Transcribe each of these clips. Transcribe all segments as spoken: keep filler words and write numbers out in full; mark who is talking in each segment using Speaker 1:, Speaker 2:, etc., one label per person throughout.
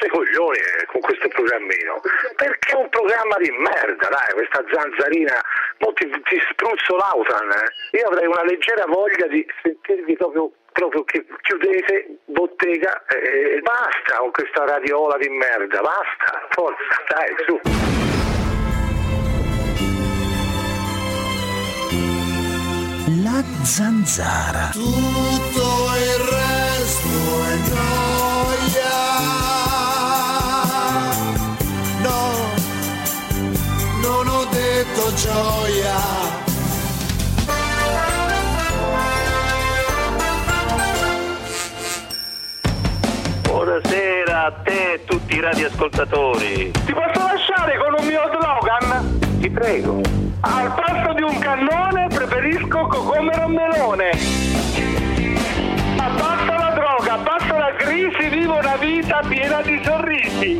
Speaker 1: rotto i coglioni eh, con questo programmino, perché è un programma di merda, dai, questa zanzarina, mo ti, ti spruzzo l'autan, eh. Io avrei una leggera voglia di sentirvi proprio proprio che chiudete bottega e eh, basta con questa radiola di merda, basta, forza, dai, su.
Speaker 2: La zanzara.
Speaker 3: Tutto il resto è gioia. No, non ho detto gioia.
Speaker 4: Buonasera a te e tutti i radioascoltatori.
Speaker 5: Ti posso lasciare con un mio slogan?
Speaker 4: Ti prego.
Speaker 5: Al posto di un cannone preferisco cocomero melone. Abbassa la droga, abbassa la crisi, vivo una vita piena di sorrisi.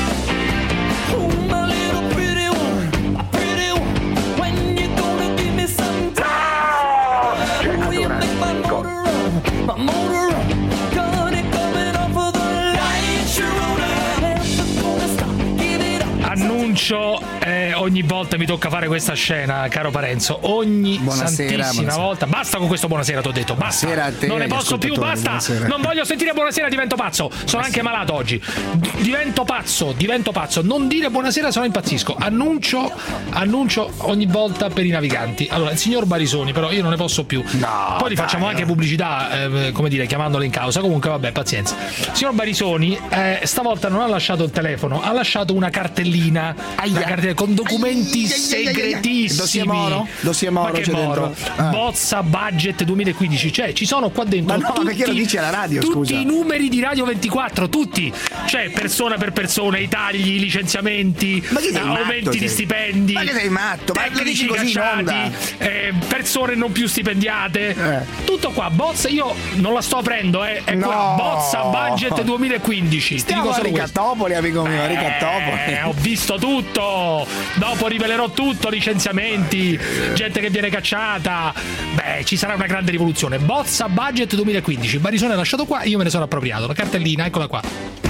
Speaker 6: Annuncio, eh, ogni volta mi tocca fare questa scena, caro Parenzo. Ogni
Speaker 2: Buonasera,
Speaker 6: santissima
Speaker 2: buonasera.
Speaker 6: volta. Basta con questo buonasera, ti ho detto. Basta.
Speaker 2: Buonasera a te,
Speaker 6: non ne
Speaker 2: agli
Speaker 6: posso più,
Speaker 2: ascoltatori,
Speaker 6: basta.
Speaker 2: buonasera.
Speaker 6: Non voglio sentire buonasera, divento pazzo. Sono anche malato oggi. Divento pazzo, divento pazzo. Non dire buonasera, se no impazzisco. Annuncio, annuncio ogni volta per i naviganti. Allora, il signor Barisoni, però io non ne posso più.
Speaker 2: No,
Speaker 6: Poi gli facciamo
Speaker 2: dai,
Speaker 6: anche pubblicità, eh, come dire, chiamandolo in causa. Comunque, vabbè, pazienza. Signor Barisoni, eh, stavolta non ha lasciato il telefono, ha lasciato una cartellina. Una cartellina con documenti
Speaker 2: Ai, ai, ai, ai, ai.
Speaker 6: segretissimi.
Speaker 2: Dossier Moro? Dossier Moro
Speaker 6: Ma che
Speaker 2: c'è
Speaker 6: Moro?
Speaker 2: dentro? Ah.
Speaker 6: Bozza budget duemilaquindici, cioè ci sono qua dentro.
Speaker 2: Ma no, ma
Speaker 6: tutti,
Speaker 2: perché lo dici alla radio,
Speaker 6: tutti
Speaker 2: scusa?
Speaker 6: i numeri di Radio ventiquattro, tutti. Cioè, persona per persona, i tagli, i licenziamenti,
Speaker 2: Ma che sei
Speaker 6: aumenti
Speaker 2: matto,
Speaker 6: di
Speaker 2: sei?
Speaker 6: stipendi.
Speaker 2: Ma che sei matto? Ma lo
Speaker 6: Tecnici
Speaker 2: dici così in
Speaker 6: cacciati,
Speaker 2: onda?
Speaker 6: eh, persone non più stipendiate.
Speaker 2: Eh.
Speaker 6: Tutto qua, bozza, io non la sto aprendo, eh, è
Speaker 2: No.
Speaker 6: qua, bozza budget duemilaquindici. Ti
Speaker 2: Stiamo
Speaker 6: dico
Speaker 2: a
Speaker 6: solo questo.
Speaker 2: Ricattopoli, amico mio, a Ricattopoli.
Speaker 6: Eh, ho visto tutto. Dopo rivelerò tutto, licenziamenti, gente che viene cacciata. Beh, ci sarà una grande rivoluzione. Bozza budget duemilaquindici. Barisone ha lasciato qua, io me ne sono appropriato. La cartellina, eccola qua.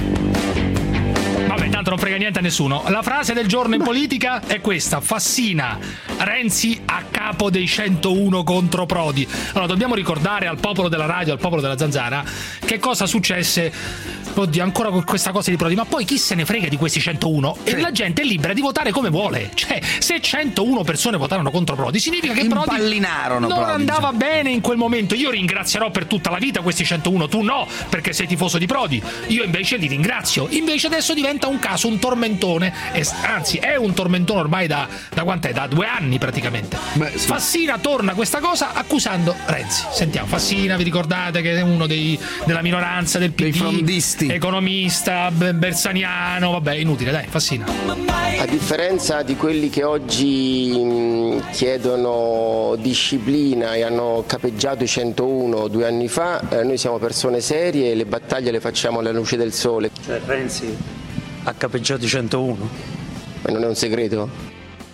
Speaker 6: Vabbè, tanto non frega niente a nessuno. La frase del giorno in politica è questa: Fassina, Renzi a capo dei centouno contro Prodi. Allora, dobbiamo ricordare al popolo della radio, al popolo della zanzara, che cosa successe. Oddio, ancora con questa cosa di Prodi, ma poi chi se ne frega di questi centouno? E la gente è libera di votare come vuole. Cioè, se centouno persone votarono contro Prodi, significa che Prodi
Speaker 2: Impallinarono
Speaker 6: non
Speaker 2: Prodi,
Speaker 6: andava
Speaker 2: cioè.
Speaker 6: bene in quel momento. Io ringrazierò per tutta la vita questi centouno, tu no, perché sei tifoso di Prodi. Io invece li ringrazio. Invece adesso diventa un caso, un tormentone, e, anzi è un tormentone ormai da, da quant'è? Da due anni praticamente.
Speaker 2: Beh, sì.
Speaker 6: Fassina torna questa cosa accusando Renzi. Sentiamo, Fassina, vi ricordate che è uno dei, della minoranza del P D,
Speaker 2: Dei frondisti.
Speaker 6: economista, b- bersaniano, vabbè, inutile, dai, Fassina.
Speaker 7: A differenza di quelli che oggi mh, chiedono disciplina e hanno capeggiato i centouno due anni fa, eh, noi siamo persone serie e le battaglie le facciamo alla luce del sole.
Speaker 4: Cioè, Renzi ha capeggiato i centouno.
Speaker 7: Ma non è un segreto?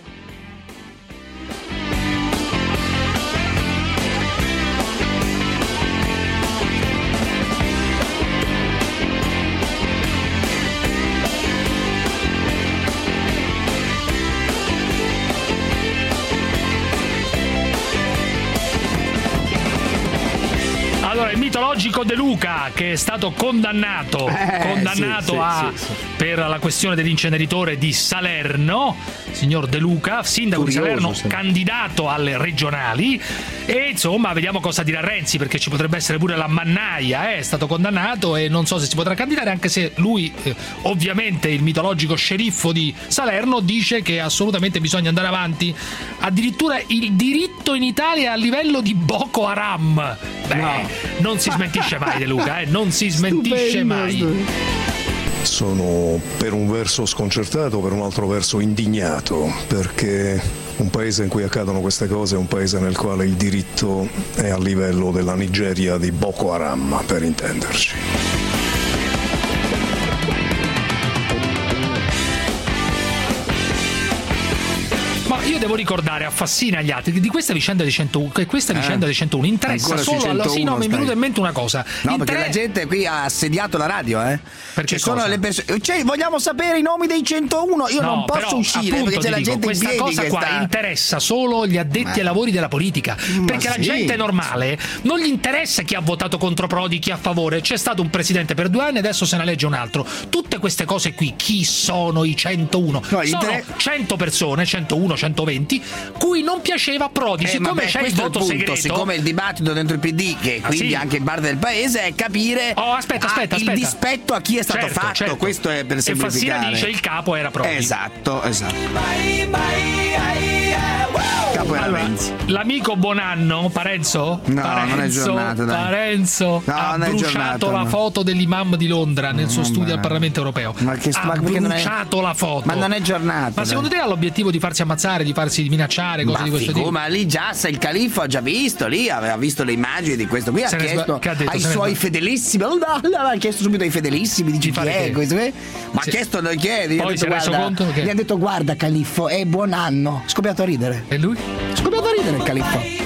Speaker 6: Allora, il mitologico De Luca, che è stato condannato,
Speaker 2: Eh,
Speaker 6: condannato
Speaker 2: sì, sì,
Speaker 6: a,
Speaker 2: sì, sì.
Speaker 6: per la questione dell'inceneritore di Salerno, signor De Luca, sindaco
Speaker 2: Curioso,
Speaker 6: di Salerno,
Speaker 2: sì.
Speaker 6: candidato alle regionali, e insomma vediamo cosa dirà Renzi, perché ci potrebbe essere pure la mannaia, eh, è stato condannato e non so se si potrà candidare, anche se lui, eh, ovviamente il mitologico sceriffo di Salerno, dice che assolutamente bisogna andare avanti. Addirittura il diritto in Italia è a livello di Boko Haram. Beh,
Speaker 2: No.
Speaker 6: non si smentisce mai De Luca, eh, non si smentisce
Speaker 2: Stupendo,
Speaker 6: mai.
Speaker 2: stupendo.
Speaker 8: Sono per un verso sconcertato, per un altro verso indignato, perché un paese in cui accadono queste cose è un paese nel quale il diritto è a livello della Nigeria di Boko Haram, per intenderci.
Speaker 6: Ma io devo ricordare a Fassina e agli altri che di questa vicenda dei centouno, che questa vicenda eh, dei centouno interessa solo alla sì, no, mi è venuta in mente una cosa.
Speaker 2: No,
Speaker 6: Inter...
Speaker 2: perché la gente qui ha assediato la radio, eh?
Speaker 6: Perché
Speaker 2: ci sono le persone. Cioè, vogliamo sapere i nomi dei centouno. Io
Speaker 6: no,
Speaker 2: non posso
Speaker 6: però,
Speaker 2: uscire
Speaker 6: appunto,
Speaker 2: perché c'è la
Speaker 6: dico,
Speaker 2: gente
Speaker 6: questa
Speaker 2: in piedi
Speaker 6: cosa
Speaker 2: che
Speaker 6: qua
Speaker 2: sta...
Speaker 6: interessa solo gli addetti ai lavori della politica.
Speaker 2: Ma
Speaker 6: perché
Speaker 2: sì.
Speaker 6: la gente normale non gli interessa chi ha votato contro Prodi, chi a favore. C'è stato un presidente per due anni, adesso se ne elegge un altro. Tutte queste cose qui, chi sono i centouno? No, sono inter... cento persone, centouno, centoventi, cui non piaceva Prodi.
Speaker 2: Eh,
Speaker 6: siccome
Speaker 2: beh,
Speaker 6: c'è il voto
Speaker 2: punto,
Speaker 6: segreto,
Speaker 2: siccome il dibattito dentro il P D, che
Speaker 6: ah,
Speaker 2: quindi
Speaker 6: sì.
Speaker 2: anche in parte del paese, è capire
Speaker 6: oh, aspetta, aspetta,
Speaker 2: il
Speaker 6: aspetta.
Speaker 2: dispetto a chi è stato
Speaker 6: certo,
Speaker 2: fatto.
Speaker 6: Certo.
Speaker 2: Questo è per semplificare.
Speaker 6: E Fassina dice il capo era Prodi.
Speaker 2: Esatto, esatto. Capo era
Speaker 6: allora,
Speaker 2: Renzi.
Speaker 6: L'amico Buonanno, Parenzo?
Speaker 2: No,
Speaker 6: Parenzo,
Speaker 2: non è giornato, dai.
Speaker 6: Parenzo
Speaker 2: no,
Speaker 6: ha
Speaker 2: non è
Speaker 6: bruciato
Speaker 2: giornato,
Speaker 6: la
Speaker 2: no.
Speaker 6: foto dell'imam di Londra nel suo
Speaker 2: no,
Speaker 6: studio
Speaker 2: beh.
Speaker 6: al Parlamento Europeo.
Speaker 2: Ma che
Speaker 6: ha
Speaker 2: ma
Speaker 6: bruciato
Speaker 2: è...
Speaker 6: la foto.
Speaker 2: Ma non è giornata.
Speaker 6: Ma secondo te ha l'obiettivo di farsi ammazzare, di farsi minacciare, cose
Speaker 2: ma
Speaker 6: di questo
Speaker 2: figu,
Speaker 6: tipo?
Speaker 2: Ma lì già se il califfo ha già visto, lì aveva visto le immagini di questo qui, ha chiesto
Speaker 6: sba- ha detto,
Speaker 2: ai suoi
Speaker 6: ne...
Speaker 2: fedelissimi, ha chiesto subito ai fedelissimi, dice chi è questo qui? Ma ha chiesto chi è? Gli
Speaker 6: Poi
Speaker 2: ha
Speaker 6: si è
Speaker 2: detto,
Speaker 6: reso
Speaker 2: guarda,
Speaker 6: conto che...
Speaker 2: gli ha detto guarda califfo, è buon anno. Scoppiato a ridere.
Speaker 6: E lui?
Speaker 2: Scoppiato a ridere il califfo.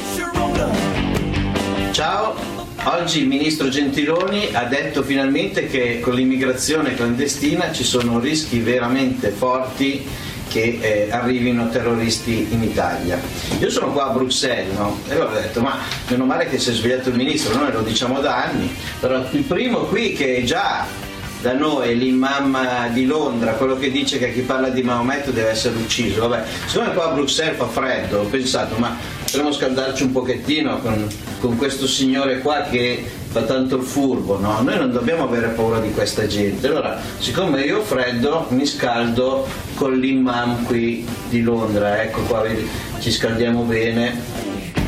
Speaker 9: Ciao, oggi il ministro Gentiloni ha detto finalmente che con l'immigrazione clandestina ci sono rischi veramente forti che eh, arrivino terroristi in Italia. Io sono qua a Bruxelles, no? E ho detto, ma meno male che si è svegliato il ministro, noi lo diciamo da anni, però il primo qui che già da noi l'imam di Londra, quello che dice che chi parla di Maometto deve essere ucciso. Vabbè, siccome qua a Bruxelles fa freddo, ho pensato, ma potremmo scaldarci un pochettino con, con questo signore qua che fa tanto il furbo, no? Noi non dobbiamo avere paura di questa gente. Allora, siccome io ho freddo, mi scaldo con l'imam qui di Londra, ecco qua, vedi, ci scaldiamo bene.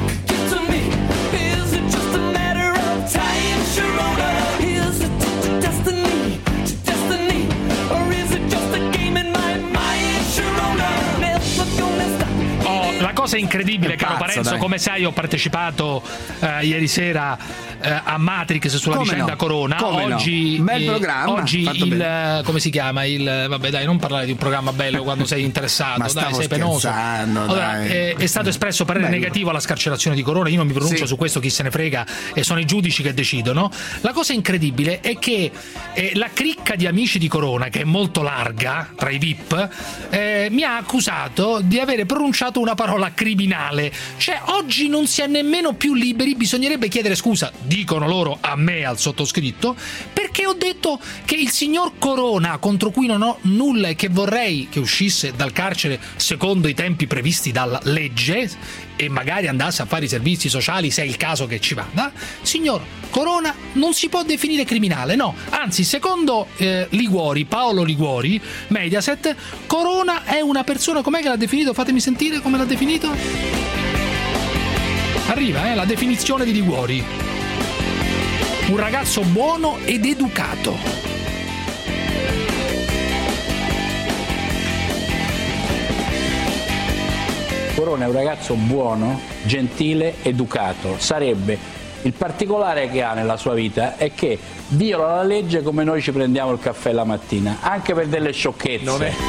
Speaker 6: La cosa incredibile,
Speaker 2: È
Speaker 6: caro
Speaker 2: pazzo,
Speaker 6: Parenzo,
Speaker 2: dai.
Speaker 6: come sai ho partecipato eh, ieri sera eh, a Matrix sulla
Speaker 2: come
Speaker 6: vicenda
Speaker 2: no?
Speaker 6: Corona.
Speaker 2: Come
Speaker 6: oggi
Speaker 2: no? Bel
Speaker 6: eh,
Speaker 2: programma,
Speaker 6: oggi
Speaker 2: fatto
Speaker 6: il
Speaker 2: bene.
Speaker 6: come si chiama? Il vabbè dai, non parlare di un programma bello quando sei interessato,
Speaker 2: Ma
Speaker 6: dai, sei penoso.
Speaker 2: scherzando,
Speaker 6: Allora,
Speaker 2: dai.
Speaker 6: eh, è stato espresso parere
Speaker 2: Bello.
Speaker 6: negativo alla scarcerazione di Corona, io non mi pronuncio
Speaker 2: Sì.
Speaker 6: su questo, chi se ne frega, e sono i giudici che decidono. La cosa incredibile è che eh, la cricca di amici di Corona, che è molto larga tra i V I P, eh, mi ha accusato di avere pronunciato una parola criminale. Cioè oggi non si è nemmeno più liberi, bisognerebbe chiedere scusa, dicono loro, a me, al sottoscritto, perché ho detto che il signor Corona, contro cui non ho nulla e che vorrei che uscisse dal carcere secondo i tempi previsti dalla legge e magari andasse a fare i servizi sociali se è il caso che ci vada, signor Corona non si può definire criminale, no, anzi secondo eh, Liguori, Paolo Liguori, Mediaset, Corona è una persona, com'è che l'ha definito? Fatemi sentire come l'ha definito. Arriva, eh, la definizione di Liguori. Un ragazzo buono ed educato.
Speaker 10: Corona è un ragazzo buono, gentile, educato. Sarebbe il particolare che ha nella sua vita è che viola la legge come noi ci prendiamo il caffè la mattina, anche per delle sciocchezze.
Speaker 6: Non è.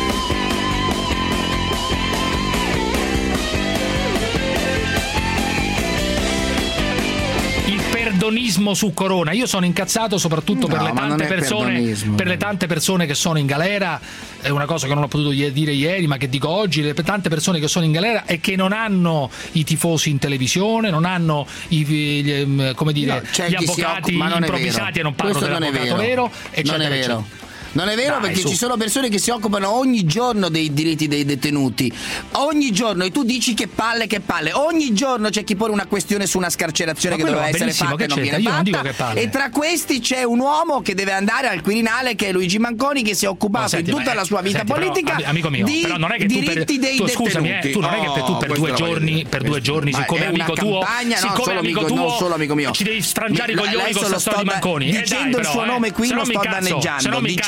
Speaker 6: Perdonismo su Corona. Io sono incazzato soprattutto
Speaker 2: No,
Speaker 6: per le
Speaker 2: ma non
Speaker 6: tante
Speaker 2: è
Speaker 6: persone
Speaker 2: perdonismo.
Speaker 6: per le tante persone che sono in galera. È una cosa che non ho potuto ie- dire ieri, ma che dico oggi: le tante persone che sono in galera e che non hanno i tifosi in televisione, non hanno i, gli, ehm, come dire,
Speaker 2: No, c'è
Speaker 6: gli
Speaker 2: chi si
Speaker 6: avvocati
Speaker 2: occupa- ma non è
Speaker 6: improvvisati,
Speaker 2: vero.
Speaker 6: e non parlo
Speaker 2: Questo non è
Speaker 6: dell'avvocato
Speaker 2: vero.
Speaker 6: vero, eccetera,
Speaker 2: Non è vero.
Speaker 6: eccetera.
Speaker 2: Non è vero,
Speaker 6: Dai,
Speaker 2: perché
Speaker 6: su.
Speaker 2: ci sono persone che si occupano ogni giorno dei diritti dei detenuti. Ogni giorno, e tu dici che palle, che palle. Ogni giorno c'è chi pone una questione su una scarcerazione
Speaker 6: Ma
Speaker 2: che
Speaker 6: quello
Speaker 2: doveva
Speaker 6: va
Speaker 2: essere
Speaker 6: benissimo,
Speaker 2: fatta e
Speaker 6: che
Speaker 2: non
Speaker 6: c'entra?
Speaker 2: viene
Speaker 6: Io non
Speaker 2: fatta.
Speaker 6: dico che palle.
Speaker 2: E tra questi c'è un uomo che deve andare al Quirinale, che è Luigi Manconi, che si è occupato
Speaker 6: Ma senti,
Speaker 2: in tutta
Speaker 6: ma,
Speaker 2: la sua vita
Speaker 6: senti,
Speaker 2: politica
Speaker 6: però, amico mio,
Speaker 2: di
Speaker 6: però non è che tu per,
Speaker 2: diritti dei
Speaker 6: tu,
Speaker 2: detenuti.
Speaker 6: scusami, eh, tu non è che per, tu per
Speaker 2: Oh,
Speaker 6: due
Speaker 2: questo lo voglio
Speaker 6: giorni,
Speaker 2: dire.
Speaker 6: per due giorni,
Speaker 2: Ma
Speaker 6: siccome
Speaker 2: è
Speaker 6: amico
Speaker 2: una
Speaker 6: tuo,
Speaker 2: campagna, no,
Speaker 6: siccome
Speaker 2: solo
Speaker 6: amico
Speaker 2: amico-
Speaker 6: tuo,
Speaker 2: non solo amico mio.
Speaker 6: ci devi frangiare i
Speaker 2: Mi-
Speaker 6: coglioni
Speaker 2: adesso
Speaker 6: con
Speaker 2: lo
Speaker 6: questa storia
Speaker 2: sto
Speaker 6: di
Speaker 2: da-
Speaker 6: Manconi. Eh,
Speaker 2: dicendo
Speaker 6: dai,
Speaker 2: il
Speaker 6: però,
Speaker 2: suo
Speaker 6: eh,
Speaker 2: nome qui
Speaker 6: se
Speaker 2: lo
Speaker 6: no mi
Speaker 2: sto
Speaker 6: incazzo,
Speaker 2: danneggiando.
Speaker 6: se no mi incazzo,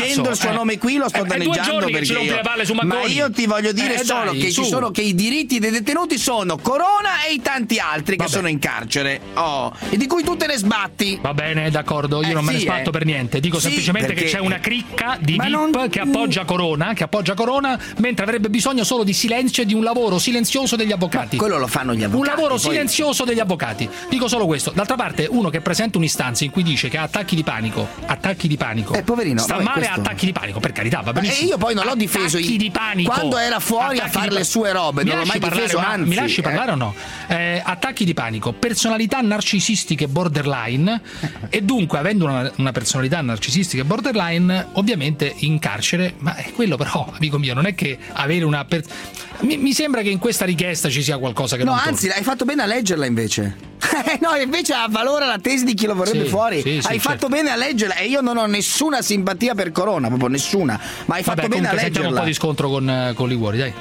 Speaker 2: Avendo il suo
Speaker 6: eh.
Speaker 2: nome qui lo sto
Speaker 6: Eh, è due
Speaker 2: danneggiando
Speaker 6: giorni che
Speaker 2: perché
Speaker 6: ci rompi
Speaker 2: io...
Speaker 6: le palle su
Speaker 2: Ma
Speaker 6: Manconi.
Speaker 2: io ti voglio dire
Speaker 6: Eh,
Speaker 2: solo
Speaker 6: dai,
Speaker 2: che
Speaker 6: su.
Speaker 2: ci sono che i diritti dei detenuti sono Corona e i tanti altri che
Speaker 6: Vabbè.
Speaker 2: sono in carcere. Oh, e di cui tu te ne sbatti.
Speaker 6: Va bene, d'accordo, io
Speaker 2: Eh,
Speaker 6: non me ne
Speaker 2: sì,
Speaker 6: sbatto
Speaker 2: eh.
Speaker 6: per niente. Dico
Speaker 2: Sì,
Speaker 6: semplicemente
Speaker 2: perché-
Speaker 6: che c'è una cricca di
Speaker 2: Ma
Speaker 6: V I P
Speaker 2: non-
Speaker 6: che appoggia Corona, che appoggia Corona, mentre avrebbe bisogno solo di silenzio e di un lavoro silenzioso degli avvocati.
Speaker 2: Quello lo fanno gli avvocati.
Speaker 6: Un lavoro
Speaker 2: poi-
Speaker 6: silenzioso degli avvocati. Dico solo questo. D'altra parte, uno che presenta un'istanza in cui dice che ha attacchi di panico, attacchi di panico.
Speaker 2: Eh, poverino,
Speaker 6: sta
Speaker 2: vabbè,
Speaker 6: male
Speaker 2: questo-
Speaker 6: a attacchi di panico, per carità, va
Speaker 2: Ma-
Speaker 6: benissimo.
Speaker 2: E io poi non l'ho difeso
Speaker 6: Attacchi
Speaker 2: in-
Speaker 6: di panico.
Speaker 2: quando era fuori a
Speaker 6: Attacchi
Speaker 2: fare
Speaker 6: di
Speaker 2: le
Speaker 6: pa-
Speaker 2: sue robe,
Speaker 6: Mi
Speaker 2: non l'ho
Speaker 6: lasci
Speaker 2: mai
Speaker 6: parlare
Speaker 2: difeso,
Speaker 6: una-
Speaker 2: anzi,
Speaker 6: Mi lasci
Speaker 2: eh.
Speaker 6: parlare o no? Eh, attacchi di panico, personalità narcisistiche borderline e dunque avendo una, una personalità narcisistica borderline, ovviamente in carcere, ma è quello però, amico mio, non è che avere una per- mi, mi sembra che in questa richiesta ci sia qualcosa che
Speaker 2: No,
Speaker 6: non torna.
Speaker 2: anzi, hai fatto bene a leggerla invece. No, invece ha valore la tesi di chi lo vorrebbe
Speaker 6: Sì,
Speaker 2: fuori.
Speaker 6: sì, sì,
Speaker 2: hai fatto
Speaker 6: certo.
Speaker 2: bene a leggerla e io non ho nessuna simpatia per Corona, proprio nessuna. Ma hai
Speaker 6: Vabbè,
Speaker 2: fatto bene a
Speaker 6: comunque sentiamo un
Speaker 2: leggerla.
Speaker 6: po' di scontro con, eh, con Liguori, dai.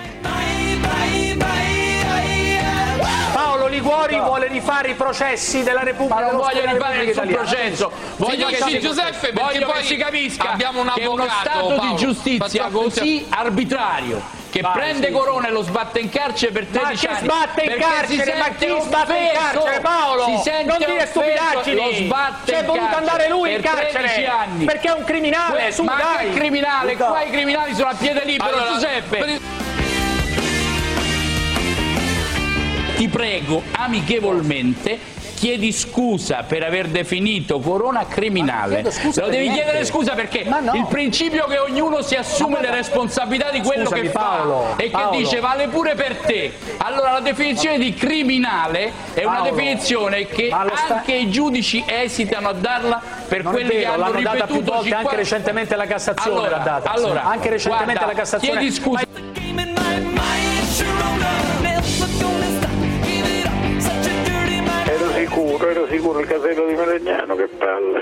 Speaker 5: Paolo Liguori vuole rifare i processi della Repubblica.
Speaker 11: Ma non
Speaker 5: dello
Speaker 11: voglio
Speaker 5: Stato della
Speaker 11: rifare
Speaker 5: Repubblica
Speaker 11: nessun
Speaker 5: Italiana.
Speaker 11: processo. Voglio
Speaker 12: Finisci,
Speaker 11: che si-
Speaker 12: Giuseppe, perché
Speaker 11: voglio
Speaker 12: poi
Speaker 11: che si capisca
Speaker 12: abbiamo un
Speaker 11: che uno
Speaker 12: avvocato,
Speaker 11: stato
Speaker 12: Paolo.
Speaker 11: di giustizia
Speaker 12: Facciamo
Speaker 11: così arbitrario che
Speaker 5: Vai,
Speaker 11: prende
Speaker 5: sì,
Speaker 11: Corona e lo sbatte in carcere per
Speaker 5: Ma
Speaker 11: tredici
Speaker 5: che
Speaker 11: anni.
Speaker 5: sbatte in
Speaker 11: perché
Speaker 5: carcere?
Speaker 11: si
Speaker 5: Ma
Speaker 11: sente
Speaker 5: chi sbatte in
Speaker 11: offeso,
Speaker 5: carcere, Paolo?
Speaker 11: Si sente
Speaker 5: Non dire
Speaker 11: offeso,
Speaker 5: stupidaggini.
Speaker 11: lo sbatte
Speaker 5: C'è
Speaker 11: in
Speaker 5: voluto
Speaker 11: carcere
Speaker 5: andare lui in
Speaker 11: per
Speaker 5: carcere
Speaker 11: tredici anni.
Speaker 5: perché è un criminale.
Speaker 11: Que-
Speaker 5: Su,
Speaker 11: ma
Speaker 5: dai.
Speaker 11: che criminale?
Speaker 5: Luca.
Speaker 11: Qua i criminali sono a piede libero,
Speaker 12: Allora,
Speaker 11: Giuseppe.
Speaker 12: per il-
Speaker 10: Ti prego, amichevolmente, chiedi scusa per aver definito Corona criminale.
Speaker 5: chiedo scusa
Speaker 10: Lo
Speaker 5: per
Speaker 10: devi
Speaker 5: niente.
Speaker 10: chiedere scusa perché
Speaker 5: Ma no.
Speaker 10: il principio che ognuno si assume le responsabilità di quello
Speaker 5: Scusami,
Speaker 10: che
Speaker 5: Paolo,
Speaker 10: fa e che
Speaker 5: Paolo.
Speaker 10: dice vale pure per te. Allora la definizione di criminale è una
Speaker 5: Paolo,
Speaker 10: definizione che
Speaker 5: ma lo sta-
Speaker 10: anche i giudici esitano a darla per
Speaker 5: Non è
Speaker 10: quelli che
Speaker 5: vero,
Speaker 10: hanno
Speaker 5: l'hanno data più
Speaker 10: ripetuto
Speaker 5: volte, anche
Speaker 10: cinquanta
Speaker 5: recentemente la Cassazione
Speaker 10: allora,
Speaker 5: l'ha data.
Speaker 10: allora,
Speaker 5: Anche recentemente
Speaker 10: guarda,
Speaker 5: la Cassazione.
Speaker 10: chiedi scusa.
Speaker 1: Ero sicuro, ero sicuro il casello di Melegnano, che palle.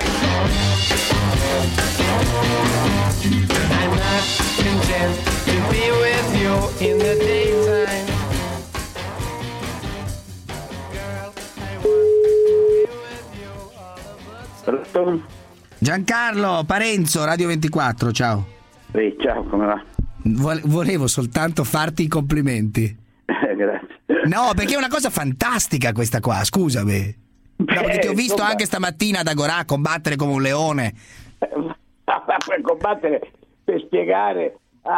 Speaker 2: Giancarlo Parenzo, Radio ventiquattro, ciao.
Speaker 1: Sì, ciao, come va?
Speaker 2: Vo- volevo soltanto farti i complimenti.
Speaker 1: Grazie.
Speaker 2: No, perché è una cosa fantastica questa qua, scusami. No, perché ti ho visto
Speaker 1: insomma-
Speaker 2: anche stamattina ad Agorà combattere come un leone.
Speaker 1: Per combattere, per spiegare a,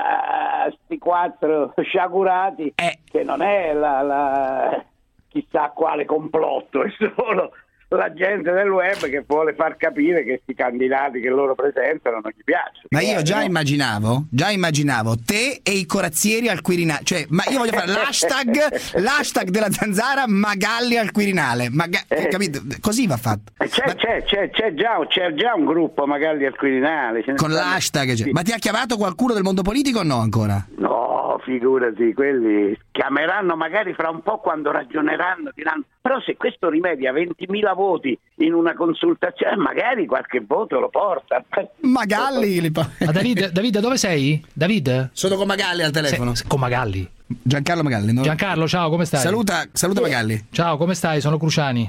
Speaker 1: a, a sti quattro sciagurati
Speaker 2: Eh.
Speaker 1: che non è la, la chissà quale complotto, è solo la gente del web che vuole far capire che questi candidati che loro presentano non gli piacciono.
Speaker 2: Ma io già
Speaker 1: no?
Speaker 2: immaginavo, già immaginavo te e i corazzieri al Quirinale, cioè, ma io voglio fare l'hashtag, l'hashtag della Zanzara Magalli al Quirinale, Maga-
Speaker 1: Eh.
Speaker 2: capito? Così va fatto.
Speaker 1: Eh, C'è,
Speaker 2: Ma-
Speaker 1: c'è, c'è, c'è, già, c'è già un gruppo magari al Quirinale. ce ne
Speaker 2: con
Speaker 1: stanno-
Speaker 2: l'hashtag, cioè.
Speaker 1: Sì.
Speaker 2: Ma ti ha chiamato qualcuno del mondo politico o no ancora?
Speaker 1: No, figurati, quelli chiameranno magari fra un po' quando ragioneranno, diranno, però se questo rimedia ventimila voti in una consultazione, magari qualche voto lo porta.
Speaker 2: Magalli li pa-
Speaker 6: Ma David, David, dove sei? David?
Speaker 2: Sono con Magalli al telefono.
Speaker 6: Se- con Magalli.
Speaker 2: Giancarlo Magalli, no?
Speaker 6: Giancarlo, ciao, come stai?
Speaker 2: Saluta, saluta Magalli.
Speaker 6: Ciao, come stai? Sono Cruciani.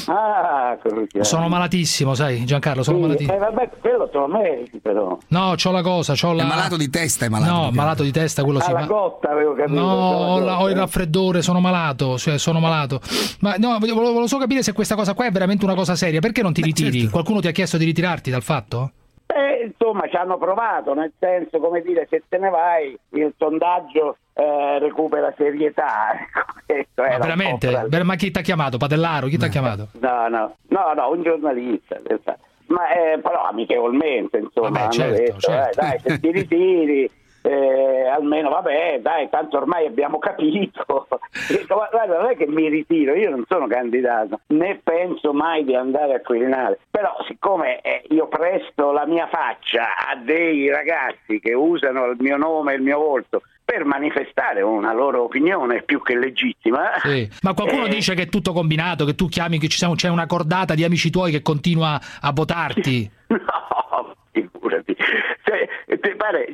Speaker 1: Ah, così.
Speaker 6: Sono malatissimo, sai, Giancarlo, sono
Speaker 1: Sì,
Speaker 6: malatissimo.
Speaker 1: eh, vabbè, quello te lo meriti però.
Speaker 6: No, c'ho la cosa, c'ho la...
Speaker 2: È malato di testa, è malato.
Speaker 6: No,
Speaker 2: perché-
Speaker 6: malato di testa, quello sì.
Speaker 1: Ah, la
Speaker 6: ma-
Speaker 1: gotta avevo capito.
Speaker 6: No, ho,
Speaker 1: la
Speaker 6: la- ho il
Speaker 1: gotta.
Speaker 6: raffreddore, sono malato, cioè sono malato. Ma no, volevo, volevo solo capire se questa cosa qua è veramente una cosa seria. Perché non ti ritiri?
Speaker 2: certo.
Speaker 6: Qualcuno ti ha chiesto di ritirarti dal fatto?
Speaker 1: Eh, insomma, ci hanno provato, nel senso, come dire, se te ne vai, il sondaggio eh, recupera serietà. Ecco, questo era
Speaker 6: Ma
Speaker 1: un po'
Speaker 6: veramente?
Speaker 1: fra-
Speaker 6: Ver- Ma chi ti ha chiamato? Padellaro, chi ti ha chiamato?
Speaker 1: No, no, no, no, un giornalista, in realtà. Ma eh, però amichevolmente, insomma,
Speaker 6: Vabbè,
Speaker 1: hanno
Speaker 6: certo,
Speaker 1: detto,
Speaker 6: certo.
Speaker 1: eh, dai, se ti ritiri, eh, almeno vabbè, dai, tanto ormai abbiamo capito. Dico, "Ma guarda, non è che mi ritiro, io non sono candidato, né penso mai di andare a Quirinale, però siccome eh, io presto la mia faccia a dei ragazzi che usano il mio nome e il mio volto per manifestare una loro opinione più che legittima.
Speaker 6: Sì. Ma qualcuno
Speaker 1: eh,
Speaker 6: dice che è tutto combinato, che tu chiami, che ci siamo- c'è una cordata di amici tuoi che continua a votarti.
Speaker 1: No, figurati. Se, ti pare,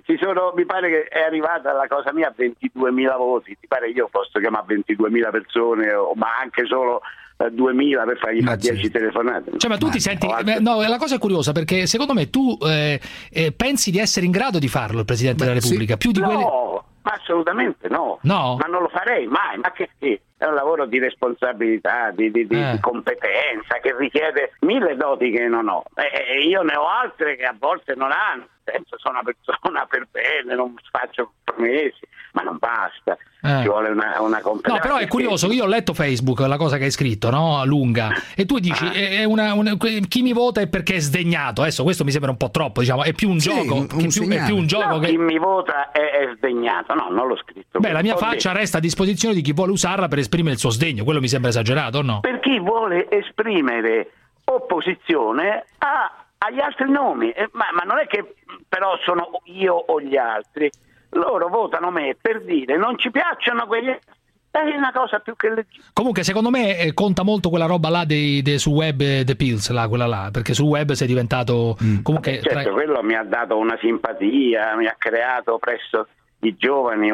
Speaker 12: ci sono, mi pare che è arrivata la cosa mia a ventiduemila voti, mi pare che io posso chiamare ventiduemila persone, o, ma anche solo eh, duemila per fargli fare dieci telefonate.
Speaker 6: Cioè, ma tu ma ti senti... Altro... No, la cosa è curiosa, perché secondo me tu eh, eh, pensi di essere in grado di farlo il Presidente Beh, della Repubblica, sì. più di
Speaker 12: no,
Speaker 6: quelli...
Speaker 12: ma assolutamente no.
Speaker 6: no,
Speaker 12: ma non lo farei mai, ma che sì, è un lavoro di responsabilità, di, di, di, eh. di competenza, che richiede mille doti che non ho, e io ne ho altre che a volte non hanno. Penso, sono una persona per bene, non faccio promessi, ma non basta, eh. ci vuole una, una competenza.
Speaker 6: No, però è curioso, io ho letto Facebook, la cosa che hai scritto, no? Lunga, e tu dici, ah. è una, una, chi mi vota è perché è sdegnato. Adesso questo mi sembra un po' troppo, diciamo, è più un sì, gioco, un, un più, è più un gioco
Speaker 12: no,
Speaker 6: che...
Speaker 12: chi mi vota è, è sdegnato, no, non l'ho scritto.
Speaker 6: Beh, la mia faccia
Speaker 12: detto.
Speaker 6: resta a disposizione di chi vuole usarla per esprimere il suo sdegno, quello mi sembra esagerato, o no?
Speaker 12: Per chi vuole esprimere opposizione a agli altri nomi, eh, ma, ma non è che però sono io o gli altri, loro votano me per dire non ci piacciono quegli, è una cosa più che legittima.
Speaker 6: Comunque secondo me eh, conta molto quella roba là dei, dei, sul web eh, The Pills, là, quella là, perché sul web sei diventato mm. comunque
Speaker 12: certo,
Speaker 6: tra...
Speaker 12: quello mi ha dato una simpatia, mi ha creato presso i giovani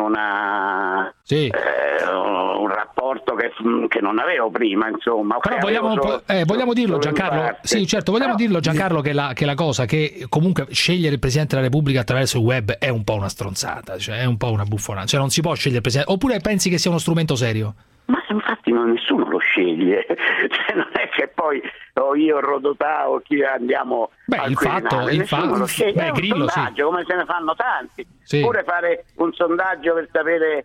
Speaker 12: una
Speaker 6: sì.
Speaker 12: eh, un rapporto che, che non avevo prima, insomma.
Speaker 6: Però vogliamo, solo, eh, vogliamo dirlo Giancarlo, sì certo, vogliamo Però, dirlo Giancarlo che la, che la cosa che comunque scegliere il Presidente della Repubblica attraverso il web è un po' una stronzata, cioè è un po' una buffonata, cioè non si può scegliere il Presidente, oppure pensi che sia uno strumento serio?
Speaker 12: Ma infatti non, nessuno lo sceglie, cioè, non è che poi o io o Rodotà o chi andiamo
Speaker 6: beh,
Speaker 12: al
Speaker 6: il fatto, il fatto
Speaker 12: lo sceglie, beh, è un
Speaker 6: Grillo,
Speaker 12: sondaggio
Speaker 6: sì.
Speaker 12: come se ne fanno tanti,
Speaker 6: sì.
Speaker 12: Pure fare un sondaggio per sapere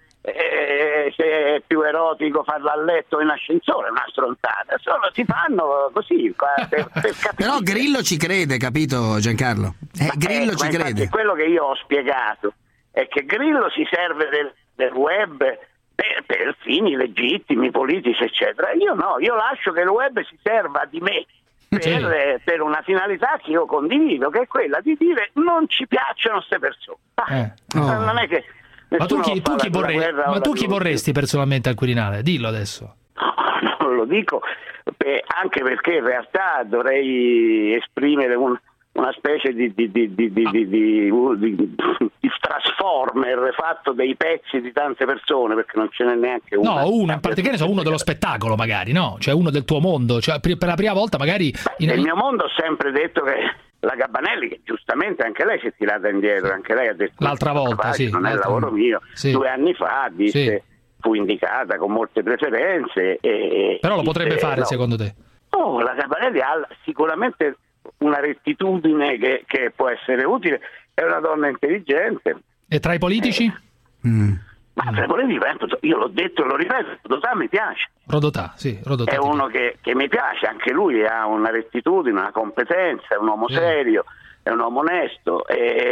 Speaker 12: eh, se è più erotico farlo a letto o in ascensore, è una stronzata, solo si fanno così per, per capire.
Speaker 2: Però Grillo ci crede, capito Giancarlo? Eh, Grillo
Speaker 12: ecco,
Speaker 2: ci crede.
Speaker 12: Quello che io ho spiegato è che Grillo si serve del, del web Per, per fini legittimi, politici, eccetera. Io no, io lascio che il web si serva di me per, sì. eh, per una finalità che io condivido, che è quella di dire non ci piacciono queste persone. Ah,
Speaker 6: eh.
Speaker 12: oh. Non è che
Speaker 6: ma tu chi, tu chi, vorrei, ma tu chi vorresti personalmente al Quirinale? Dillo adesso.
Speaker 12: No, non lo dico, per, anche perché in realtà dovrei esprimere un una specie di, di, di, di, di, di, di, di, di trasformer fatto dei pezzi di tante persone, perché non ce n'è neanche uno.
Speaker 6: No, uno in particolare, so, uno dello spettacolo magari, no? Cioè uno del tuo mondo, cioè per la prima volta magari...
Speaker 12: Beh, nel mio mondo ho sempre detto che la Gabanelli, che giustamente anche lei si è tirata indietro, anche lei ha detto...
Speaker 6: L'altra volta, sì.
Speaker 12: Non è il lavoro mio.
Speaker 6: Sì.
Speaker 12: Due anni fa disse, sì. fu indicata con molte preferenze. E,
Speaker 6: Però lo
Speaker 12: disse,
Speaker 6: potrebbe fare,
Speaker 12: no.
Speaker 6: secondo te?
Speaker 12: Oh, la Gabanelli ha sicuramente... una rettitudine che, che può essere utile, è una donna intelligente.
Speaker 6: E tra i politici?
Speaker 12: Eh. Mm. Ma tra i politici, io l'ho detto e lo ripeto, Rodotà mi piace.
Speaker 6: Rodotà, sì, Rodotà.
Speaker 12: È uno che, che mi piace, anche lui ha una rettitudine, una competenza, è un uomo eh. serio, è un uomo onesto,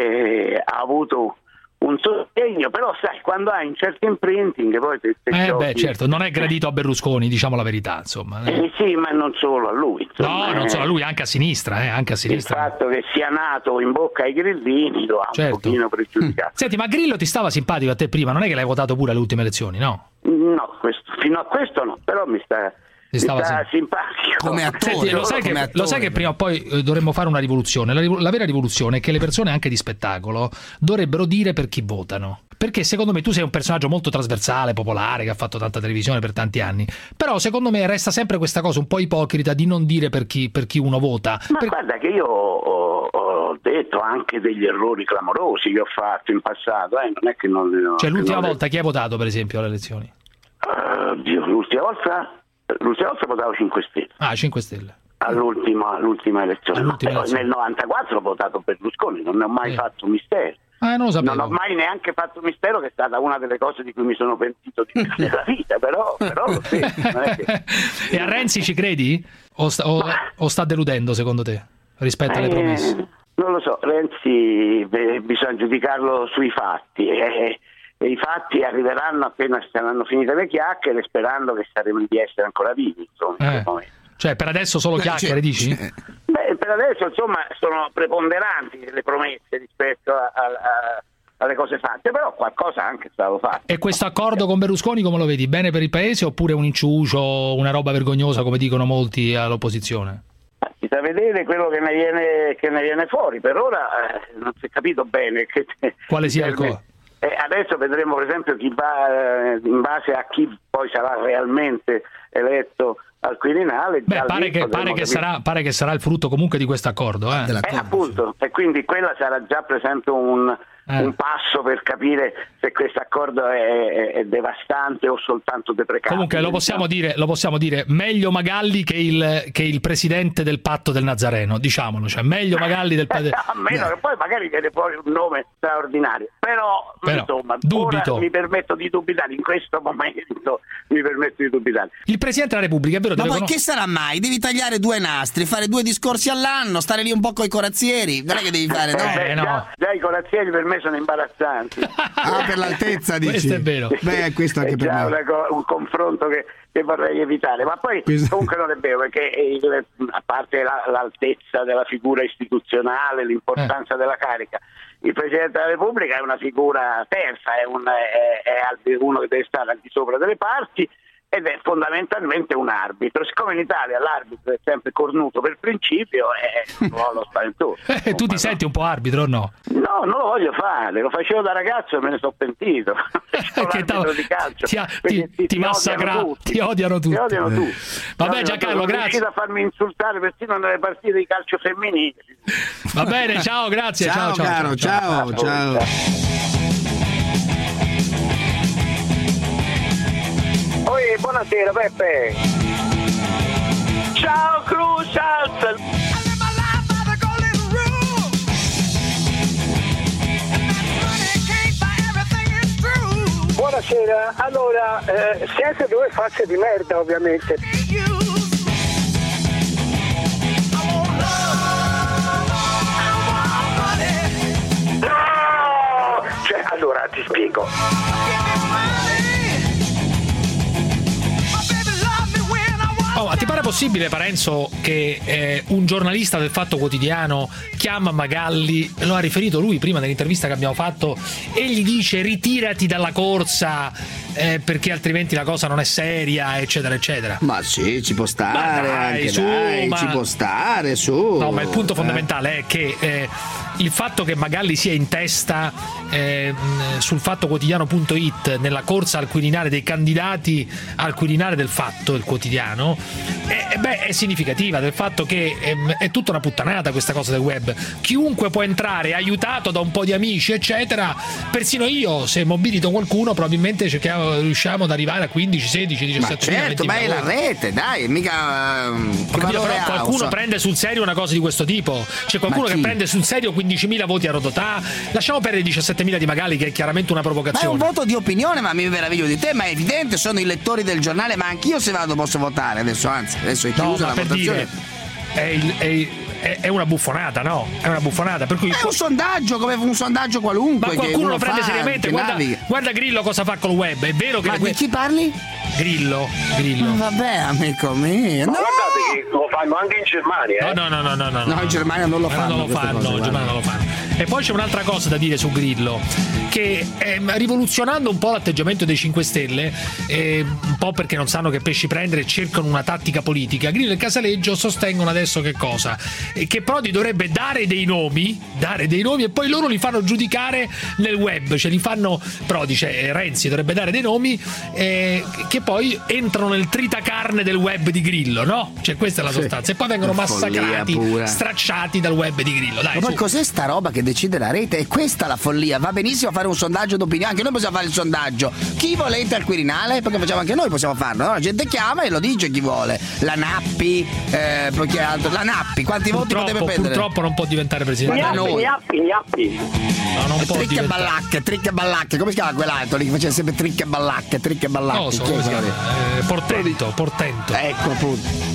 Speaker 12: e ha avuto un sostegno, però sai, quando hai un certo imprinting poi te, te
Speaker 6: eh
Speaker 12: giochi...
Speaker 6: beh certo, non è gradito a Berlusconi, diciamo la verità, insomma.
Speaker 12: Eh, sì, ma non solo a lui, insomma,
Speaker 6: no, non solo a lui, anche a sinistra, eh, anche a sinistra.
Speaker 12: Il fatto che sia nato in bocca ai grillini lo ha certo. un pochino pregiudicato.
Speaker 6: Mm. Senti, ma Grillo ti stava simpatico a te prima, non è che l'hai votato pure alle ultime elezioni, no?
Speaker 12: No, questo, fino a questo no, però mi sta...
Speaker 6: Mi stava
Speaker 12: sim- simpatico
Speaker 2: come attore.
Speaker 6: Senti, lo, sai
Speaker 2: come
Speaker 6: che,
Speaker 2: attore.
Speaker 6: lo sai che prima o poi eh, dovremmo fare una rivoluzione. La, rivo- la vera rivoluzione è che le persone anche di spettacolo dovrebbero dire per chi votano. Perché secondo me tu sei un personaggio molto trasversale, popolare, che ha fatto tanta televisione per tanti anni. Però secondo me resta sempre questa cosa un po' ipocrita di non dire per chi, per chi uno vota.
Speaker 12: Ma
Speaker 6: per...
Speaker 12: guarda che io ho, ho detto anche degli errori clamorosi che ho fatto in passato. Eh? Non è che non,
Speaker 6: cioè
Speaker 12: che
Speaker 6: l'ultima
Speaker 12: non
Speaker 6: volta chi hai votato per esempio alle elezioni?
Speaker 12: Uh, l'ultima volta... L'ultima volta votavo cinque Stelle.
Speaker 6: Ah, cinque Stelle.
Speaker 12: All'ultima, all'ultima elezione.
Speaker 6: All'ultima
Speaker 12: no,
Speaker 6: elezione.
Speaker 12: Nel novantaquattro ho votato Berlusconi, non ne ho mai eh. fatto mistero.
Speaker 6: Ah, non lo sapevo.
Speaker 12: Non ho mai neanche fatto mistero, che è stata una delle cose di cui mi sono pentito di più nella vita, però, però lo so. Che...
Speaker 6: E a Renzi ci credi? O sta, o, o sta deludendo secondo te rispetto alle
Speaker 12: eh,
Speaker 6: promesse?
Speaker 12: Non lo so, Renzi beh, bisogna giudicarlo sui fatti. Eh, E i fatti arriveranno appena saranno finite le chiacchiere, sperando che saremo di essere ancora vivi, insomma, in
Speaker 6: eh.
Speaker 12: quel momento.
Speaker 6: Cioè per adesso solo chiacchiere,
Speaker 2: cioè,
Speaker 6: dici?
Speaker 12: Beh, per adesso insomma sono preponderanti le promesse rispetto a, a, a, alle cose fatte, però qualcosa anche è stato fatto.
Speaker 6: E questo accordo con Berlusconi come lo vedi? Bene per il paese oppure un inciucio, una roba vergognosa come dicono molti all'opposizione?
Speaker 12: da vedere quello che ne viene, che ne viene fuori. Per ora eh, non si è capito bene che,
Speaker 6: quale sia il co-
Speaker 12: eh, adesso vedremo per esempio chi va, eh, in base a chi poi sarà realmente eletto al Quirinale.
Speaker 6: Beh, pare che, pare, che sarà, pare che sarà il frutto comunque di questo accordo. Eh.
Speaker 12: Eh, appunto, e quindi quella sarà già per esempio un, eh. un passo per capire se questo accordo è, è, è devastante o soltanto deprecabile.
Speaker 6: Comunque lo possiamo dire, lo possiamo dire meglio Magalli che il, che il presidente del patto del Nazareno, diciamolo, cioè meglio Magalli del patto.
Speaker 12: A meno che poi magari viene fuori un nome straordinario, però, però insomma,
Speaker 6: dubito.
Speaker 12: Ora mi permetto di dubitare, in questo momento mi permetto di dubitare.
Speaker 6: Il Presidente della Repubblica, è vero?
Speaker 2: Ma poi
Speaker 6: conos-
Speaker 2: che sarà mai? Devi tagliare due nastri, fare due discorsi all'anno, stare lì un po' coi corazzieri, non è che devi fare, no?
Speaker 12: Eh,
Speaker 6: no.
Speaker 12: Già, già i corazzieri per me sono imbarazzanti.
Speaker 13: Ah, per l'altezza dici?
Speaker 6: Questo è vero.
Speaker 13: Beh, questo anche
Speaker 12: è
Speaker 13: per
Speaker 12: già
Speaker 13: me.
Speaker 12: una co- un confronto che, che vorrei evitare, ma poi
Speaker 13: Questo...
Speaker 12: comunque non è vero, perché il, a parte la, l'altezza della figura istituzionale, l'importanza eh. della carica, il Presidente della Repubblica è una figura terza, è, un, è, è uno che deve stare al di sopra delle parti ed è fondamentalmente un arbitro. Siccome in Italia l'arbitro è sempre cornuto per principio, è un ruolo spaventoso.
Speaker 6: Eh, tu ti senti un po' arbitro o no?
Speaker 12: No, non lo voglio fare, lo facevo da ragazzo e me ne sono pentito.
Speaker 6: Che ta-
Speaker 12: di calcio,
Speaker 6: ti, ti, ti, ti massacra,
Speaker 12: odiano tutti.
Speaker 6: ti odiano tutti.
Speaker 12: Ti odiano
Speaker 6: eh.
Speaker 12: tutti.
Speaker 6: Vabbè,
Speaker 12: no,
Speaker 6: Giancarlo,
Speaker 12: sono
Speaker 6: grazie.
Speaker 12: riuscito a farmi insultare persino nelle partite di calcio femminile.
Speaker 6: Va bene, ciao, grazie.
Speaker 13: Ciao,
Speaker 6: ciao,
Speaker 13: caro, ciao, ciao. ciao. ciao.
Speaker 5: Oi, buonasera Peppe. Ciao Crucial. Buonasera, allora, eh, siete due facce di merda ovviamente. No! Cioè, allora, ti spiego.
Speaker 6: Oh, ma ti pare possibile, Parenzo, che eh, un giornalista del Fatto Quotidiano chiama Magalli, lo ha riferito lui prima nell'intervista che abbiamo fatto, e gli dice ritirati dalla corsa eh, perché altrimenti la cosa non è seria, eccetera, eccetera.
Speaker 2: Ma sì, ci può stare,
Speaker 6: Ma dai,
Speaker 2: anche
Speaker 6: su,
Speaker 2: dai,
Speaker 6: ma...
Speaker 2: ci può stare, su.
Speaker 6: No, ma il punto
Speaker 2: eh.
Speaker 6: fondamentale è che eh, il fatto che Magalli sia in testa eh, sul fattoquotidiano punto it nella corsa al Quirinale dei candidati al Quirinale del Fatto, il quotidiano, è, beh, è significativa del fatto che è, è tutta una puttanata questa cosa del web. Chiunque può entrare, aiutato da un po' di amici, eccetera. Persino io, se mobilito qualcuno, probabilmente cerchiamo, riusciamo ad arrivare a quindici, sedici, diciassette.
Speaker 2: Ma certo, ma è la rete, dai, mica uh,
Speaker 6: Capito, però qualcuno
Speaker 2: house.
Speaker 6: prende sul serio una cosa di questo tipo. C'è qualcuno che prende sul serio quindicimila voti a Rodotà. Lasciamo perdere i diciassettemila di Magalli, che è chiaramente una provocazione.
Speaker 2: Ma è un voto di opinione, ma mi meraviglio di te, ma è evidente, sono i lettori del giornale, ma anch'io se vado posso votare adesso, anzi, adesso è chiusa
Speaker 6: no,
Speaker 2: la
Speaker 6: ma per
Speaker 2: votazione.
Speaker 6: Dire, è, il, è, il, è, è una buffonata, no? È una buffonata. Per cui
Speaker 2: è un sondaggio, come un sondaggio qualunque.
Speaker 6: Ma qualcuno lo prende
Speaker 2: fa,
Speaker 6: seriamente. Guarda, guarda Grillo cosa fa col web. È vero che.
Speaker 2: Ma di chi parli?
Speaker 6: Grillo, Grillo.
Speaker 2: Ma vabbè, amico mio.
Speaker 5: Ma
Speaker 2: no!
Speaker 5: guardate che lo fanno anche in Germania. Eh?
Speaker 6: No, no, no, no, no,
Speaker 2: no. No, in Germania non lo
Speaker 6: Ma
Speaker 2: fanno.
Speaker 6: Non lo fanno,
Speaker 2: cose,
Speaker 6: in Germania non lo fanno. E poi c'è un'altra cosa da dire su Grillo, che eh, rivoluzionando un po' l'atteggiamento dei cinque Stelle, eh, un po' perché non sanno che pesci prendere e cercano una tattica politica, Grillo e Casaleggio sostengono adesso che cosa? Eh, che Prodi dovrebbe dare dei nomi, dare dei nomi e poi loro li fanno giudicare nel web, cioè li fanno, Prodi, cioè Renzi dovrebbe dare dei nomi eh, che poi entrano nel tritacarne del web di Grillo, no? Cioè questa è la sostanza. E poi vengono massacrati, stracciati dal web di Grillo. Dai,
Speaker 2: ma poi
Speaker 6: su.
Speaker 2: Cos'è sta roba che decide la rete? È questa la follia. Va benissimo fare un sondaggio d'opinione, anche noi possiamo fare il sondaggio. Chi volete al Quirinale? Perché facciamo anche noi, possiamo farlo, no? La gente chiama e lo dice chi vuole. La Nappi, eh, poi chi altro? La Nappi, quanti voti potrebbe prendere?
Speaker 6: Purtroppo non può diventare presidente.
Speaker 5: Gnappi, gnappi, gnappi.
Speaker 6: No, non può
Speaker 2: Tricche e
Speaker 6: diventare.
Speaker 2: ballacche, tricche e ballacche. Come si chiama quell'altro lì che faceva sempre tricche e ballacche, tricche e ballacche?
Speaker 6: Non lo so,
Speaker 2: Chi è
Speaker 6: come si
Speaker 2: quello
Speaker 6: chiama?
Speaker 2: lì?
Speaker 6: Eh, portento, portento.
Speaker 2: Ecco appunto.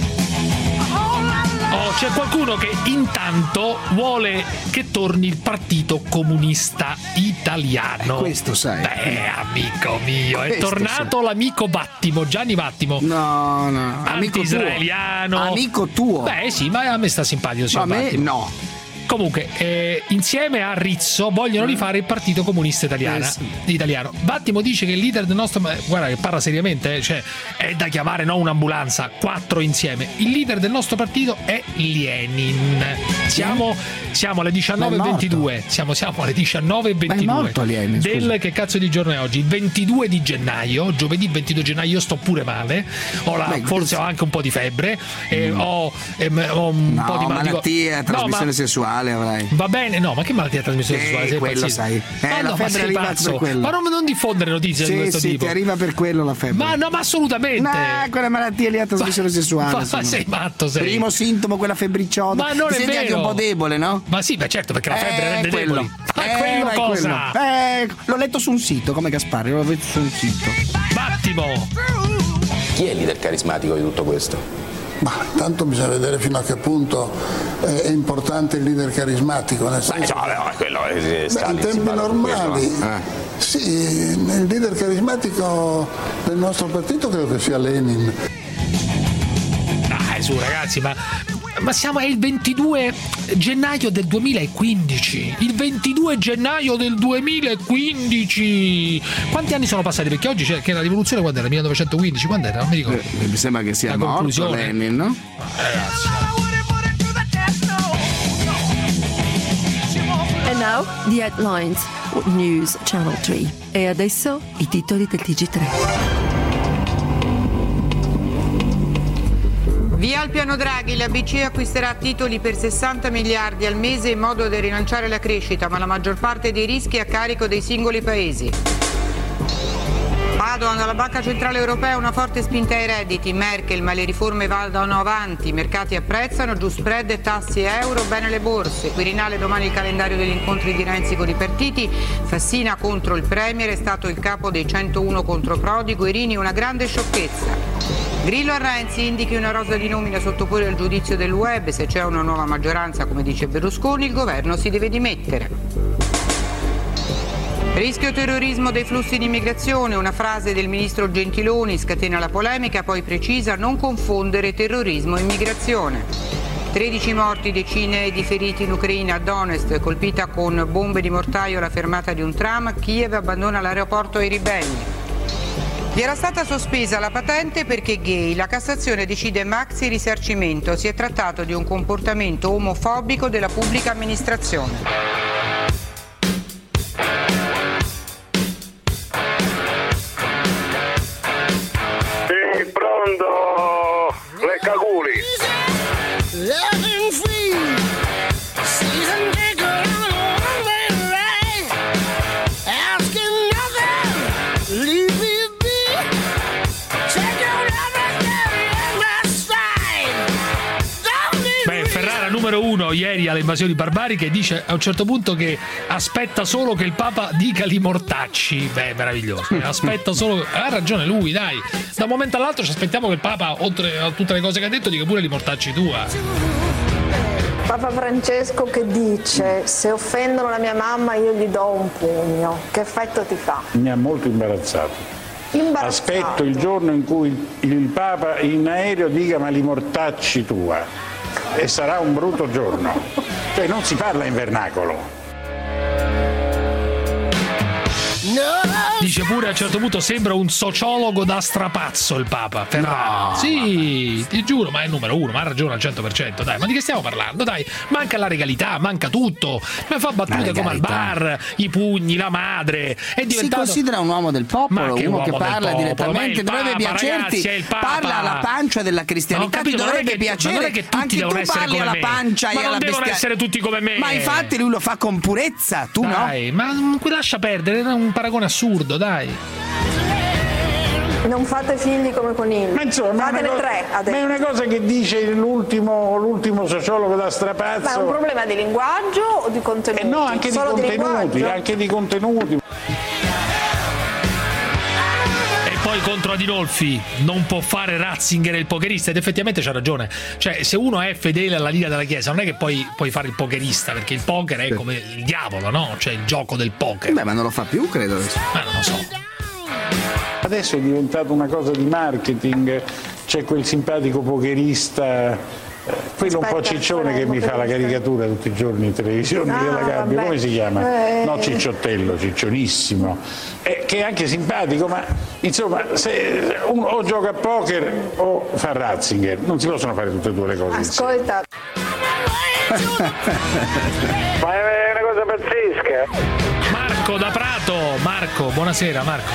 Speaker 6: Oh, c'è qualcuno che intanto vuole che torni il Partito Comunista Italiano.
Speaker 2: Eh, questo sai.
Speaker 6: Beh, amico mio, è
Speaker 2: Questo
Speaker 6: tornato
Speaker 2: sai.
Speaker 6: l'amico Vattimo, Gianni Vattimo.
Speaker 2: No, no, amico
Speaker 6: anti-israeliano.
Speaker 2: tuo. Amico tuo.
Speaker 6: Beh, sì, ma a me sta simpatico.
Speaker 2: A me
Speaker 6: Vattimo.
Speaker 2: no.
Speaker 6: Comunque, eh, insieme a Rizzo vogliono rifare il Partito Comunista Italiana,
Speaker 2: Eh, sì.
Speaker 6: italiano. Vattimo dice che il leader del nostro, ma guarda che parla seriamente, eh, cioè è da chiamare, no un'ambulanza, quattro insieme. Il leader del nostro partito è Lenin. Siamo, siamo alle diciannove e ventidue. Siamo, siamo alle diciannove e ventidue.
Speaker 2: Ma è morto Lenin,
Speaker 6: del
Speaker 2: scusa.
Speaker 6: che cazzo di giorno è oggi? Il ventidue di gennaio, giovedì ventidue gennaio. Io sto pure male, ho la,
Speaker 2: Beh,
Speaker 6: forse ho anche un po' di febbre, e ho, ehm, ho un
Speaker 2: No,
Speaker 6: po' di mal di go-
Speaker 2: malattia, trasmissione
Speaker 6: No, ma-
Speaker 2: sessuale avrai.
Speaker 6: Va bene, no, ma che malattia trasmissione
Speaker 2: Eh,
Speaker 6: sessuale? Sei
Speaker 2: quello
Speaker 6: impazzito?
Speaker 2: sai. Eh,
Speaker 6: Ma
Speaker 2: la
Speaker 6: no, ma
Speaker 2: febbre
Speaker 6: sei
Speaker 2: arriva
Speaker 6: pazzo.
Speaker 2: per quello.
Speaker 6: Ma non, non diffondere notizie
Speaker 2: Sì,
Speaker 6: di questo
Speaker 2: sì,
Speaker 6: tipo.
Speaker 2: ti arriva per quello la febbre.
Speaker 6: Ma no, ma assolutamente.
Speaker 2: No, quella malattia lì a trasmissione
Speaker 6: Ma-
Speaker 2: sessuale.
Speaker 6: ma- ma
Speaker 2: sono.
Speaker 6: sei matto, sei.
Speaker 2: Primo sintomo, quella febbricciotta.
Speaker 6: Ma non
Speaker 2: Ti
Speaker 6: è
Speaker 2: senti anche
Speaker 6: vero.
Speaker 2: un po' debole, no?
Speaker 6: Ma sì, beh certo, perché la febbre
Speaker 2: Eh,
Speaker 6: rende
Speaker 2: quello.
Speaker 6: deboli. Ma
Speaker 2: Eh,
Speaker 6: quello
Speaker 2: ma è
Speaker 6: cosa?
Speaker 2: quello. Eh, l'ho letto su un sito, come Gasparri, l'ho letto su un sito.
Speaker 6: Vattimo.
Speaker 14: Chi è il leader carismatico di tutto questo?
Speaker 15: Ma intanto bisogna vedere fino a che punto è importante il leader carismatico. Nel senso,
Speaker 14: no, no, quello è,
Speaker 15: beh, in
Speaker 14: Stalin si
Speaker 15: tempi
Speaker 14: parla di
Speaker 15: normali,
Speaker 14: quello, eh.
Speaker 15: sì, il leader carismatico del nostro partito credo che sia Lenin.
Speaker 6: Dai, su ragazzi, ma, ma siamo al ventidue gennaio del duemilaquindici. Il ventidue gennaio del duemilaquindici. Quanti anni sono passati? Perché oggi c'è che la rivoluzione quando era? millenovecentoquindici? Quando era? Non mi ricordo.
Speaker 2: Eh, mi sembra che sia
Speaker 6: La
Speaker 2: morto
Speaker 6: conclusione.
Speaker 2: Lenin, no?
Speaker 6: Ragazzi.
Speaker 16: And now the headlines, News Channel tre. E adesso i titoli del T G tre.
Speaker 17: Via il piano Draghi, la B C E acquisterà titoli per sessanta miliardi al mese in modo da rilanciare la crescita, ma la maggior parte dei rischi è a carico dei singoli paesi. Padoan, dalla Banca Centrale Europea una forte spinta ai redditi, Merkel, ma le riforme vadano avanti, i mercati apprezzano, giù spread e tassi euro, bene le borse. Quirinale domani il calendario degli incontri di Renzi con i partiti, Fassina contro il Premier, è stato il capo dei centouno contro Prodi, Guerini una grande sciocchezza. Grillo a Renzi, indichi una rosa di nomi da sottoporre al giudizio del web, se c'è una nuova maggioranza come dice Berlusconi il governo si deve dimettere. Rischio terrorismo dei flussi di immigrazione, una frase del ministro Gentiloni scatena la polemica, poi precisa non confondere terrorismo e immigrazione. tredici morti, decine di feriti in Ucraina, a Donetsk, colpita con bombe di mortaio la fermata di un tram, Kiev abbandona l'aeroporto ai ribelli. Gli era stata sospesa la patente perché gay, la Cassazione decide maxi risarcimento, si è trattato di un comportamento omofobico della pubblica amministrazione.
Speaker 1: Sì, pronto, leccaculi.
Speaker 6: Beh, Ferrara numero uno ieri alle invasioni barbariche dice a un certo punto che aspetta solo che il Papa dica li mortacci. Beh, meraviglioso. Aspetta solo. Ha ragione lui, dai. Da un momento all'altro ci aspettiamo che il Papa, oltre a tutte le cose che ha detto, dica pure li mortacci tua.
Speaker 18: Papa Francesco che dice: se offendono la mia mamma io gli do un pugno. Che effetto ti fa?
Speaker 10: Mi ha molto imbarazzato.
Speaker 18: Imbarazzato.
Speaker 10: Aspetto il giorno in cui il Papa in aereo dica ma li mortacci tua. E sarà un brutto giorno. Cioè non si parla in vernacolo.
Speaker 6: Dice pure a un certo punto sembra un sociologo da strapazzo il Papa Ferrara.
Speaker 2: No.
Speaker 6: Sì, ti giuro, ma è il numero uno, ma ha ragione al cento per cento. Dai, ma di che stiamo parlando? Dai, manca la regalità, manca tutto. Ma fa battute come al bar, i pugni, la madre. È diventato...
Speaker 2: Si considera un uomo del popolo,
Speaker 6: Ma che
Speaker 2: uno che
Speaker 6: uomo del
Speaker 2: parla
Speaker 6: popolo?
Speaker 2: direttamente,
Speaker 6: Ma è il
Speaker 2: dovrebbe
Speaker 6: Papa,
Speaker 2: piacerti,
Speaker 6: ragazzi, è il Papa.
Speaker 2: parla alla pancia della cristianità,
Speaker 6: Ma ho capito,
Speaker 2: ti
Speaker 6: ma non è
Speaker 2: dovrebbe
Speaker 6: che- ma non è
Speaker 2: piacere.
Speaker 6: che tutti
Speaker 2: Anche
Speaker 6: devono
Speaker 2: tu
Speaker 6: essere
Speaker 2: parli
Speaker 6: come
Speaker 2: alla
Speaker 6: me.
Speaker 2: pancia
Speaker 6: Ma
Speaker 2: e
Speaker 6: non
Speaker 2: alla
Speaker 6: devono
Speaker 2: bestia.
Speaker 6: essere tutti come me.
Speaker 2: Ma infatti lui lo fa con purezza, tu
Speaker 6: Dai, ma qui lascia perdere, era un paragone assurdo, dai.
Speaker 18: Non fate figli come conigli.
Speaker 10: Ma insomma, è
Speaker 18: Fatene
Speaker 10: una,
Speaker 18: tre
Speaker 10: co-
Speaker 18: adesso.
Speaker 10: ma è una cosa che dice l'ultimo, l'ultimo sociologo da strapazzo.
Speaker 18: Ma è un problema di linguaggio o di contenuti?
Speaker 10: Eh no, anche di
Speaker 18: Solo
Speaker 10: contenuti,
Speaker 18: linguaggio?
Speaker 10: anche di contenuti.
Speaker 6: E poi contro Adinolfi non può fare Ratzinger il pokerista, ed effettivamente c'ha ragione. Cioè, se uno è fedele alla linea della Chiesa, non è che poi puoi fare il pokerista, perché il poker è come il diavolo, no? Cioè il gioco del poker.
Speaker 2: Beh, ma non lo fa più, credo.
Speaker 6: Ma non lo so.
Speaker 10: Adesso è diventato una cosa di marketing, c'è quel simpatico pokerista quello un po' ciccione che mi fa la caricatura tutti i giorni in televisione
Speaker 18: Ah,
Speaker 10: della Gambia,
Speaker 18: vabbè.
Speaker 10: come si chiama?
Speaker 18: Eh.
Speaker 10: No, Cicciottello, ciccionissimo, eh, che è anche simpatico, ma insomma se uno o gioca a poker o fa Ratzinger, non si possono fare tutte e due le cose insieme.
Speaker 18: Ascolta.
Speaker 5: Ma è una cosa pazzesca.
Speaker 6: Marco da Prato, Marco, buonasera Marco.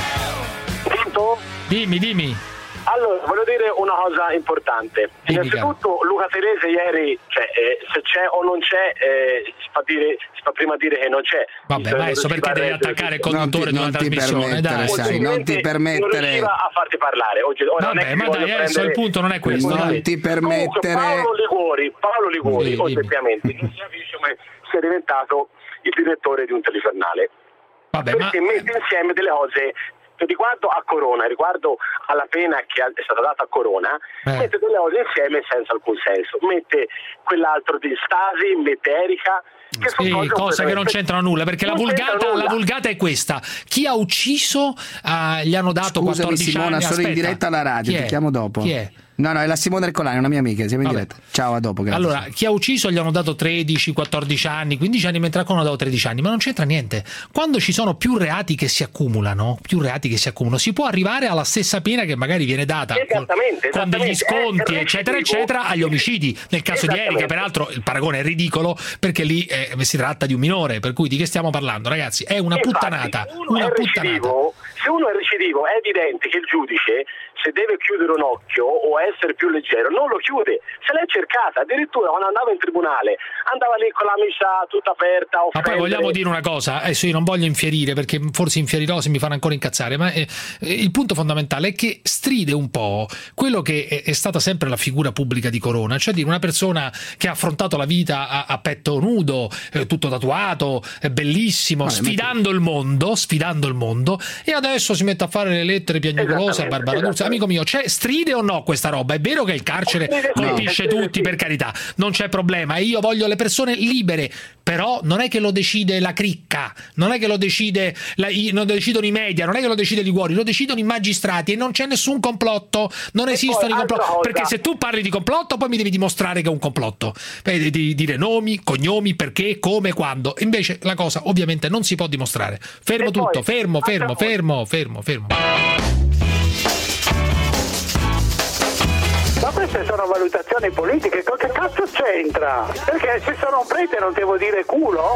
Speaker 5: Pronto?
Speaker 6: Dimmi, dimmi.
Speaker 5: Allora, voglio dire una cosa importante.
Speaker 6: Dimmi,
Speaker 5: Innanzitutto Luca Telese ieri, cioè, eh, se c'è o non c'è, eh, si, fa dire, si fa prima dire che non c'è.
Speaker 6: Vabbè, ma adesso perché devi attaccare il conduttore di una
Speaker 2: non ti
Speaker 6: trasmissione?
Speaker 2: permettere,
Speaker 6: Dai,
Speaker 2: sai,
Speaker 6: su.
Speaker 2: non ti
Speaker 5: Non
Speaker 2: permettere.
Speaker 5: riusciva a farti parlare. Oggi, ora non è
Speaker 6: Vabbè,
Speaker 5: che
Speaker 6: ma
Speaker 5: voglio
Speaker 6: dai, adesso
Speaker 5: prendere-
Speaker 6: il punto non è questo.
Speaker 2: Non
Speaker 6: dai.
Speaker 2: ti
Speaker 5: Comunque,
Speaker 2: permettere.
Speaker 5: Paolo Liguori, Paolo Liguori,
Speaker 6: Dimmi, dimmi.
Speaker 5: oggettivamente, non si capisce come sia diventato il direttore di un telegiornale.
Speaker 6: Vabbè, ma
Speaker 5: Perché mette insieme delle cose riguardo a Corona, riguardo alla pena che è stata data a Corona,
Speaker 6: Eh.
Speaker 5: mette delle cose insieme senza alcun senso. Mette quell'altro di Stasi, mette Erika. Che sono
Speaker 6: sì,
Speaker 5: cose
Speaker 6: cose che non
Speaker 5: completamente-
Speaker 6: c'entrano nulla, perché la
Speaker 5: non c'entra
Speaker 6: vulgata,
Speaker 5: nulla.
Speaker 6: la vulgata è questa: chi ha ucciso ah, gli hanno dato
Speaker 2: Scusami
Speaker 6: quattordici
Speaker 2: Simona,
Speaker 6: anni.
Speaker 2: sono in
Speaker 6: Aspetta.
Speaker 2: diretta alla radio,
Speaker 6: Chi
Speaker 2: ti
Speaker 6: è?
Speaker 2: chiamo dopo.
Speaker 6: Chi è?
Speaker 2: No, no, è la Simona Ercolani, una mia amica, siamo in
Speaker 6: Vabbè.
Speaker 2: diretta. Ciao, a dopo, grazie.
Speaker 6: Allora, chi ha ucciso gli hanno dato tredici, quattordici anni, quindici anni, mentre a Corona hanno dato tredici anni, ma non c'entra niente. Quando ci sono più reati che si accumulano, più reati che si accumulano, si può arrivare alla stessa pena che magari viene data con,
Speaker 5: Esattamente,
Speaker 6: con degli
Speaker 5: esattamente.
Speaker 6: sconti,
Speaker 5: È- è
Speaker 6: eccetera,
Speaker 5: recidivo.
Speaker 6: eccetera, agli omicidi. Nel caso di Erika,
Speaker 5: Esattamente.
Speaker 6: peraltro, il paragone è ridicolo perché lì eh, si tratta di un minore, per cui di che stiamo parlando, ragazzi? È una
Speaker 5: Infatti,
Speaker 6: puttanata,
Speaker 5: se uno
Speaker 6: una
Speaker 5: è
Speaker 6: puttanata.
Speaker 5: recidivo, se uno è recidivo è evidente che il giudice, se deve chiudere un occhio o essere più leggero, non lo chiude, se l'è cercata. Addirittura quando andava in tribunale andava lì con la misa tutta aperta a
Speaker 6: Ma poi
Speaker 5: offendere.
Speaker 6: vogliamo dire una cosa, adesso io non voglio infierire perché forse infierirò se mi fanno ancora incazzare, ma eh, eh, il punto fondamentale è che stride un po' quello che è, è stata sempre la figura pubblica di Corona, cioè dire una persona che ha affrontato la vita a, a petto nudo, eh, tutto tatuato, eh, bellissimo,
Speaker 2: Vabbè,
Speaker 6: sfidando il mondo, sfidando il mondo, e adesso si mette a fare le lettere piagnucolose a Barbara D'Urso. Amico mio, c'è stride o no questa roba? È vero che il carcere colpisce tutti, per carità, non c'è problema, e io voglio le persone libere, però non è che lo decide la cricca, non è che lo decide la, i, non lo decidono i media, non è che lo decide Liguori, lo decidono i magistrati, e non c'è nessun complotto, non esistono i
Speaker 5: altra
Speaker 6: complotti,
Speaker 5: cosa.
Speaker 6: perché se tu parli di complotto poi mi devi dimostrare che è un complotto. Beh, devi dire nomi, cognomi, perché, come, quando. Invece la cosa ovviamente non si può dimostrare. Fermo
Speaker 5: E
Speaker 6: tutto,
Speaker 5: poi,
Speaker 6: fermo,
Speaker 5: altra
Speaker 6: fermo,
Speaker 5: cosa.
Speaker 6: fermo, fermo, fermo.
Speaker 5: Ma queste sono valutazioni politiche, con che cazzo c'entra? Perché se sono un prete non devo dire culo?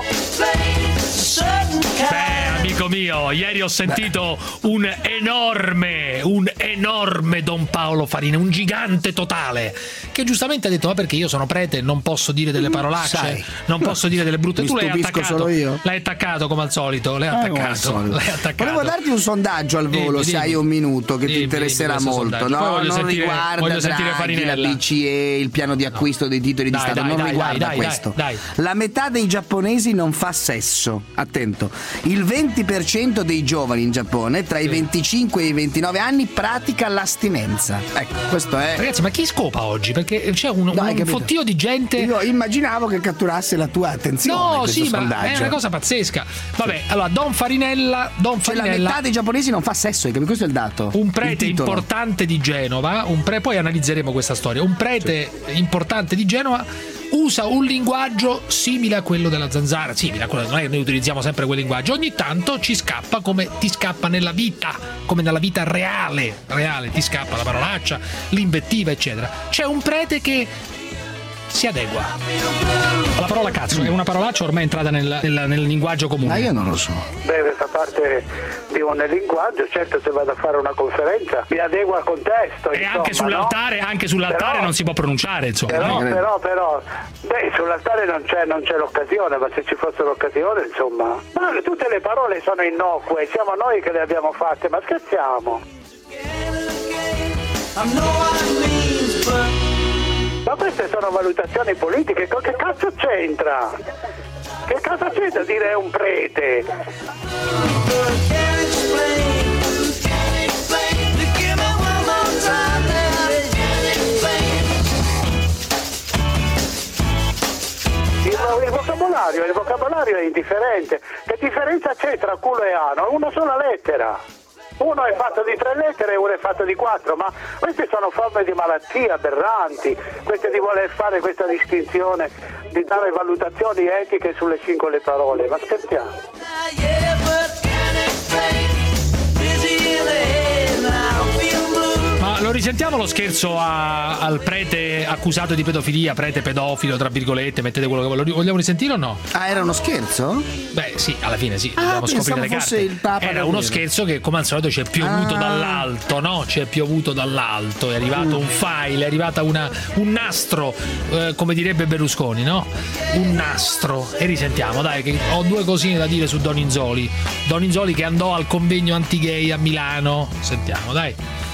Speaker 6: Beh, amico mio, ieri ho sentito un enorme, un enorme Don Paolo Farina, un gigante totale, che giustamente ha detto: ma perché io sono prete, non posso dire delle parolacce,
Speaker 2: Sai.
Speaker 6: non posso dire delle brutte.
Speaker 2: Mi
Speaker 6: Tu l'hai
Speaker 2: stupisco
Speaker 6: attaccato,
Speaker 2: solo io.
Speaker 6: l'hai attaccato come al solito, l'hai
Speaker 2: Ah, come al
Speaker 6: attaccato,
Speaker 2: solito.
Speaker 6: l'hai attaccato.
Speaker 2: Volevo darti un sondaggio al volo,
Speaker 6: Dimmi,
Speaker 2: se
Speaker 6: dimmi.
Speaker 2: hai un minuto, che
Speaker 6: Dimmi,
Speaker 2: ti interesserà
Speaker 6: dimmi questo
Speaker 2: molto.
Speaker 6: sondaggio. Poi
Speaker 2: No,
Speaker 6: voglio
Speaker 2: non
Speaker 6: sentire-
Speaker 2: riguarda
Speaker 6: voglio sentire
Speaker 2: Draghi, la
Speaker 6: Farinella.
Speaker 2: B C E, il piano di acquisto dei titoli
Speaker 6: Dai,
Speaker 2: di Stato,
Speaker 6: dai,
Speaker 2: non
Speaker 6: dai,
Speaker 2: riguarda
Speaker 6: dai, dai,
Speaker 2: questo.
Speaker 6: dai.
Speaker 2: La metà dei giapponesi non fa sesso, attento. Il venti per cento dei giovani in Giappone, tra i venticinque e i ventinove anni, pratica l'astinenza. Ecco, questo è...
Speaker 6: Ragazzi, ma chi scopa oggi? Perché c'è un,
Speaker 2: No, hai
Speaker 6: un
Speaker 2: capito?
Speaker 6: fottio di gente.
Speaker 2: Io immaginavo che catturasse la tua attenzione
Speaker 6: No,
Speaker 2: questo
Speaker 6: sì, ma
Speaker 2: sondaggio.
Speaker 6: è una cosa pazzesca. Vabbè, allora, Don Farinella, Don
Speaker 2: Cioè, la
Speaker 6: Farinella,
Speaker 2: metà dei giapponesi non fa sesso, hai capito? Questo è il dato.
Speaker 6: un
Speaker 2: Il
Speaker 6: prete
Speaker 2: titolo.
Speaker 6: importante di Genova, un pre- poi analizzeremo questa storia. Un prete importante di Genova usa un linguaggio simile a quello della zanzara, simile a quello, non è che noi utilizziamo sempre quel linguaggio, ogni tanto ci scappa come ti scappa nella vita, come nella vita reale, reale ti scappa la parolaccia, l'invettiva, eccetera. C'è un prete che si adegua. La parola cazzo è una parolaccia ormai entrata nel, nel, nel linguaggio comune.
Speaker 2: Ma io non lo so.
Speaker 5: Beh, fa parte di un linguaggio, certo se vado a fare una conferenza mi adeguo al contesto.
Speaker 6: E
Speaker 5: insomma,
Speaker 6: anche sull'altare,
Speaker 5: no?
Speaker 6: anche sull'altare
Speaker 5: Però-
Speaker 6: non si può pronunciare, insomma.
Speaker 5: Però,
Speaker 6: no?
Speaker 5: però, però, beh, sull'altare non c'è, non c'è l'occasione, ma se ci fosse l'occasione, insomma. Ma tutte le parole sono innocue, siamo noi che le abbiamo fatte, ma scherziamo. Ma queste sono valutazioni politiche, con che cazzo c'entra? Che cazzo c'entra dire un prete? Il, il vocabolario, il vocabolario è indifferente. Che differenza c'è tra culo e ano? Una sola lettera.
Speaker 1: Uno è fatto di tre lettere e uno è fatto di quattro, ma queste sono forme di malattia aberranti, queste di voler fare questa distinzione, di dare valutazioni etiche sulle singole parole, ma scherziamo.
Speaker 6: Ma lo risentiamo lo scherzo a- al prete accusato di pedofilia, prete pedofilo, tra virgolette, mettete quello che vogliamo, vogliamo risentire o no?
Speaker 2: Ah, era uno scherzo?
Speaker 6: Beh, sì, alla fine sì,
Speaker 2: Ah,
Speaker 6: dobbiamo
Speaker 2: pensavo
Speaker 6: scoprire le
Speaker 2: fosse
Speaker 6: carte.
Speaker 2: il Papa
Speaker 6: Era
Speaker 2: davvero.
Speaker 6: uno scherzo che, come al solito, ci è piovuto
Speaker 2: Ah.
Speaker 6: dall'alto, no? Ci è piovuto dall'alto, è arrivato
Speaker 2: Mm.
Speaker 6: un file, è arrivata una, un nastro, eh, come direbbe Berlusconi, no? Un nastro. E risentiamo, dai, che ho due cosine da dire su Don Inzoli. Don Inzoli che andò al convegno anti-gay a Milano. Sentiamo, dai.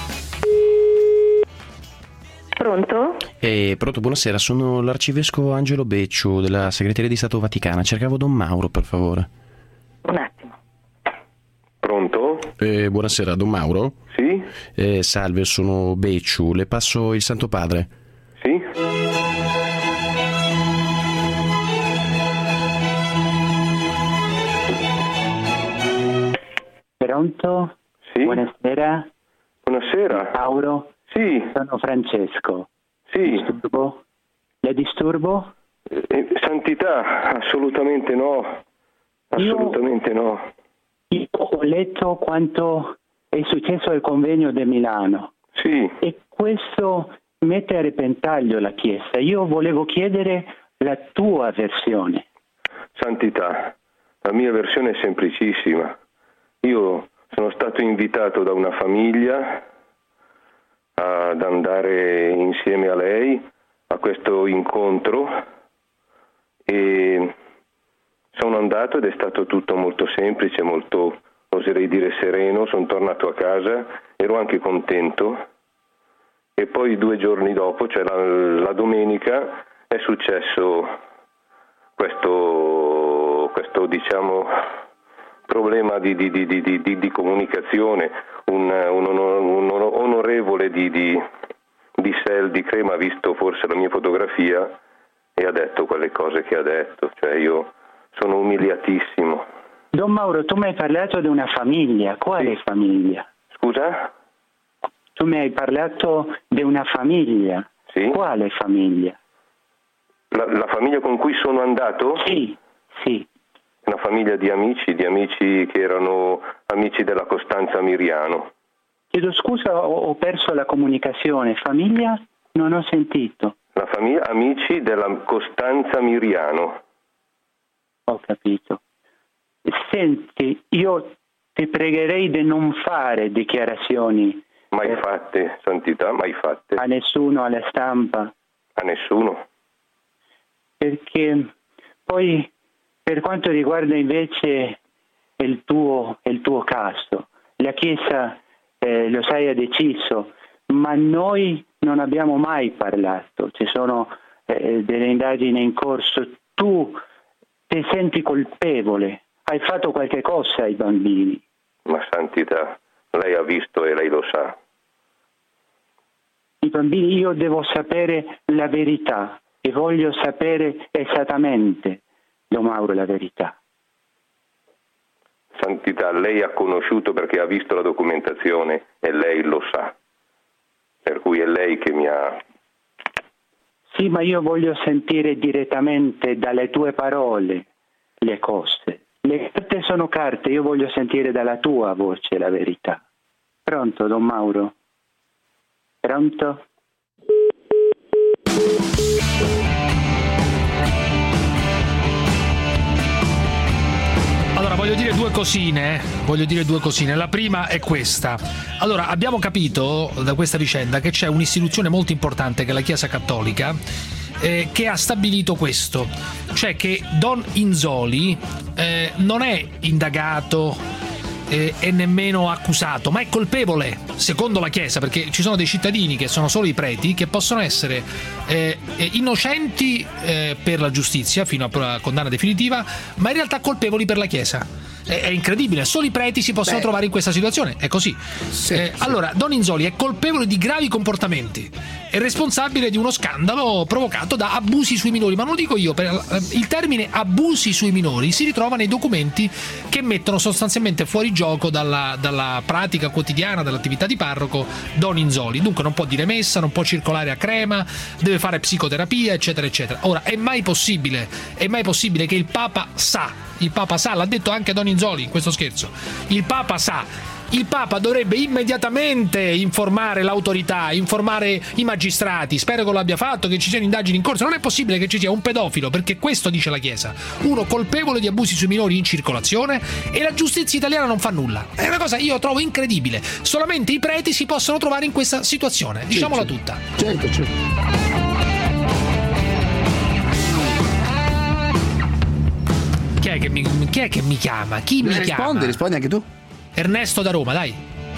Speaker 19: Pronto?
Speaker 20: Eh, pronto, buonasera, sono l'arcivescovo Angelo Becciu della Segreteria di Stato Vaticana. Cercavo Don Mauro, per favore.
Speaker 19: Un attimo.
Speaker 20: Pronto? Eh, buonasera, Don Mauro? Sì? Eh, salve, sono Becciu, le passo il Santo Padre. Sì?
Speaker 21: Pronto?
Speaker 20: Sì?
Speaker 21: Buonasera.
Speaker 20: Buonasera.
Speaker 21: Mauro?
Speaker 20: Sì.
Speaker 21: Sono Francesco.
Speaker 20: Sì.
Speaker 21: Disturbo? Le disturbo?
Speaker 20: Eh, santità, assolutamente no. Assolutamente no.
Speaker 21: Io ho letto quanto è successo al convegno di Milano.
Speaker 20: Sì.
Speaker 21: E questo mette a repentaglio la Chiesa. Io volevo chiedere la tua versione.
Speaker 20: Santità, la mia versione è semplicissima. Io sono stato invitato da una famiglia ad andare insieme a lei a questo incontro e sono andato ed è stato tutto molto semplice, molto, oserei dire, sereno. Sono tornato a casa, ero anche contento e poi due giorni dopo, cioè la, la domenica, è successo questo, questo diciamo problema di, di, di, di, di, di comunicazione. Un, un, un onorevole di, di, di Sel di Crema ha visto forse la mia fotografia e ha detto quelle cose che ha detto, cioè io sono umiliatissimo.
Speaker 21: Don Mauro, tu mi hai parlato di una famiglia. Quale famiglia?
Speaker 20: Scusa?
Speaker 21: Tu mi hai parlato di una famiglia.
Speaker 20: Sì?
Speaker 21: Quale famiglia?
Speaker 20: La, la famiglia con cui sono andato?
Speaker 21: Sì, sì.
Speaker 20: Una famiglia di amici, di amici che erano amici della Costanza Miriano.
Speaker 21: Chiedo scusa, ho, ho perso la comunicazione. Famiglia? Non ho sentito.
Speaker 20: La famiglia, amici della Costanza Miriano.
Speaker 21: Ho capito. Senti, io ti pregherei di non fare dichiarazioni.
Speaker 20: Mai fatte, santità, mai fatte.
Speaker 21: A nessuno, alla stampa.
Speaker 20: A nessuno.
Speaker 21: Perché poi, per quanto riguarda invece il tuo, il tuo caso, la Chiesa, eh, lo sai, ha deciso, ma noi non abbiamo mai parlato. Ci sono eh, delle indagini in corso. Tu ti senti colpevole? Hai fatto qualche cosa ai bambini?
Speaker 20: Ma santità, lei ha visto e lei lo sa.
Speaker 21: I bambini, io devo sapere la verità e voglio sapere esattamente, Don Mauro, la verità.
Speaker 20: Santità, lei ha conosciuto perché ha visto la documentazione e lei lo sa. Per cui è lei che mi ha...
Speaker 21: Sì, ma io voglio sentire direttamente dalle tue parole le cose. Le carte sono carte, io voglio sentire dalla tua voce la verità. Pronto, Don Mauro? Pronto?
Speaker 6: Allora, voglio dire due cosine, eh. voglio dire due cosine. La prima è questa. Allora, abbiamo capito da questa vicenda che c'è un'istituzione molto importante che è la Chiesa Cattolica, eh, che ha stabilito questo, cioè che Don Inzoli eh, non è indagato eh, e nemmeno accusato, ma è colpevole, secondo la Chiesa, perché ci sono dei cittadini che sono solo i preti che possono essere eh, innocenti eh, per la giustizia fino a condanna definitiva, ma in realtà colpevoli per la Chiesa. È, è incredibile, solo i preti si possono
Speaker 2: Beh.
Speaker 6: trovare in questa situazione, è così.
Speaker 2: Sì,
Speaker 6: Eh,
Speaker 2: sì.
Speaker 6: Allora, Don Inzoli è colpevole di gravi comportamenti, è responsabile di uno scandalo provocato da abusi sui minori, ma non lo dico io, per, eh, il termine abusi sui minori si ritrova nei documenti che mettono sostanzialmente fuori gioco dalla, dalla pratica quotidiana dell'attività di parroco Don Inzoli. Dunque non può dire messa, non può circolare a Crema, deve fare psicoterapia, eccetera eccetera. Ora, è mai possibile, è mai possibile che il Papa sa, il Papa sa, l'ha detto anche Don Inzoli in questo scherzo, il Papa sa, il Papa dovrebbe immediatamente informare l'autorità, informare i magistrati, spero che lo abbia fatto, che ci siano indagini in corso. Non è possibile che ci sia un pedofilo, perché questo dice la Chiesa, uno colpevole di abusi sui minori in circolazione, e la giustizia italiana non fa nulla. È una cosa io trovo incredibile. Solamente i preti si possono trovare in questa situazione, diciamola tutta.
Speaker 2: Certo, certo.
Speaker 6: Chi è che mi, chi è che mi chiama? Chi mi
Speaker 2: Rispondi,
Speaker 6: chiama?
Speaker 2: rispondi anche tu.
Speaker 6: Ernesto da Roma, dai.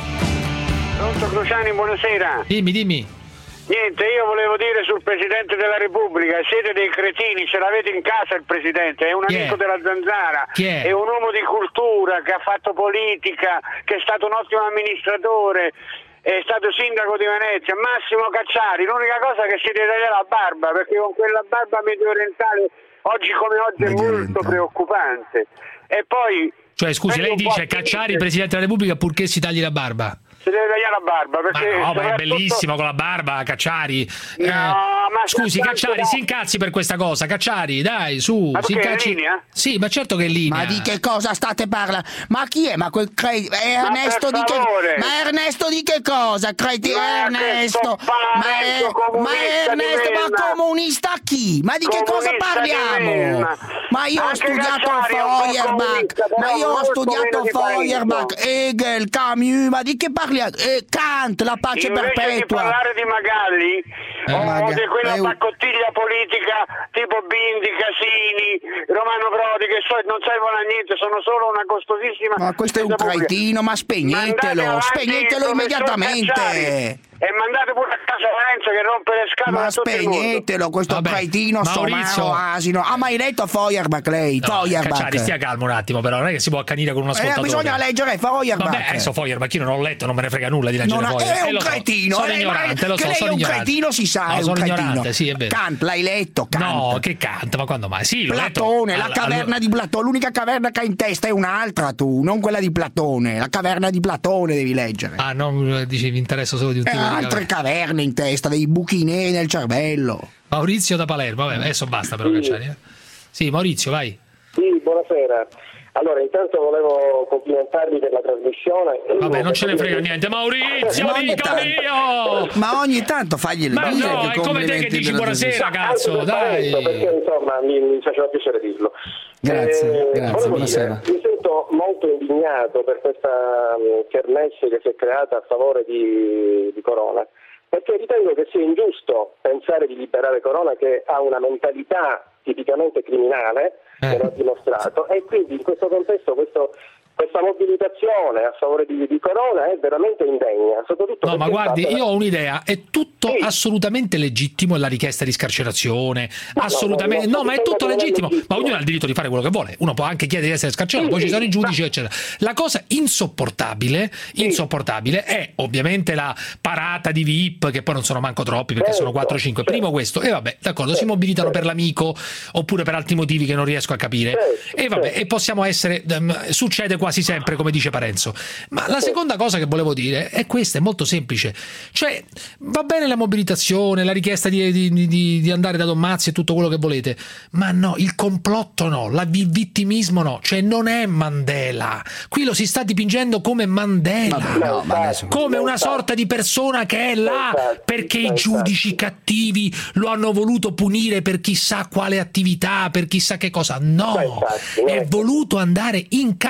Speaker 3: Pronto Cruciani, buonasera.
Speaker 6: Dimmi, dimmi.
Speaker 3: Niente, io volevo dire sul Presidente della Repubblica, siete dei cretini, ce l'avete in casa il Presidente, è un
Speaker 6: Chi
Speaker 3: amico
Speaker 6: è?
Speaker 3: della Zanzara,
Speaker 6: Chi è?
Speaker 3: è un uomo di cultura che ha fatto politica, che è stato un ottimo amministratore, è stato sindaco di Venezia, Massimo Cacciari. L'unica cosa è che si deve tagliare la barba, perché con quella barba medio orientale oggi come oggi è molto preoccupante. E poi
Speaker 6: Cioè, scusi, lei dice Cacciari, il Presidente della Repubblica, purché si tagli la barba?
Speaker 3: si deve tagliare la barba, perché
Speaker 6: Ma no, ma è
Speaker 3: soprattutto-
Speaker 6: bellissimo con la barba, Cacciari.
Speaker 3: No,
Speaker 6: Eh,
Speaker 3: ma
Speaker 6: scusi,
Speaker 3: tanto
Speaker 6: Cacciari,
Speaker 3: no.
Speaker 6: si incazzi per questa cosa. Cacciari, dai, su.
Speaker 3: Ma
Speaker 6: si
Speaker 3: perché è in
Speaker 6: incazzi.
Speaker 3: linea?
Speaker 6: Sì, ma certo che è in linea.
Speaker 2: Ma di che cosa state parlando? Ma chi è? Ma quel cre... è Ernesto
Speaker 3: per
Speaker 2: di che
Speaker 3: favore.
Speaker 2: Ma Ernesto di che cosa? Creti
Speaker 3: Ma
Speaker 2: Ernesto.
Speaker 3: questo
Speaker 2: Ma, è...
Speaker 3: parecchio
Speaker 2: ma
Speaker 3: comunista di
Speaker 2: Ernesto, ma
Speaker 3: merda.
Speaker 2: comunista chi? Ma di che cosa
Speaker 3: Comunista di
Speaker 2: parliamo?
Speaker 3: merda.
Speaker 2: Ma io ho
Speaker 3: Anche
Speaker 2: studiato
Speaker 3: Cacciari è un po'
Speaker 2: Feuerbach.
Speaker 3: comunista, però
Speaker 2: Ma io ho
Speaker 3: molto
Speaker 2: studiato
Speaker 3: meno di
Speaker 2: Feuerbach,
Speaker 3: Parenzo.
Speaker 2: Hegel, Camus, ma di che parliamo? Eh, Kant, la pace
Speaker 3: Invece di
Speaker 2: perpetua.
Speaker 3: parlare di Magalli o
Speaker 2: Maga-
Speaker 3: di quella
Speaker 2: è un-
Speaker 3: paccottiglia politica tipo Bindi, Casini, Romano Prodi, che so, non servono a niente, sono solo una costosissima.
Speaker 2: Ma questo è un
Speaker 3: spesa pubblica.
Speaker 2: cretino, ma
Speaker 3: Mandate
Speaker 2: spegnetelo,
Speaker 3: avanti
Speaker 2: spegnetelo
Speaker 3: il professor
Speaker 2: immediatamente.
Speaker 3: Cacciari e mandate pure a casa Parenzo che rompe le scatole
Speaker 2: Ma
Speaker 3: a tutto il mondo.
Speaker 2: spegnetelo, questo
Speaker 6: Vabbè,
Speaker 2: cretino
Speaker 6: Maurizio.
Speaker 2: somaro asino. Ha mai letto Feuerbach lei?
Speaker 6: No,
Speaker 2: Feuerbach.
Speaker 6: Cacciari, stia calmo un attimo, però non è che si può accanire con un
Speaker 2: Eh,
Speaker 6: ascoltatore.
Speaker 2: bisogna leggere Feuerbach.
Speaker 6: Vabbè, adesso Feuerbach io non l'ho letto, non me ne frega nulla di leggere
Speaker 2: Non ha-
Speaker 6: Feuerbach.
Speaker 2: è
Speaker 6: Eh,
Speaker 2: un
Speaker 6: lo so,
Speaker 2: cretino,
Speaker 6: sono
Speaker 2: eh,
Speaker 6: ignorante,
Speaker 2: ma-
Speaker 6: lo
Speaker 2: che
Speaker 6: so,
Speaker 2: lei
Speaker 6: sono
Speaker 2: è un
Speaker 6: ignorante.
Speaker 2: cretino si sa,
Speaker 6: No,
Speaker 2: è un
Speaker 6: sono
Speaker 2: cretino.
Speaker 6: ignorante, sì, è vero.
Speaker 2: Kant, l'hai letto? Kant.
Speaker 6: No, che canta, ma quando mai? Sì, l'ho letto.
Speaker 2: Platone, la
Speaker 6: All-
Speaker 2: caverna
Speaker 6: allora-
Speaker 2: di Platone, l'unica caverna che hai in testa è un'altra tu, non quella di Platone, la caverna di Platone devi leggere.
Speaker 6: Ah, non dici, mi interessa solo di un
Speaker 2: E
Speaker 6: tipo di
Speaker 2: altre
Speaker 6: caverna.
Speaker 2: caverne in testa, dei buchi neri nel cervello.
Speaker 6: Maurizio da Palermo, vabbè, adesso basta però Cacciari. Eh. Sì, Maurizio, vai.
Speaker 22: Sì, buonasera. Allora, intanto volevo complimentarvi per la trasmissione.
Speaker 6: Vabbè, non ce ne frega niente. Maurizio,
Speaker 2: Ma ogni
Speaker 6: amico
Speaker 2: tanto-
Speaker 6: mio!
Speaker 2: Ma ogni tanto fagli il
Speaker 6: Ma
Speaker 2: dire
Speaker 6: no,
Speaker 2: che
Speaker 6: è come te che
Speaker 2: complimenti
Speaker 6: dici
Speaker 2: della
Speaker 6: buonasera,
Speaker 2: trasmissione.
Speaker 6: cazzo,
Speaker 22: Anche per
Speaker 6: dai.
Speaker 22: Parenzo, perché insomma mi, mi faceva piacere dirlo.
Speaker 2: Grazie,
Speaker 22: Eh,
Speaker 2: grazie,
Speaker 22: volevo
Speaker 2: buonasera.
Speaker 22: dire, mi sento molto indignato per questa mh, kermesse che si è creata a favore di, di Corona, perché ritengo che sia ingiusto pensare di liberare Corona, che ha una mentalità tipicamente criminale,
Speaker 6: Eh.
Speaker 22: che l'ha dimostrato, e quindi in questo contesto questo, questa mobilitazione a favore di, di Corona è veramente indegna, soprattutto
Speaker 6: No, ma
Speaker 22: perché è
Speaker 6: guardi,
Speaker 22: fatta da-
Speaker 6: io ho un'idea, è tutto assolutamente legittimo la richiesta di scarcerazione, assolutamente,
Speaker 22: no,
Speaker 6: no, ma è tutto
Speaker 22: non è
Speaker 6: legittimo,
Speaker 22: legittimo.
Speaker 6: ma ognuno ha il diritto di fare quello che vuole, uno può anche chiedere di essere scarcerato,
Speaker 22: Sì,
Speaker 6: poi ci
Speaker 22: sì,
Speaker 6: sono i giudici,
Speaker 22: ma-
Speaker 6: eccetera. La cosa insopportabile, insopportabile è ovviamente la parata di V I P, che poi non sono manco troppi, perché
Speaker 22: Certo,
Speaker 6: sono quattro cinque,
Speaker 22: certo.
Speaker 6: primo questo, e vabbè, d'accordo, si
Speaker 22: Certo,
Speaker 6: mobilitano
Speaker 22: certo.
Speaker 6: per l'amico, oppure per altri motivi che non riesco a capire,
Speaker 22: Certo,
Speaker 6: e vabbè,
Speaker 22: certo.
Speaker 6: e possiamo essere, ehm, succede quasi sempre, come dice Parenzo. Ma la seconda cosa che volevo dire è questa, è molto semplice. Cioè, va bene la mobilitazione, la richiesta di, di- di- di andare da Don Mazzi e tutto quello che volete, ma no, il complotto no, la- il vittimismo no, cioè non è Mandela. Qui lo si sta dipingendo come Mandela,
Speaker 2: Vabbè, no, ma adesso-
Speaker 6: come una sorta di persona che è là perché i giudici cattivi lo hanno voluto punire per chissà quale attività, per chissà che cosa. No,
Speaker 22: Ma infatti,
Speaker 6: è
Speaker 22: ecco.
Speaker 6: voluto andare in carcere, e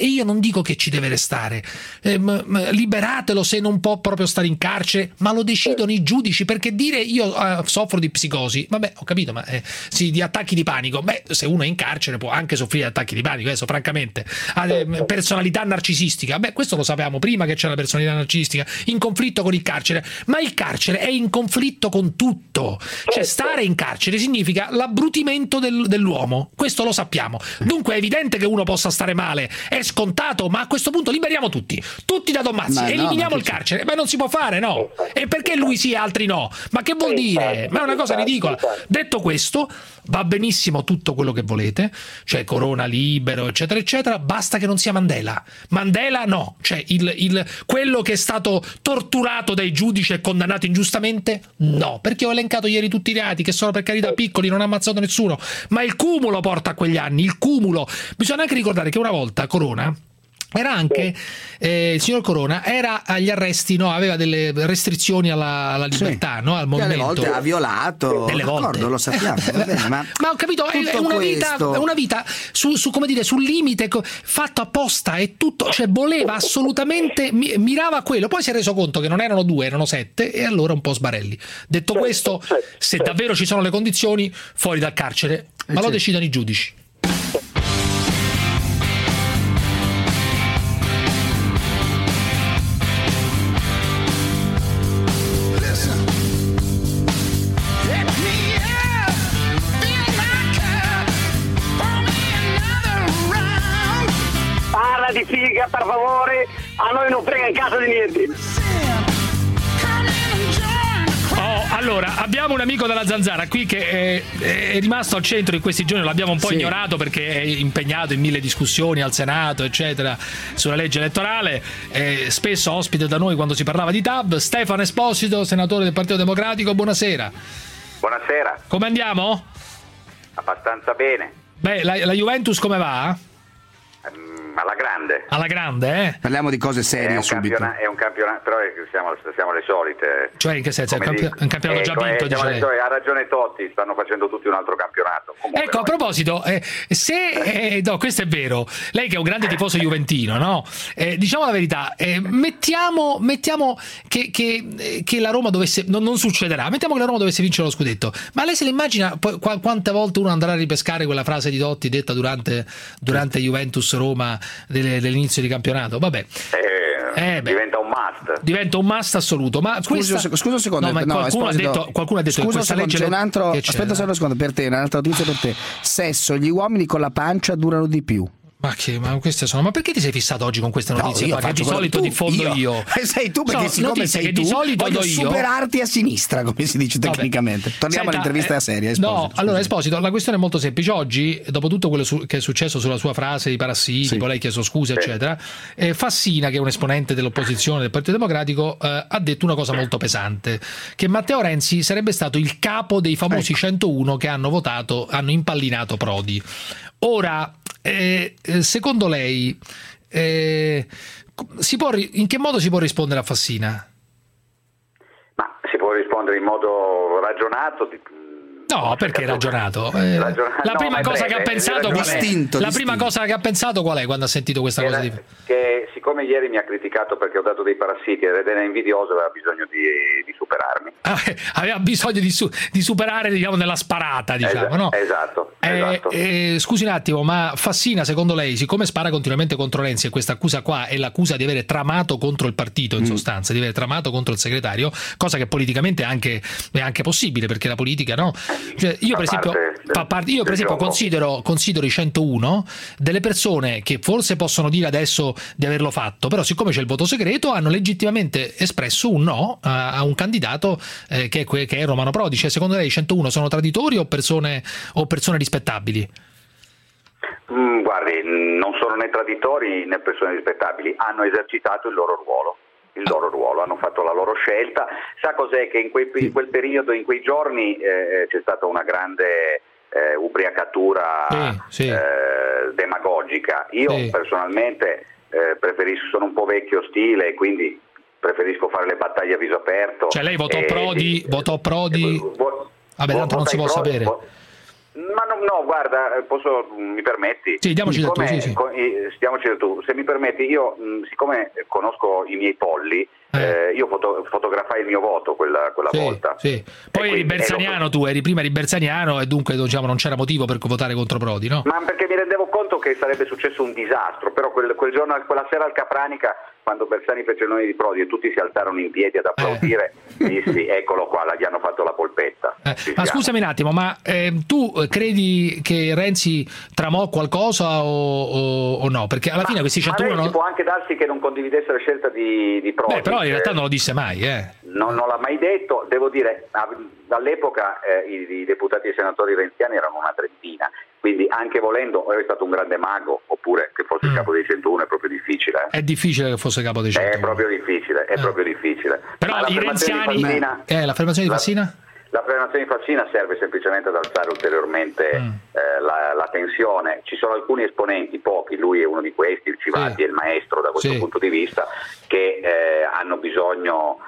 Speaker 6: io non dico che ci deve restare, eh, m- m- liberatelo se non può proprio stare in carcere, ma lo decidono i giudici, perché dire io uh, soffro di psicosi, vabbè, ho capito, ma eh, sì, di attacchi di panico, beh, se uno è in carcere può anche soffrire di attacchi di panico, adesso francamente, ha eh, personalità narcisistica, beh, questo lo sapevamo prima che c'è la personalità narcisistica in conflitto con il carcere, ma il carcere è in conflitto con tutto, cioè stare in carcere significa l'abbrutimento del, dell'uomo, questo lo sappiamo, dunque è evidente che uno possa stare male, è scontato, ma a questo punto liberiamo tutti, tutti da Tommazzi, ma eliminiamo no, il carcere, ma non si può fare, no? E perché lui sì e altri no? Ma che vuol dire? Ma è una cosa ridicola. Detto questo, va benissimo tutto quello che volete, cioè Corona libero, eccetera, eccetera, basta che non sia Mandela. Mandela no, cioè il, il, quello che è stato torturato dai giudici e condannato ingiustamente, no, perché ho elencato ieri tutti i reati che sono per carità piccoli, non ha ammazzato nessuno, ma il cumulo porta a quegli anni, il cumulo. Bisogna anche ricordare che una volta Corona era anche eh, il signor Corona era agli arresti, no? Aveva delle restrizioni alla, alla libertà, sì. No? Al movimento.
Speaker 2: Delle volte ha violato,
Speaker 6: delle volte
Speaker 2: lo sappiamo, va bene, ma,
Speaker 6: ma ho capito, è una vita, una vita su, su come dire, sul limite, fatto apposta e tutto, cioè voleva assolutamente, mirava a quello, poi si è reso conto che non erano due, erano sette e allora un po' sbarelli. Detto questo, se davvero ci sono le condizioni, fuori dal carcere, ma lo decidono i giudici.
Speaker 3: Di figa, per favore, a noi non frega in casa di niente.
Speaker 6: Oh, allora, abbiamo un amico della Zanzara qui che è, è rimasto al centro in questi giorni, l'abbiamo un po' sì. ignorato perché è impegnato in mille discussioni al Senato, eccetera, sulla legge elettorale, è spesso ospite da noi quando si parlava di T A B. Stefano Esposito, senatore del Partito Democratico, buonasera.
Speaker 4: Buonasera.
Speaker 6: Come andiamo?
Speaker 4: Abbastanza bene.
Speaker 6: Beh, la, la Juventus come va?
Speaker 4: Alla grande.
Speaker 6: Alla grande, eh?
Speaker 2: Parliamo di cose serie
Speaker 4: è un
Speaker 2: subito.
Speaker 4: È un campionato, però siamo, siamo le solite.
Speaker 6: Cioè in che senso? È un, campi- un campionato
Speaker 4: ecco,
Speaker 6: già vinto,
Speaker 4: eh,
Speaker 6: direi.
Speaker 4: Solite, ha ragione Totti, stanno facendo tutti un altro campionato. Comunque,
Speaker 6: ecco, a proposito, eh, se eh, no, questo è vero, lei che è un grande tifoso juventino, no? Eh, diciamo la verità, eh, mettiamo, mettiamo che, che, che la Roma dovesse, non, non succederà, mettiamo che la Roma dovesse vincere lo scudetto, ma lei se le immagina qu- quante volte uno andrà a ripescare quella frase di Totti detta durante, durante Juventus-Roma delle, dell'inizio di campionato? Vabbè,
Speaker 4: eh, eh, diventa un must,
Speaker 6: diventa un must assoluto. Ma
Speaker 2: scusa,
Speaker 6: questa...
Speaker 2: scusa un secondo,
Speaker 6: no, ma
Speaker 2: no,
Speaker 6: qualcuno, ha detto, qualcuno ha detto
Speaker 2: scusa
Speaker 6: che questa
Speaker 2: secondo,
Speaker 6: legge
Speaker 2: c'è un altro,
Speaker 6: che
Speaker 2: aspetta solo un secondo, per te un'altra notizia per te. Sesso, gli uomini con la pancia durano di più.
Speaker 6: Ma che, ma queste sono. Ma perché ti sei fissato oggi con queste notizie?
Speaker 2: No,
Speaker 6: qua, che di solito tu, diffondo io. io.
Speaker 2: Sei tu, perché
Speaker 6: sono
Speaker 2: siccome sei
Speaker 6: che
Speaker 2: tu,
Speaker 6: di solito
Speaker 2: voglio
Speaker 6: do io.
Speaker 2: superarti a sinistra, come si dice
Speaker 6: Vabbè.
Speaker 2: tecnicamente. Torniamo
Speaker 6: Senta,
Speaker 2: all'intervista
Speaker 6: eh,
Speaker 2: seria. Esposito,
Speaker 6: no,
Speaker 2: scusa.
Speaker 6: allora Esposito, la questione è molto semplice. Oggi, dopo tutto quello su, che è successo sulla sua frase di Parassiti, sì. Poi lei ha chiesto scuse, sì. eccetera, eh, Fassina, che è un esponente dell'opposizione del Partito Democratico, eh, ha detto una cosa molto pesante: che Matteo Renzi sarebbe stato il capo dei famosi ecco. centouno che hanno votato, hanno impallinato Prodi. Ora, eh, secondo lei, eh, si può, in che modo si può rispondere a Fassina?
Speaker 4: Ma si può rispondere in modo ragionato. Di...
Speaker 6: No, perché ragionato? Eh, ragionato? La prima no, cosa breve, che ha pensato qual è? Distinto, la distinto. prima cosa che ha pensato qual è quando ha sentito questa
Speaker 4: Era,
Speaker 6: cosa di...
Speaker 4: Che siccome ieri mi ha criticato perché ho dato dei parassiti ed era invidioso, aveva bisogno di, di superarmi.
Speaker 6: Ah, aveva bisogno di, su, di superare, diciamo, nella sparata, diciamo,
Speaker 4: es-
Speaker 6: no?
Speaker 4: Esatto.
Speaker 6: Eh,
Speaker 4: esatto.
Speaker 6: Eh, scusi un attimo, ma Fassina, secondo lei, siccome spara continuamente contro Renzi, e questa accusa qua è l'accusa di avere tramato contro il partito, in mm. sostanza, di aver tramato contro il segretario, cosa che politicamente è anche, è anche possibile, perché la politica, no? Cioè, io per esempio Fa parte, io per esempio considero, considero i centouno delle persone che forse possono dire adesso di averlo fatto, però siccome c'è il voto segreto hanno legittimamente espresso un no a, a un candidato eh, che, è, che è Romano Prodi. Cioè, secondo lei i centouno sono traditori o persone, o persone rispettabili?
Speaker 4: Mm, guardi, non sono né traditori né persone rispettabili, hanno esercitato il loro ruolo. il loro ruolo, hanno fatto la loro scelta. Sa cos'è? Che in, quei, in quel periodo, in quei giorni eh, c'è stata una grande eh, ubriacatura sì, sì. Eh, demagogica. Io sì. personalmente eh, preferisco, sono un po' vecchio stile, quindi preferisco fare le battaglie a viso aperto.
Speaker 6: Cioè lei votò
Speaker 4: e,
Speaker 6: Prodi,
Speaker 4: e,
Speaker 6: votò Prodi.
Speaker 4: Vo,
Speaker 6: Vabbè, tanto non si può
Speaker 4: Prodi,
Speaker 6: sapere.
Speaker 4: Vo, Ma no, no, guarda, posso, mi permetti?
Speaker 6: Sì, diamoci del tu, sì, sì.
Speaker 4: Con, stiamoci del tu. Se mi permetti, io siccome conosco i miei polli, eh. Eh, io foto, fotografai il mio voto quella, quella
Speaker 6: sì,
Speaker 4: volta.
Speaker 6: Sì. Poi eri bersaniano lo... tu, eri prima eri bersaniano e dunque diciamo, non c'era motivo per votare contro Prodi, no?
Speaker 4: Ma perché mi rendevo conto che sarebbe successo un disastro, però quel, quel giorno, quella sera al Capranica, quando Bersani fece il nome di Prodi e tutti si alzarono in piedi ad applaudire, eh. dissi eccolo qua, gli hanno fatto la polpetta.
Speaker 6: Eh. Ma scusami un attimo, ma eh, tu credi che Renzi tramò qualcosa o, o, o no? Perché alla ma, fine questi centouno...
Speaker 4: Ma non... può anche darsi che non condividesse la scelta di, di Prodi.
Speaker 6: Beh, però in realtà non lo disse mai, eh.
Speaker 4: Non, non l'ha mai detto, devo dire, all'epoca eh, i, i deputati e i senatori renziani erano una trentina, quindi anche volendo, è stato un grande mago, oppure che fosse il capo dei centouno è proprio difficile. Eh?
Speaker 6: È difficile che fosse capo dei centouno.
Speaker 4: È proprio difficile, è eh. proprio difficile.
Speaker 6: Però i renziani... Fassina, eh, l'affermazione di Fassina?
Speaker 4: L'affermazione di Fassina serve semplicemente ad alzare ulteriormente mm. eh, la, la tensione. Ci sono alcuni esponenti, pochi, lui è uno di questi, il Civati sì. è il maestro da questo sì. punto di vista, che eh, hanno bisogno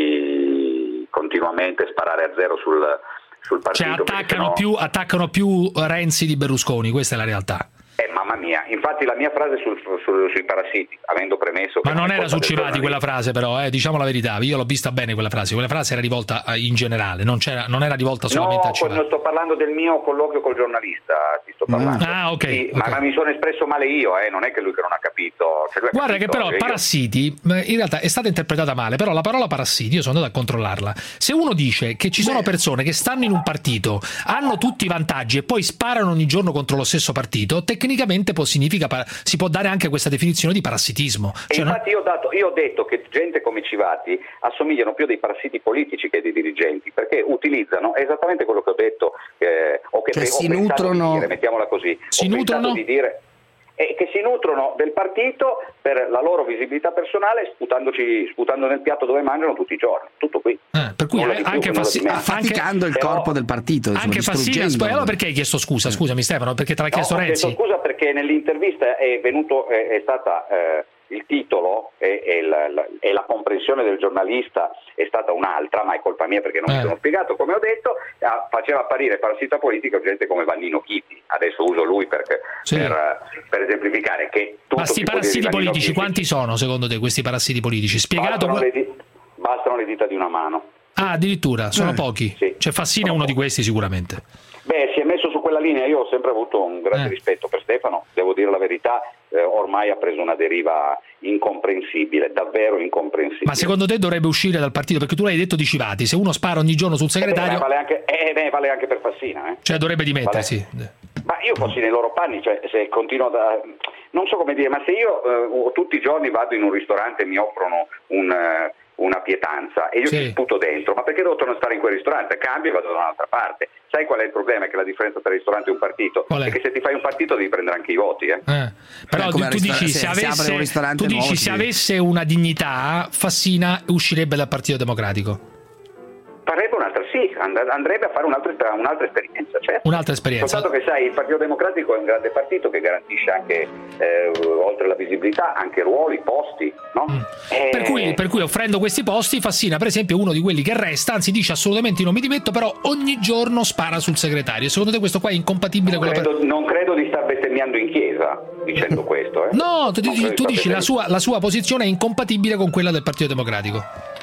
Speaker 4: di continuamente sparare a zero sul, sul partito.
Speaker 6: Cioè attaccano,
Speaker 4: no...
Speaker 6: più, attaccano più Renzi di Berlusconi, questa è la realtà.
Speaker 4: Eh, mamma mia, infatti la mia frase sul, sul, sui parassiti, avendo premesso che...
Speaker 6: Ma non era su Civati quella frase però, eh, diciamo la verità, io l'ho vista bene quella frase, quella frase era rivolta in generale, non, c'era, non era rivolta solamente
Speaker 4: no,
Speaker 6: a Civati.
Speaker 4: No, sto parlando del mio colloquio col giornalista, ti sto parlando.
Speaker 6: Ah, ok.
Speaker 4: Sì,
Speaker 6: okay.
Speaker 4: Ma, ma mi sono espresso male io, eh, non è che lui che non ha capito. Cioè, lui ha
Speaker 6: Guarda
Speaker 4: capito,
Speaker 6: che però
Speaker 4: io...
Speaker 6: parassiti, in realtà è stata interpretata male, però la parola parassiti, io sono andato a controllarla. Se uno dice che ci sono persone che stanno in un partito, hanno tutti i vantaggi e poi sparano ogni giorno contro lo stesso partito, tecnicamente può significa si può dare anche questa definizione di parassitismo. Cioè,
Speaker 4: infatti io ho, dato, io ho detto che gente come Civati assomigliano più a dei parassiti politici che a dei dirigenti, perché utilizzano esattamente quello che ho detto eh, o che
Speaker 2: cioè,
Speaker 4: ho
Speaker 2: si
Speaker 4: pensato
Speaker 2: nutrono...
Speaker 4: di dire, mettiamola così.
Speaker 6: Si
Speaker 4: ho
Speaker 6: nutrono?
Speaker 4: Di dire, e che si nutrono del partito per la loro visibilità personale, sputandoci, sputando nel piatto dove mangiano tutti i giorni, tutto qui.
Speaker 6: Eh, per cui
Speaker 4: più,
Speaker 6: anche Fassina,
Speaker 2: affaticando il
Speaker 4: però,
Speaker 2: corpo del partito, insomma,
Speaker 6: anche Fassina, poi allora perché hai chiesto scusa? Scusami Stefano, perché te l'ha chiesto
Speaker 4: no,
Speaker 6: Renzi?
Speaker 4: Ho chiesto scusa perché nell'intervista è venuto è, è stata eh, il titolo e, e, la, la, e la comprensione del giornalista è stata un'altra, ma è colpa mia perché non eh. mi sono spiegato, come ho detto, a, faceva apparire parassita politica gente come Vannino Chiti, adesso uso lui perché, sì. per, per esemplificare che tutto.
Speaker 6: Ma questi parassiti politici Chiti, quanti sono secondo te questi parassiti politici? Spiegato
Speaker 4: bastano, le, bastano le dita di una mano.
Speaker 6: Ah, addirittura, sono
Speaker 4: eh.
Speaker 6: pochi.
Speaker 4: Sì.
Speaker 6: Cioè Fassina è uno di questi sicuramente.
Speaker 4: Beh, si è messo su quella linea, io ho sempre avuto un grande
Speaker 6: eh.
Speaker 4: rispetto per Stefano, devo dire la verità, eh, ormai ha preso una deriva incomprensibile, davvero incomprensibile.
Speaker 6: Ma secondo te dovrebbe uscire dal partito? Perché tu l'hai detto di Civati, se uno spara ogni giorno sul segretario...
Speaker 4: Eh beh, vale anche, eh, beh, vale anche per Fassina. Eh.
Speaker 6: Cioè dovrebbe dimettersi.
Speaker 4: Vale. Ma io fossi nei loro panni, cioè se continuo da... non so come dire, ma se io eh, tutti i giorni vado in un ristorante e mi offrono un... Eh, una pietanza e io sì. ci sputo dentro, ma perché devo tornare a stare in quel ristorante? Cambio e vado da un'altra parte. Sai qual è il problema? È che la differenza tra il ristorante e un partito è? è che se ti fai un partito devi prendere anche i voti. Eh?
Speaker 6: Eh. Però tu, tu dici, se, avesse, tu dici nuovo, se avesse una dignità, Fassina uscirebbe dal Partito Democratico.
Speaker 4: Farebbe un'altra, sì, andrebbe a fare un'altra, un'altra esperienza, certo.
Speaker 6: Un'altra esperienza.
Speaker 4: Soltanto che sai, il Partito Democratico è un grande partito che garantisce anche, eh, oltre alla visibilità, anche ruoli, posti, no? Mm.
Speaker 6: Eh... Per, cui, per cui offrendo questi posti, Fassina per esempio è uno di quelli che resta, anzi dice assolutamente non mi dimetto, però ogni giorno spara sul segretario. Secondo te questo qua è incompatibile
Speaker 4: non
Speaker 6: con
Speaker 4: credo,
Speaker 6: la... Per...
Speaker 4: Non credo di star bestemmiando in chiesa dicendo questo. Eh?
Speaker 6: No, tu, tu, tu dici la sua, la sua posizione è incompatibile con quella del Partito Democratico.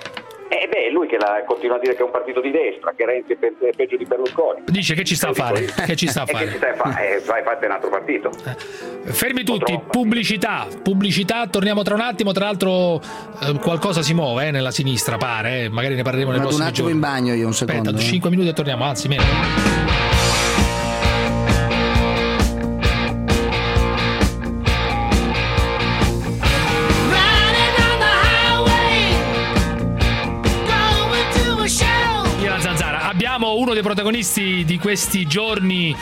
Speaker 4: Eh beh, lui che la, continua a dire che è un partito di destra, che Renzi è, pe- è peggio di Berlusconi.
Speaker 6: Dice che ci sta a fare, che ci sta a fare.
Speaker 4: E che ci sta a fare, eh, vai fate un altro partito.
Speaker 6: Eh. Fermi tutti, pubblicità, pubblicità, torniamo tra un attimo, tra l'altro eh, qualcosa si muove eh, nella sinistra, pare, eh. Magari ne parleremo nei prossimi giorni.
Speaker 2: Un attimo in bagno io un secondo.
Speaker 6: Aspetta, cinque minuti e torniamo, anzi meno. Uno dei protagonisti di questi giorni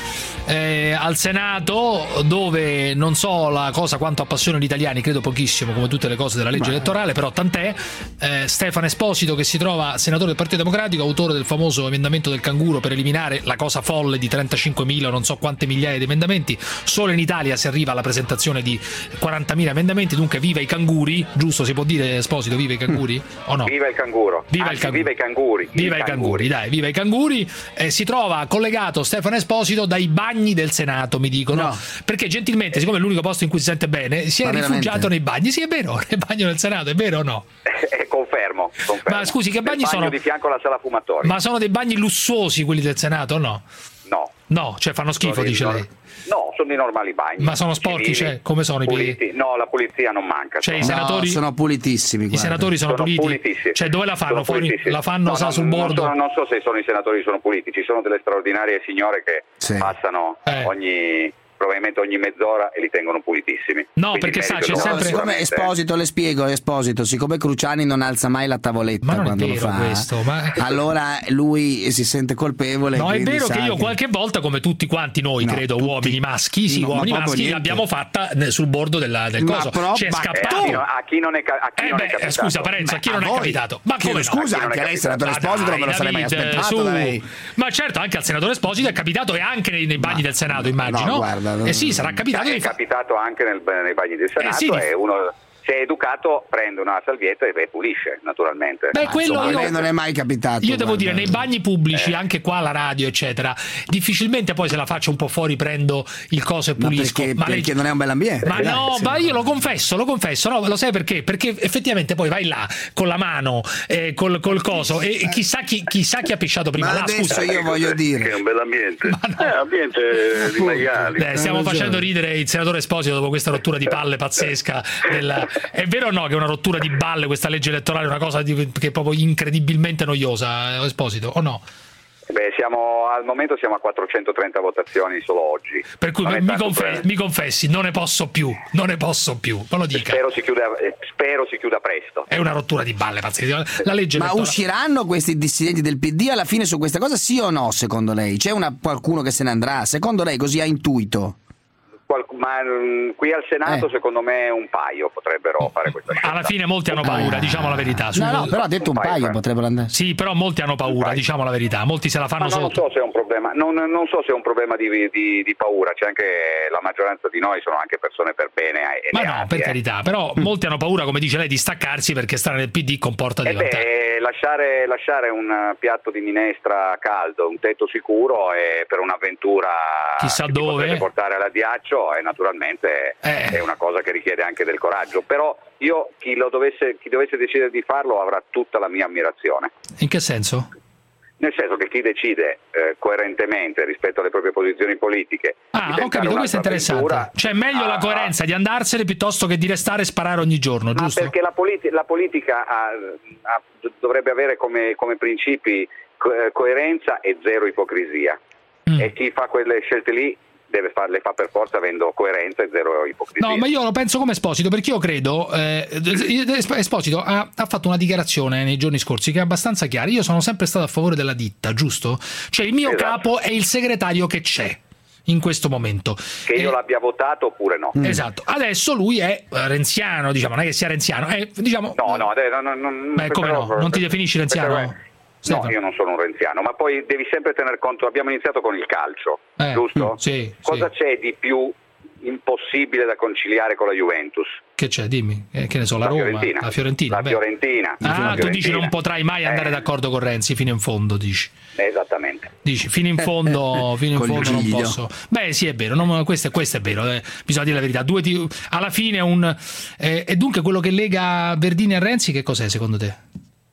Speaker 6: eh, al Senato, dove non so la cosa quanto appassiona gli italiani, credo pochissimo, come tutte le cose della legge Ma... elettorale, però tant'è. eh, Stefano Esposito, che si trova senatore del Partito Democratico, autore del famoso emendamento del canguro per eliminare la cosa folle di trentacinquemila, non so quante migliaia di emendamenti. Solo in Italia si arriva alla presentazione di quarantamila emendamenti, dunque viva i canguri, giusto? Si può dire, Esposito, viva i canguri o no?
Speaker 4: Viva il canguro.
Speaker 6: Viva,
Speaker 4: Anzi,
Speaker 6: il canguro.
Speaker 4: viva i canguri.
Speaker 6: Viva i canguri. canguri, dai, viva i canguri. Eh, si trova collegato Stefano Esposito dai bagni del Senato, mi dicono. No. Perché gentilmente, siccome è l'unico posto in cui si sente bene, si è Ma rifugiato veramente? nei bagni. Sì, è vero, nel bagno del Senato, è vero o no?
Speaker 4: Eh, confermo, confermo.
Speaker 6: Ma scusi, che bagni
Speaker 4: Nel bagno
Speaker 6: sono?
Speaker 4: Di fianco alla sala fumatoria.
Speaker 6: Ma sono dei bagni lussuosi quelli del Senato o no?
Speaker 4: No.
Speaker 6: No, cioè fanno schifo,
Speaker 4: sono
Speaker 6: dice
Speaker 4: dei,
Speaker 6: lei.
Speaker 4: No, sono dei normali bagni.
Speaker 6: Ma sono sporchi, cioè, come sono
Speaker 4: puliti.
Speaker 6: i piedi?
Speaker 4: No, la pulizia non manca.
Speaker 6: Cioè,
Speaker 4: sono.
Speaker 6: i senatori
Speaker 2: no, sono pulitissimi.
Speaker 6: I
Speaker 2: guarda.
Speaker 6: senatori sono,
Speaker 4: sono
Speaker 6: puliti.
Speaker 4: pulitissimi.
Speaker 6: Cioè, dove la fanno?
Speaker 4: Sono
Speaker 6: Fuori, la fanno
Speaker 4: no,
Speaker 6: sa,
Speaker 4: no,
Speaker 6: sul bordo?
Speaker 4: Non so, non so se sono i senatori sono puliti, ci sono delle straordinarie signore che
Speaker 2: sì.
Speaker 4: passano
Speaker 6: eh.
Speaker 4: ogni probabilmente ogni mezz'ora e li tengono pulitissimi.
Speaker 6: No,
Speaker 4: Quindi
Speaker 6: perché sa, c'è
Speaker 4: no,
Speaker 6: sempre
Speaker 2: siccome Esposito, le spiego, Esposito, siccome Cruciani non alza mai la tavoletta
Speaker 6: ma non
Speaker 2: quando
Speaker 6: è vero
Speaker 2: lo fa,
Speaker 6: questo, ma...
Speaker 2: allora lui si sente colpevole.
Speaker 6: No, è vero che io
Speaker 2: che...
Speaker 6: qualche volta, come tutti quanti noi,
Speaker 2: no,
Speaker 6: credo,
Speaker 2: tutti.
Speaker 6: uomini maschi, sì,
Speaker 2: no,
Speaker 6: uomini maschi,
Speaker 2: niente.
Speaker 6: l'abbiamo fatta sul bordo della, del
Speaker 2: ma
Speaker 6: coso.
Speaker 2: però,
Speaker 6: Ci è
Speaker 2: ma...
Speaker 6: scappato.
Speaker 4: Eh, a, chi non, a chi non è, a chi
Speaker 6: eh
Speaker 4: non
Speaker 6: beh,
Speaker 4: è capitato?
Speaker 6: Scusa, Parenzo, a chi
Speaker 2: Beh,
Speaker 6: non
Speaker 2: a
Speaker 6: è
Speaker 2: voi.
Speaker 6: capitato? Ma come no?
Speaker 2: Scusa, anche a lei, senatore Esposito, non me lo sarei mai aspettato
Speaker 6: su.
Speaker 2: da lei.
Speaker 6: Ma certo, anche al senatore Esposito è capitato, e anche nei, nei bagni
Speaker 2: ma,
Speaker 6: del Senato, immagino.
Speaker 2: No, guarda,
Speaker 6: eh sì, sarà capitato.
Speaker 4: È capitato anche nel, nei bagni del Senato,
Speaker 6: eh sì,
Speaker 4: e uno se è educato prende una salvietta e beh, pulisce naturalmente.
Speaker 6: Beh, quello
Speaker 2: insomma,
Speaker 6: io,
Speaker 2: a lei non è mai capitato.
Speaker 6: Io devo
Speaker 2: guarda.
Speaker 6: dire, nei bagni pubblici,
Speaker 4: eh.
Speaker 6: anche qua alla radio, eccetera, difficilmente poi se la faccio un po' fuori prendo il coso e pulisco.
Speaker 2: Ma perché,
Speaker 6: ma
Speaker 2: perché
Speaker 6: lei...
Speaker 2: non è un bell'ambiente.
Speaker 6: Ma
Speaker 2: dai,
Speaker 6: no,
Speaker 2: sì.
Speaker 6: ma io lo confesso, lo confesso, no, lo sai perché? Perché effettivamente poi vai là con la mano, eh, col, col coso, e chissà chi, chissà chi ha pisciato prima.
Speaker 2: Ma
Speaker 6: là,
Speaker 2: adesso
Speaker 6: scusa.
Speaker 2: io voglio dire
Speaker 22: che è un bell'ambiente.
Speaker 6: No.
Speaker 22: Eh, ambiente di maiali.
Speaker 6: Beh, stiamo facendo ridere il senatore Esposito dopo questa rottura di palle pazzesca. Della... È vero o no che è una rottura di balle questa legge elettorale, una cosa di... che è proprio incredibilmente noiosa, Esposito, o no?
Speaker 4: Beh, siamo al momento siamo a quattrocentotrenta votazioni solo oggi.
Speaker 6: Per cui mi, confe- mi confessi, non ne posso più, non ne posso più, non lo dica.
Speaker 4: Spero si chiuda, eh, spero si chiuda presto.
Speaker 6: È una rottura di balle pazzesca. La legge
Speaker 2: Ma
Speaker 6: elettorale...
Speaker 2: usciranno questi dissidenti del P D alla fine su questa cosa, sì o no, secondo lei? C'è una, qualcuno che se ne andrà? Secondo lei, così a intuito?
Speaker 4: Qual- ma mh, qui al Senato
Speaker 2: Eh.
Speaker 4: secondo me un paio potrebbero fare questa scelta.
Speaker 6: Alla fine molti hanno paura,
Speaker 2: Ah.
Speaker 6: diciamo la verità.
Speaker 2: No, no, però ha detto un
Speaker 4: Un paio,
Speaker 2: paio,
Speaker 4: eh.
Speaker 2: potrebbero andare.
Speaker 6: Sì, però molti hanno paura, diciamo la verità. Molti se la fanno
Speaker 4: Ma non
Speaker 6: sotto.
Speaker 4: so se è un problema, non, non so se è un problema di, di, di paura, c'è anche la maggioranza di noi sono anche persone per bene. E
Speaker 6: Ma
Speaker 4: leali,
Speaker 6: no, per
Speaker 4: eh.
Speaker 6: carità, però molti hanno paura, come dice lei, di staccarsi, perché stare nel P D comporta
Speaker 4: Eh
Speaker 6: diventare.
Speaker 4: beh, lasciare, lasciare un piatto di minestra caldo, un tetto sicuro e per un'avventura
Speaker 6: Chissà
Speaker 4: che ti
Speaker 6: dove.
Speaker 4: potrebbe portare all'addiaccio e naturalmente
Speaker 6: Eh.
Speaker 4: è una cosa che richiede anche del coraggio, però io chi lo dovesse, chi dovesse decidere di farlo avrà tutta la mia ammirazione.
Speaker 6: In che senso?
Speaker 4: Nel senso che chi decide eh, coerentemente rispetto alle proprie posizioni politiche.
Speaker 6: Ah,
Speaker 4: di
Speaker 6: ho capito, questo è interessante.
Speaker 4: avventura,
Speaker 6: Cioè, meglio la
Speaker 4: ah,
Speaker 6: coerenza di andarsene piuttosto che di restare e sparare ogni giorno,
Speaker 4: Ma
Speaker 6: giusto?
Speaker 4: perché la, politi- la politica ha- ha- dovrebbe avere come, come principi co- coerenza e zero ipocrisia.
Speaker 6: Mm.
Speaker 4: E chi fa quelle scelte lì deve farle fa per forza avendo coerenza e zero ipocrisia.
Speaker 6: No, ma io lo penso come Esposito, perché io credo eh, Esposito ha, ha fatto una dichiarazione nei giorni scorsi che è abbastanza chiara. Io sono sempre stato a favore della ditta, giusto? Cioè il mio
Speaker 4: Esatto.
Speaker 6: capo è il segretario che c'è in questo momento.
Speaker 4: Che io
Speaker 6: Eh,
Speaker 4: l'abbia votato oppure no.
Speaker 6: Esatto. Adesso lui è eh, renziano, diciamo, non è che sia renziano, è, diciamo
Speaker 4: No, no, adesso, non, non,
Speaker 6: Beh, come
Speaker 4: però-
Speaker 6: no? Non ti definisci renziano?
Speaker 4: No,
Speaker 6: Stefano?
Speaker 4: io non sono un renziano, ma poi devi sempre tener conto, abbiamo iniziato con il calcio,
Speaker 6: Eh,
Speaker 4: giusto?
Speaker 6: mm, sì,
Speaker 4: Cosa
Speaker 6: sì.
Speaker 4: c'è di più impossibile da conciliare con la Juventus?
Speaker 6: Che c'è? Dimmi. Eh, che ne so, la,
Speaker 4: La
Speaker 6: Roma,
Speaker 4: Fiorentina.
Speaker 6: la Fiorentina.
Speaker 4: La
Speaker 6: beh.
Speaker 4: Fiorentina.
Speaker 6: Ah,
Speaker 4: La
Speaker 6: tu
Speaker 4: Fiorentina.
Speaker 6: dici non potrai mai andare
Speaker 4: Eh.
Speaker 6: d'accordo con Renzi fino in fondo, dici.
Speaker 4: Esattamente.
Speaker 6: Dici, fino in fondo, fino in
Speaker 2: Col
Speaker 6: fondo non
Speaker 2: giglio.
Speaker 6: posso. Beh, sì, è vero, non- questo, è- questo è vero, eh. Bisogna dire la verità. Due ti- alla fine un eh, e dunque quello che lega Verdini a Renzi che cos'è secondo te?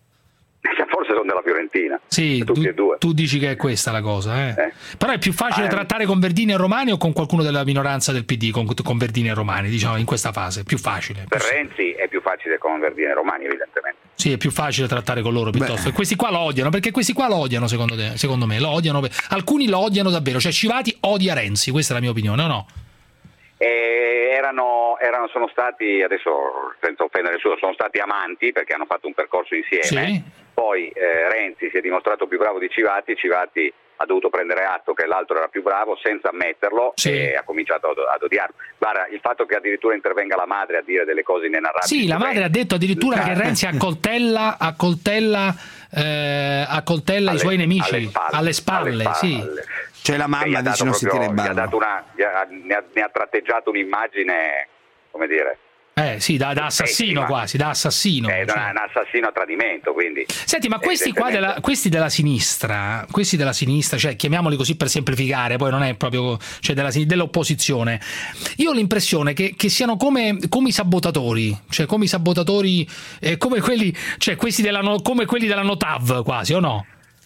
Speaker 4: Forse sono della Fiorentina.
Speaker 6: Sì,
Speaker 4: tutti
Speaker 6: tu,
Speaker 4: e due.
Speaker 6: tu dici che è questa la cosa, eh.
Speaker 4: Eh.
Speaker 6: Però è più facile
Speaker 4: Ah, eh.
Speaker 6: trattare con Verdini e Romani o con qualcuno della minoranza del P D, con, con Verdini e Romani, diciamo, in questa fase? Più facile.
Speaker 4: Per
Speaker 6: più-
Speaker 4: Renzi è più facile con Verdini e Romani, evidentemente.
Speaker 6: Sì, è più facile trattare con loro piuttosto. E questi qua lo odiano, perché questi qua lo odiano, secondo te, secondo me, lo odiano. per- Alcuni lo odiano davvero, cioè Civati odia Renzi, questa è la mia opinione, o no?
Speaker 4: E erano, erano, sono stati, adesso senza offendere nessuno, sono stati amanti perché hanno fatto un percorso insieme.
Speaker 6: Sì.
Speaker 4: Poi eh, Renzi si è dimostrato più bravo di Civati, Civati ha dovuto prendere atto che l'altro era più bravo senza ammetterlo
Speaker 6: Sì.
Speaker 4: e ha cominciato ad, ad odiarlo. Guarda, il fatto che addirittura intervenga la madre a dire delle cose inenarrabili.
Speaker 6: Sì, la madre ha detto addirittura che Renzi accoltella, accoltella, eh, accoltella
Speaker 4: alle,
Speaker 6: i suoi nemici
Speaker 4: alle spalle,
Speaker 6: alle spalle,
Speaker 4: alle spalle.
Speaker 6: sì.
Speaker 2: Cioè la mamma dice non si tira in
Speaker 4: ballo. Gli ha
Speaker 2: ballo.
Speaker 4: dato una, gli ha, ne, ha, ne ha tratteggiato un'immagine, come dire...
Speaker 6: Eh sì, da, da assassino quasi, da assassino.
Speaker 4: È
Speaker 6: cioè.
Speaker 4: un assassino a tradimento, quindi.
Speaker 6: Senti, ma questi qua della, questi della sinistra, questi della sinistra, cioè chiamiamoli così per semplificare, poi non è proprio, cioè della, dell'opposizione. Io ho l'impressione che, che siano come, come i sabotatori, cioè come i sabotatori, eh, come quelli, cioè questi della, come quelli della Notav quasi, o no?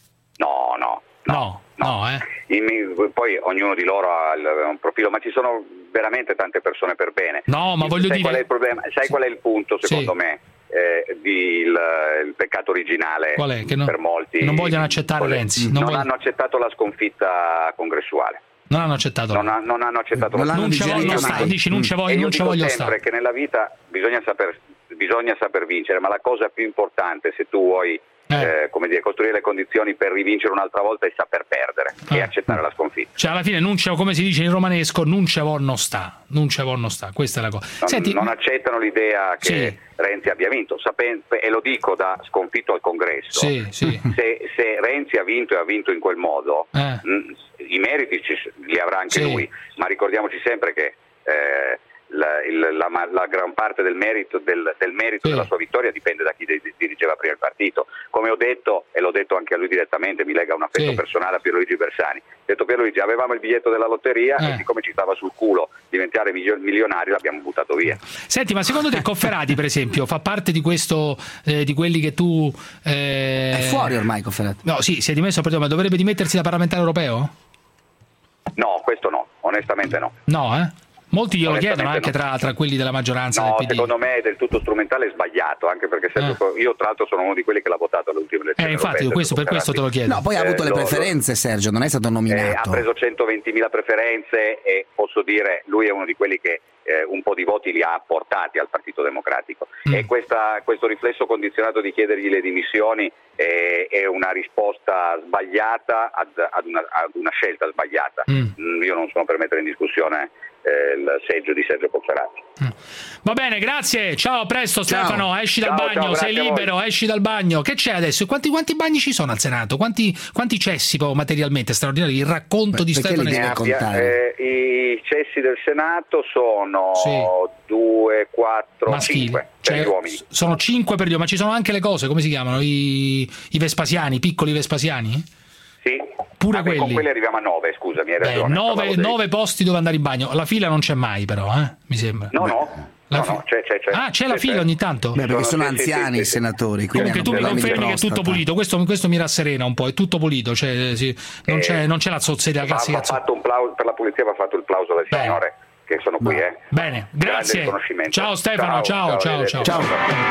Speaker 4: No, no.
Speaker 6: No, no, no eh.
Speaker 4: In, poi ognuno di loro ha un profilo, ma ci sono veramente tante persone per bene.
Speaker 6: No, ma voglio
Speaker 4: sai
Speaker 6: dire...
Speaker 4: Qual è il problema? Sai
Speaker 6: sì.
Speaker 4: qual è il punto, secondo
Speaker 6: sì.
Speaker 4: me, eh, di il, il peccato originale
Speaker 6: qual è? Che no,
Speaker 4: per molti?
Speaker 6: Non vogliono accettare Renzi.
Speaker 4: Non,
Speaker 6: Non, voglio...
Speaker 4: hanno accettato la sconfitta congressuale.
Speaker 6: Non hanno accettato.
Speaker 4: Non, ha, non hanno accettato
Speaker 6: non
Speaker 4: la
Speaker 6: non
Speaker 4: sconfitta.
Speaker 6: Non sta, dici non ci voglio, non ci voglio
Speaker 4: sempre
Speaker 6: stare.
Speaker 4: Che nella vita bisogna saper, bisogna saper vincere, ma la cosa più importante, se tu vuoi Eh. Eh, come dire, costruire le condizioni per rivincere un'altra volta e saper perdere eh. e accettare la sconfitta.
Speaker 6: Cioè alla fine non c'è, come si dice in romanesco, non c'è non sta, non c'è non sta, questa è la cosa.
Speaker 4: Non,
Speaker 6: Senti,
Speaker 4: non accettano l'idea che
Speaker 6: sì.
Speaker 4: Renzi abbia vinto, sapendo, e lo dico da sconfitto al congresso,
Speaker 6: sì, sì.
Speaker 4: Se, se Renzi ha vinto e ha vinto in quel modo,
Speaker 6: eh.
Speaker 4: mh, i meriti ci, li avrà anche
Speaker 6: sì.
Speaker 4: lui, ma ricordiamoci sempre che eh, La, il, la, la gran parte del merito, del, del merito
Speaker 6: sì.
Speaker 4: della sua vittoria dipende da chi dirigeva prima il partito. Come ho detto, e l'ho detto anche a lui direttamente, mi lega un affetto
Speaker 6: sì.
Speaker 4: personale a Pierluigi Bersani. Ho detto: Pierluigi, avevamo il biglietto della lotteria
Speaker 6: eh.
Speaker 4: e siccome ci stava sul culo diventare milionari l'abbiamo buttato via.
Speaker 6: Senti, ma secondo te Cofferati per esempio fa parte di questo, eh, di quelli che tu eh...
Speaker 2: è fuori ormai Cofferati?
Speaker 6: No, sì, si è dimesso, ma dovrebbe dimettersi da parlamentare europeo?
Speaker 4: No, questo no, onestamente no.
Speaker 6: No, eh? Molti glielo chiedono anche
Speaker 4: no.
Speaker 6: tra, tra quelli della maggioranza
Speaker 4: no,
Speaker 6: del P D.
Speaker 4: Secondo me è del tutto strumentale e sbagliato, anche perché Sergio, eh. io tra l'altro sono uno di quelli che l'ha votato alle ultime elezioni.
Speaker 6: Eh, infatti,
Speaker 4: europee,
Speaker 6: questo, per questo te lo chiedo.
Speaker 2: No, poi ha avuto
Speaker 4: eh,
Speaker 2: le
Speaker 4: lo,
Speaker 2: preferenze
Speaker 4: lo,
Speaker 2: Sergio, non è stato nominato.
Speaker 4: Eh, ha preso centoventimila preferenze e posso dire, lui è uno di quelli che eh, un po' di voti li ha portati al Partito Democratico. Mm. E questa, questo riflesso condizionato di chiedergli le dimissioni è, è una risposta sbagliata ad, ad, una, ad una scelta sbagliata. Mm. Io non sono per mettere in discussione il seggio di Sergio Cofferati.
Speaker 6: Va bene, grazie, ciao, a presto Stefano,
Speaker 4: ciao.
Speaker 6: esci
Speaker 4: ciao,
Speaker 6: dal bagno,
Speaker 4: ciao,
Speaker 6: sei libero, esci dal bagno. Che c'è adesso? Quanti, quanti bagni ci sono al Senato? Quanti, quanti cessi proprio materialmente straordinari? Il racconto Beh, di Stefano
Speaker 4: eh, i cessi del Senato sono sì. due, quattro,
Speaker 6: maschili.
Speaker 4: cinque
Speaker 6: cioè,
Speaker 4: per gli uomini.
Speaker 6: Sono cinque per gli uomini, ma ci sono anche le cose, come si chiamano? I, i Vespasiani, i piccoli Vespasiani?
Speaker 4: Sì.
Speaker 6: Pure
Speaker 4: ah,
Speaker 6: quelli.
Speaker 4: Beh, con quelli arriviamo a nove, scusami, hai ragione.
Speaker 6: Beh, nove, nove posti dove andare in bagno. La fila non c'è mai, però, eh? Mi sembra.
Speaker 4: No, no.
Speaker 6: La
Speaker 4: no,
Speaker 6: fi-
Speaker 4: no c'è, c'è, c'è.
Speaker 6: Ah, c'è, c'è la fila
Speaker 4: c'è.
Speaker 6: ogni tanto?
Speaker 2: Beh, perché sono
Speaker 4: sì,
Speaker 2: anziani
Speaker 4: sì,
Speaker 2: i
Speaker 4: sì,
Speaker 2: senatori.
Speaker 6: Comunque tu mi confermi che è tutto pulito. Questo, questo mi rasserena un po', è tutto pulito. Cioè, sì, non, c'è,
Speaker 4: eh,
Speaker 6: non c'è la zozzeria, la classica.
Speaker 4: Ha fatto un plauso, per la pulizia va fatto il plauso del Beh. signore che sono qui. Eh.
Speaker 6: Bene, grazie. Ciao Stefano, ciao, ciao, ciao. ciao. ciao.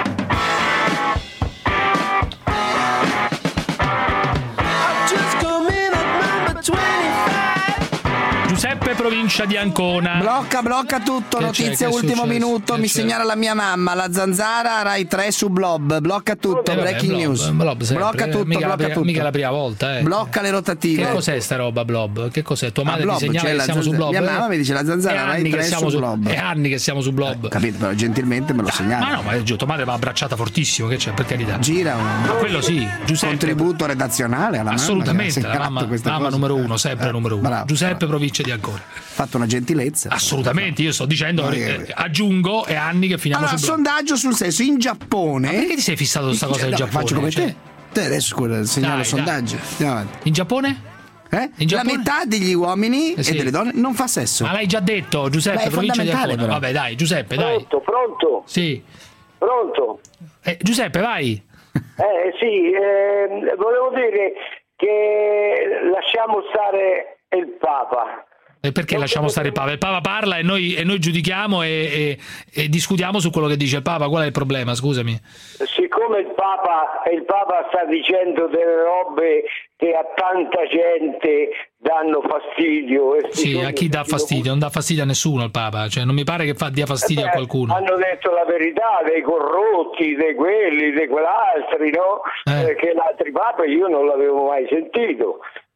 Speaker 6: Giuseppe, provincia di Ancona.
Speaker 2: Blocca, blocca tutto, che notizia ultimo minuto, che mi c'è? Segnala la mia mamma, la zanzara Rai tre su Blob, blocca tutto, eh, breaking
Speaker 6: vabbè,
Speaker 2: news.
Speaker 6: Blob, blob
Speaker 2: blocca tutto,
Speaker 6: mica
Speaker 2: blocca
Speaker 6: la,
Speaker 2: tutto.
Speaker 6: Mica la prima volta, eh.
Speaker 2: Blocca le rotative.
Speaker 6: Che cos'è sta roba Blob? Che cos'è? Tua madre
Speaker 2: Blob,
Speaker 6: ti segnala che siamo
Speaker 2: zanzara,
Speaker 6: su Blob?
Speaker 2: Mia mamma mi dice la zanzara Rai tre su
Speaker 6: su,
Speaker 2: Blob.
Speaker 6: È anni che siamo su Blob.
Speaker 2: Eh, capito, però gentilmente me lo segnala.
Speaker 6: Ma no, ma è giusto, tua madre va abbracciata fortissimo, che c'è, per carità.
Speaker 2: Gira un
Speaker 6: ma quello sì, Giuseppe.
Speaker 2: Contributo redazionale alla
Speaker 6: assolutamente,
Speaker 2: mamma.
Speaker 6: Assolutamente, la mamma, mamma numero uno, sempre eh, numero uno. Bravo, Giuseppe, bravo. Provincia di Ancona.
Speaker 2: Fatto una gentilezza.
Speaker 6: Assolutamente, io sto dicendo, no, eh, aggiungo, è anni che finiamo
Speaker 2: allora,
Speaker 6: su
Speaker 2: sondaggio sul senso, in Giappone.
Speaker 6: Ma perché ti sei fissato questa cosa del
Speaker 2: no,
Speaker 6: Giappone?
Speaker 2: Faccio come
Speaker 6: cioè...
Speaker 2: te. Te adesso scusa, segnalo il sondaggio.
Speaker 6: In Giappone?
Speaker 2: Eh?
Speaker 6: In Giappone?
Speaker 2: La metà degli uomini
Speaker 6: eh sì.
Speaker 2: e delle donne non fa sesso.
Speaker 6: Ma l'hai già detto, Giuseppe,
Speaker 2: Beh,
Speaker 6: provincia di Ancona.
Speaker 2: Però.
Speaker 6: Vabbè, dai, Giuseppe, dai.
Speaker 22: Pronto, pronto?
Speaker 6: Sì.
Speaker 22: Pronto?
Speaker 6: Eh, Giuseppe, vai.
Speaker 22: Eh sì, eh, volevo dire che lasciamo stare il Papa.
Speaker 6: E perché lasciamo stare il Papa? Il Papa parla e noi, e noi giudichiamo e, e, e discutiamo su quello che dice il Papa. Qual è il problema? Scusami.
Speaker 22: Siccome il Papa, il Papa sta dicendo delle robe che a tanta gente danno fastidio. E
Speaker 6: sì, a chi dà fastidio? Non dà fastidio a nessuno il Papa. Cioè, non mi pare che fa, dia fastidio
Speaker 22: eh beh,
Speaker 6: a qualcuno.
Speaker 22: Hanno detto la verità dei corrotti, dei quelli, dei quell'altri, no? Eh. Eh, che l'altri Papa io non l'avevo mai sentito.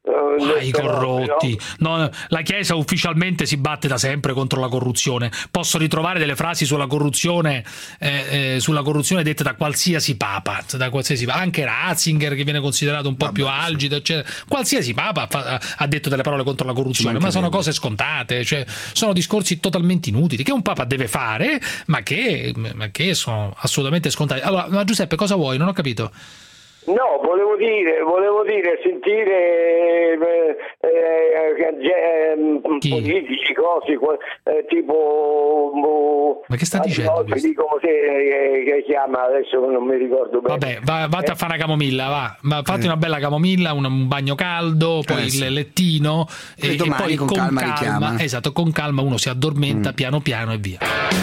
Speaker 6: Ah, i corrotti. No, la Chiesa ufficialmente si batte da sempre contro la corruzione. Posso ritrovare delle frasi sulla corruzione, eh, eh, sulla corruzione dette da qualsiasi papa, da qualsiasi papa. Anche Ratzinger, che viene considerato un po' Vabbè, più algido, eccetera. Qualsiasi papa fa, ha detto delle parole contro la corruzione, ma sono cose scontate, cioè sono discorsi totalmente inutili che un papa deve fare, ma che, ma che sono assolutamente scontati. Allora, ma Giuseppe, cosa vuoi? Non ho capito.
Speaker 22: No, volevo dire, volevo dire, sentire eh, eh, eh, politici, cose, eh, tipo...
Speaker 6: Ma che sta dicendo?
Speaker 22: Dico così, eh, che chiama, adesso non mi ricordo bene.
Speaker 6: Vabbè, va, vatti eh. a fare una camomilla, va. Ma fatti eh. una bella camomilla, un, un bagno caldo, poi eh, il sì. lettino, e, e poi con, con calma, calma esatto, con calma uno si addormenta mm. piano piano e via.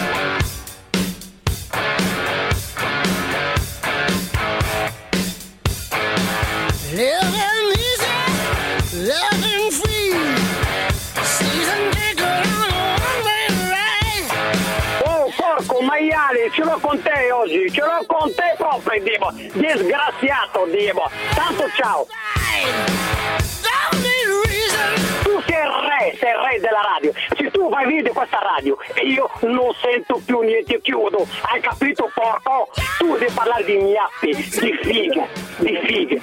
Speaker 7: Living easy, living free. Season ticket on a one-way ride.
Speaker 3: Oh, porco maiale, ce l'ho con te oggi, ce l'ho con te proprio, Dio. Disgraziato, Dio. Tanto ciao. Tu sei il re, sei il re della radio. Se tu vai via di questa radio e io non sento più niente, chiudo. Hai capito, porco? Tu devi parlare di gnappi, di fighe, di fighe.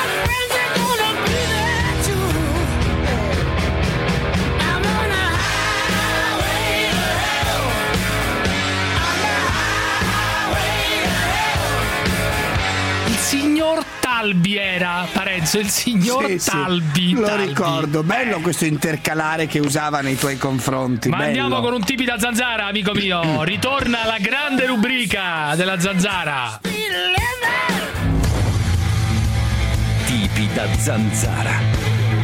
Speaker 6: Signor Talbi era, Parenzo, il signor sì, Talbi.
Speaker 2: Sì, lo
Speaker 6: Talbi.
Speaker 2: ricordo, bello questo intercalare che usava nei tuoi confronti.
Speaker 6: Ma
Speaker 2: bello.
Speaker 6: Andiamo con un tipi da zanzara, amico mio. Ritorna la grande rubrica della zanzara.
Speaker 8: Tipi da zanzara.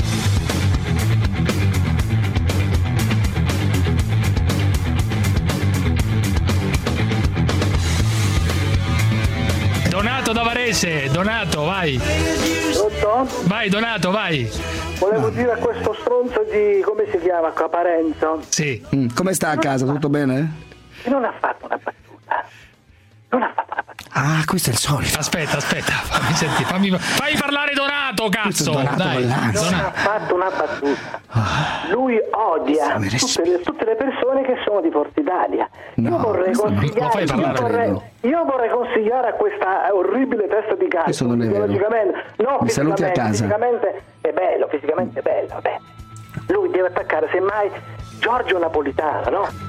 Speaker 6: Donato da Varese, Donato, vai.
Speaker 22: Pronto?
Speaker 6: Vai, Donato, vai.
Speaker 22: Volevo dire a questo stronzo di, come si chiama qua, Parenzo?
Speaker 6: Sì.
Speaker 2: Mm, come sta a casa? Tutto bene?
Speaker 22: Non ha fatto una battuta. Non ha fatto una battuta.
Speaker 2: Ah, questo è il solito.
Speaker 6: Aspetta, aspetta, fammi sentire, fammi, fammi parlare Donato, cazzo.
Speaker 2: Donato,
Speaker 6: dai.
Speaker 22: Non ha fatto una battuta. Lui odia tutte le, tutte le persone che sono di Forza Italia.
Speaker 2: No,
Speaker 22: io vorrei consigliare,
Speaker 6: io
Speaker 22: vorrei, io vorrei consigliare a questa orribile testa di cazzo.
Speaker 2: Non è vero.
Speaker 22: No,
Speaker 2: Mi saluti a casa.
Speaker 22: Fisicamente è bello, fisicamente è bello, vabbè. Lui deve attaccare semmai Giorgio Napolitano, no?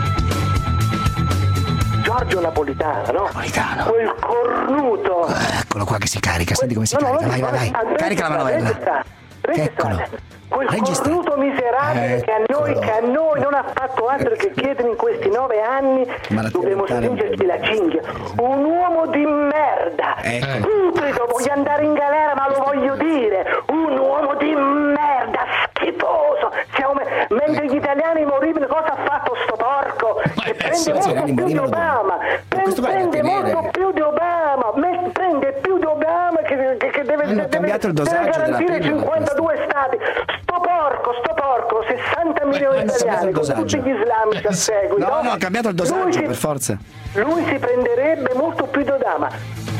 Speaker 22: Giorgio Napolitano, no?
Speaker 2: Napolitano.
Speaker 22: Quel cornuto.
Speaker 2: Eccolo qua che si carica, senti come si
Speaker 22: no,
Speaker 2: carica.
Speaker 22: No,
Speaker 2: vai, vai, vai. Carica la manovella. Eccolo.
Speaker 22: Quel Registra. cornuto miserabile eh, che, a noi, che a noi non ha fatto altro che chiedere in questi nove anni. Dobbiamo stringerci la cinghia. Un uomo di merda. Putrido, voglio andare in galera, ma lo voglio dire. Un uomo di merda, schifoso. Siamo me- mentre gli italiani morivano, cosa ha fatto sto porco? Che prende molto più di Obama. Prende molto più di Obama. Prende più di Obama che, che, che deve, deve, deve, deve garantire cinquantadue stati. Sto porco, sto porco, sessanta milioni di italiani con tutti gli islamici al seguito.
Speaker 2: No, no, ha cambiato il dosaggio,
Speaker 22: si,
Speaker 2: per forza.
Speaker 22: Lui si prenderebbe molto più di Obama.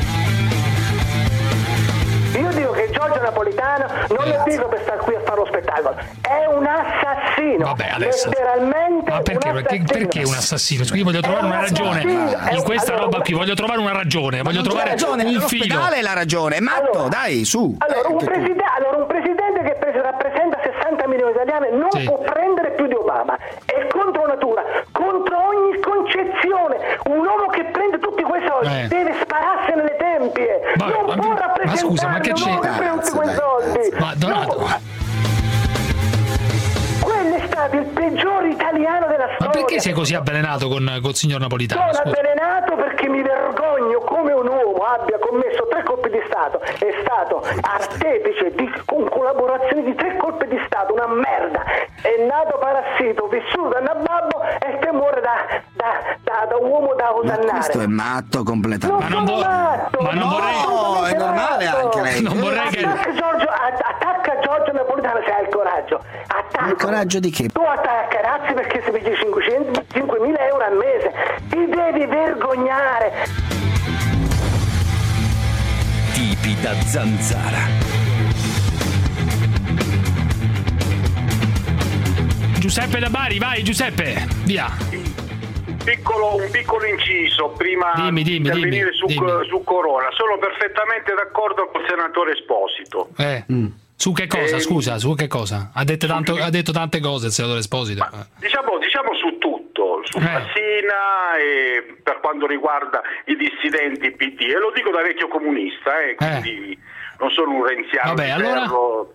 Speaker 22: Io dico che Giorgio Napolitano non lo dico per stare qui a fare lo spettacolo, è un assassino.
Speaker 6: Vabbè, adesso.
Speaker 22: Letteralmente.
Speaker 6: Ma perché,
Speaker 22: un
Speaker 6: perché, perché un assassino? Io voglio trovare una ragione in questa
Speaker 22: allora,
Speaker 6: roba qui, voglio trovare una ragione, voglio trovare
Speaker 2: ragione,
Speaker 6: un filo.
Speaker 2: L'ospedale è la ragione, è matto,
Speaker 22: allora,
Speaker 2: dai, su.
Speaker 22: Allora,
Speaker 2: eh,
Speaker 22: un preside- allora, un presidente che pres- rappresenta sessanta milioni di italiani non
Speaker 6: sì.
Speaker 22: può prendere più di Obama. È contro natura, contro ogni concezione. Un uomo che prende tutti quei soldi
Speaker 6: eh.
Speaker 22: deve spararsene le tempie.
Speaker 6: Ma,
Speaker 22: non
Speaker 6: ma,
Speaker 22: può
Speaker 6: ma
Speaker 22: rappresentare
Speaker 6: scusa, ma che c'è?
Speaker 22: un uomo che prende tutti quei soldi.
Speaker 6: Ma Donato.
Speaker 22: No. Quello è stato il peggior italiano della storia.
Speaker 6: Ma perché sei così avvelenato con il signor Napolitano?
Speaker 22: Sono
Speaker 6: Scusa.
Speaker 22: avvelenato perché mi vergogno come un uomo abbia commesso tre colpi di Stato. È stato artefice di con collaborazione di tre colpi di Stato, una merda. È nato parassito, vissuto da nababbo e che muore da, da, da, da uomo da osannare.
Speaker 2: Ma questo è matto completamente.
Speaker 22: Non
Speaker 6: ma non, vo-
Speaker 22: matto,
Speaker 6: ma non
Speaker 22: no,
Speaker 6: vorrei.
Speaker 22: No,
Speaker 2: è normale anche lei.
Speaker 6: Non vorrei che.
Speaker 22: Attacca Giorgio, attacca Giorgio Napolitano se hai il coraggio. Attacca.
Speaker 2: Il coraggio di che?
Speaker 22: Tu attacca Razzi perché si pigli cinquecento, cinquemila euro al mese. Ti devi vergognare.
Speaker 8: Tipi da zanzara.
Speaker 6: Giuseppe da Bari, vai Giuseppe, via.
Speaker 9: Piccolo, un piccolo inciso prima
Speaker 6: dimmi, dimmi,
Speaker 9: di intervenire
Speaker 6: dimmi,
Speaker 9: su,
Speaker 6: dimmi.
Speaker 9: su Corona. Sono perfettamente d'accordo col senatore Esposito.
Speaker 6: Eh. Mm. Su che cosa, eh, scusa, su che cosa? Ha detto, tanto, ha detto tante cose il senatore Esposito.
Speaker 9: Ma, diciamo, diciamo su tutto, su
Speaker 6: eh.
Speaker 9: Fassina e per quanto riguarda i dissidenti P D, e lo dico da vecchio comunista, eh, quindi eh. non sono un renziano.
Speaker 6: Vabbè, allora...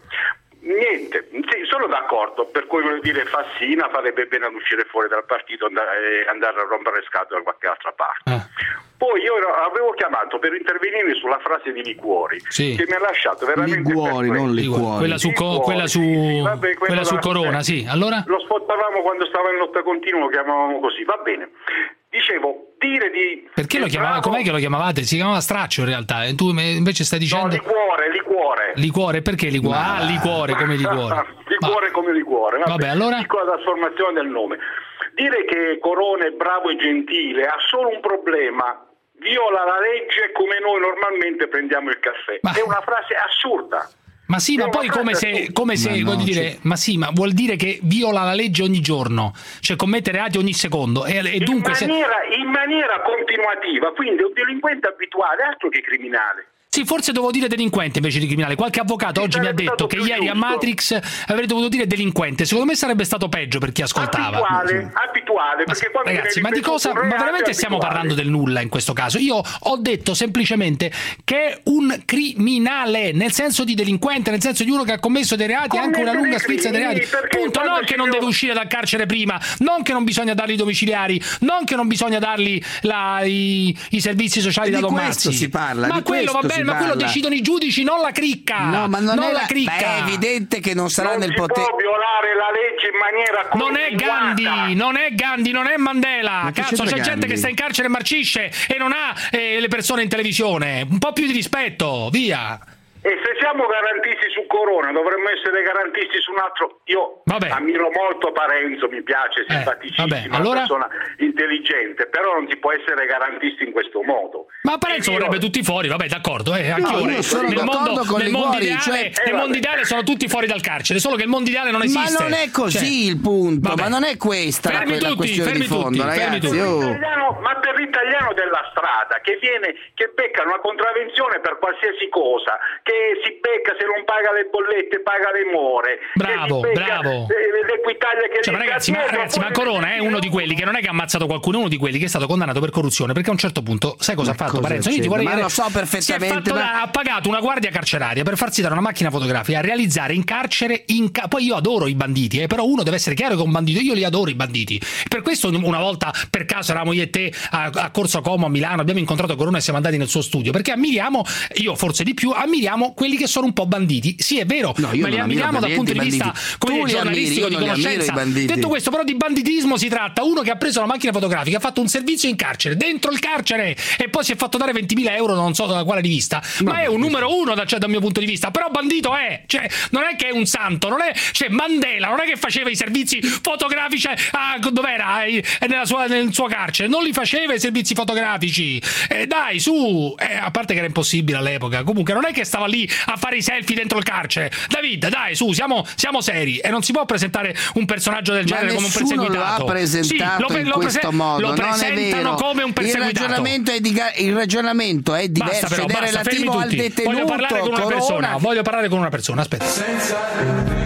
Speaker 9: Niente, sì, sono d'accordo, per cui voglio dire Fassina farebbe bene ad uscire fuori dal partito e andare a rompere le scatole da qualche altra parte. Eh. Poi io avevo chiamato per intervenire sulla frase di Liguori, sì. che mi ha lasciato veramente
Speaker 13: Liguori, non Liguori.
Speaker 6: Quella su, co- quella su, sì, vabbè, quella su Corona, sì. Allora?
Speaker 9: Lo spottavamo quando stava in lotta continua, lo chiamavamo così, va bene. Dicevo, dire di...
Speaker 6: Perché lo chiamavate? Com'è che lo chiamavate? Si chiamava Straccio in realtà, e tu invece stai dicendo...
Speaker 9: No, liquore, liquore.
Speaker 6: Liquore, perché liquore? Ma... Ah, liquore, come liquore.
Speaker 9: liquore
Speaker 6: Ma...
Speaker 9: come liquore. Vabbè,
Speaker 6: Vabbè, allora...
Speaker 9: Piccola trasformazione del nome. Dire che Corona è bravo e gentile ha solo un problema: viola la legge come noi normalmente prendiamo il caffè. Ma... È una frase assurda.
Speaker 6: Ma sì, ma poi come se, come se no, voglio dire, ma sì, ma vuol dire che viola la legge ogni giorno, cioè commette reati ogni secondo. E, e dunque
Speaker 9: in, maniera, se... in maniera continuativa, quindi è un delinquente abituale, altro che criminale.
Speaker 6: Sì, forse dovevo dire delinquente invece di criminale. Qualche avvocato oggi mi ha detto che ieri a Matrix avrei dovuto dire delinquente. Secondo me sarebbe stato peggio per chi ascoltava.
Speaker 9: Abituale, abituale. Perché
Speaker 6: ma, ragazzi, ma di cosa? Ma veramente stiamo parlando del nulla in questo caso? Io ho detto semplicemente che è un criminale, nel senso di delinquente, nel senso di uno che ha commesso dei reati, anche una lunga sfilza di reati. Punto. Non che non deve uscire dal carcere prima, non che non bisogna dargli i domiciliari, non che non bisogna dargli la, i, i servizi sociali da Don Mazzi.
Speaker 13: Si parla,
Speaker 6: ma
Speaker 13: di
Speaker 6: quello va bene. Ma quello decidono i giudici, non la cricca.
Speaker 13: No, ma non,
Speaker 6: non
Speaker 13: è
Speaker 6: la
Speaker 13: la...
Speaker 6: cricca.
Speaker 13: Beh, è evidente che non sarà
Speaker 9: non
Speaker 13: nel
Speaker 9: si
Speaker 13: potere.
Speaker 9: può violare la legge in maniera
Speaker 6: non è Gandhi, non è Gandhi, non è Mandela.
Speaker 13: Ma
Speaker 6: cazzo, c'è
Speaker 13: Gandhi?
Speaker 6: gente che sta in carcere e marcisce e non ha eh, le persone in televisione. Un po' più di rispetto, via.
Speaker 9: E se siamo garantisti su Corona, dovremmo essere garantisti su un altro. Io
Speaker 6: vabbè.
Speaker 9: ammiro molto Parenzo, mi piace, simpaticissimo,
Speaker 6: eh,
Speaker 9: una
Speaker 6: allora...
Speaker 9: persona intelligente, però non si può essere garantisti in questo modo.
Speaker 6: Ma Parenzo io... vorrebbe tutti fuori, vabbè, d'accordo, eh, anche
Speaker 13: no,
Speaker 6: io
Speaker 13: sono
Speaker 6: nel mondo,
Speaker 13: con
Speaker 6: nel mondo
Speaker 13: Liguori,
Speaker 6: ideale,
Speaker 13: cioè...
Speaker 6: nel mondo ideale sono tutti fuori dal carcere, solo che il mondo ideale non esiste.
Speaker 13: Ma non è così cioè... il punto, vabbè. ma non è questa
Speaker 6: fermi
Speaker 13: la,
Speaker 6: tutti,
Speaker 13: questione
Speaker 6: fermi
Speaker 13: di fondo,
Speaker 6: tutti,
Speaker 13: ragazzi.
Speaker 6: Tutti.
Speaker 13: Oh.
Speaker 9: Ma per l'italiano della strada che viene, che becca una contravvenzione per qualsiasi cosa, che si becca se non paga le bollette, paga le more.
Speaker 6: Bravo, bravo.
Speaker 9: L'Equitalia che
Speaker 6: cioè, ma ragazzi, ma, ragazzi, ma Corona è uno di quelli che non è che ha ammazzato qualcuno, è uno di quelli che è stato condannato per corruzione, perché a un certo punto, sai cosa ma ha fatto Parenzo? Io ti vorrei
Speaker 13: ma
Speaker 6: dire,
Speaker 13: lo so perfettamente.
Speaker 6: Fatto, ma... ha pagato una guardia carceraria per farsi dare una macchina fotografica a realizzare in carcere in ca... poi io adoro i banditi, eh, però uno deve essere chiaro che è un bandito, io li adoro i banditi. Per questo una volta per caso eravamo io e te a, a Corso Como a Milano, abbiamo incontrato Corona e siamo andati nel suo studio, perché ammiriamo, io forse di più, ammiriamo quelli che sono un po' banditi. Sì, è vero,
Speaker 13: no,
Speaker 6: ma li ammiriamo dal punto di vista come dire, giornalistico, di conoscenza. Detto questo, però di banditismo si tratta. Uno che ha preso la macchina fotografica, ha fatto un servizio in carcere, dentro il carcere, e poi si è fatto dare ventimila euro, non so da quale rivista, no, ma è un numero uno da, cioè, dal mio punto di vista. Però bandito è, cioè, non è che è un santo, non è, cioè Mandela non è che faceva i servizi fotografici a, dov'era? Nella sua, nel suo carcere, non li faceva i servizi fotografici. Eh, dai, su, eh, a parte che era impossibile all'epoca, comunque non è che stava lì a fare i selfie dentro il carcere. David, dai, su, siamo, siamo seri, e non si può presentare un personaggio del genere come un perseguitato.
Speaker 13: Lo ha presentato sì, lo, in lo questo prese- modo,
Speaker 6: lo presentano come un perseguitato.
Speaker 13: Il ragionamento è, di, il ragionamento è diverso,
Speaker 6: basta, però,
Speaker 13: ed è
Speaker 6: basta,
Speaker 13: relativo al detenuto.
Speaker 6: Voglio parlare con una
Speaker 13: Corona.
Speaker 6: persona, voglio parlare con una persona, aspetta. Senza...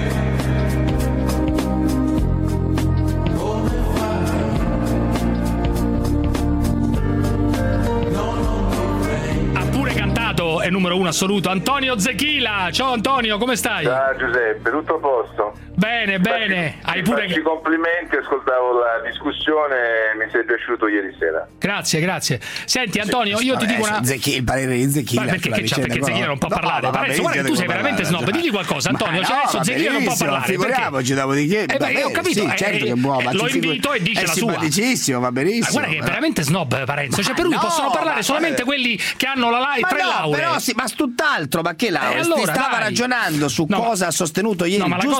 Speaker 6: è numero uno assoluto Antonio Zechila. Ciao Antonio, come stai?
Speaker 11: Ciao Giuseppe, tutto a posto?
Speaker 6: Bene, bene.
Speaker 11: Hai pure che... complimenti, ascoltavo la discussione e mi sei piaciuto ieri sera.
Speaker 6: Grazie, grazie. Senti Antonio, io ti dico una
Speaker 13: Zechila, il parere di Zechila.
Speaker 6: Ma perché, che perché Zechila non può no, parlare? Parenzo, guarda che tu sei veramente snob. Digli qualcosa, Antonio. Cioè, adesso Zechila non può parlare.
Speaker 13: Figuriamoci, dopodiché.
Speaker 6: Eh beh, ho capito,
Speaker 13: sì, certo che è buono,
Speaker 6: lo invito e dice la sua.
Speaker 13: È simpaticissimo, va benissimo.
Speaker 6: Guarda che è veramente snob Parenzo. Cioè, per lui possono parlare solamente quelli che hanno la tre lauree.
Speaker 13: Però sì, ma tutt'altro, ma che laurea?
Speaker 6: Eh, allora,
Speaker 13: stava
Speaker 6: dai.
Speaker 13: ragionando su
Speaker 6: no.
Speaker 13: cosa ha sostenuto ieri
Speaker 6: no, ma
Speaker 13: giustamente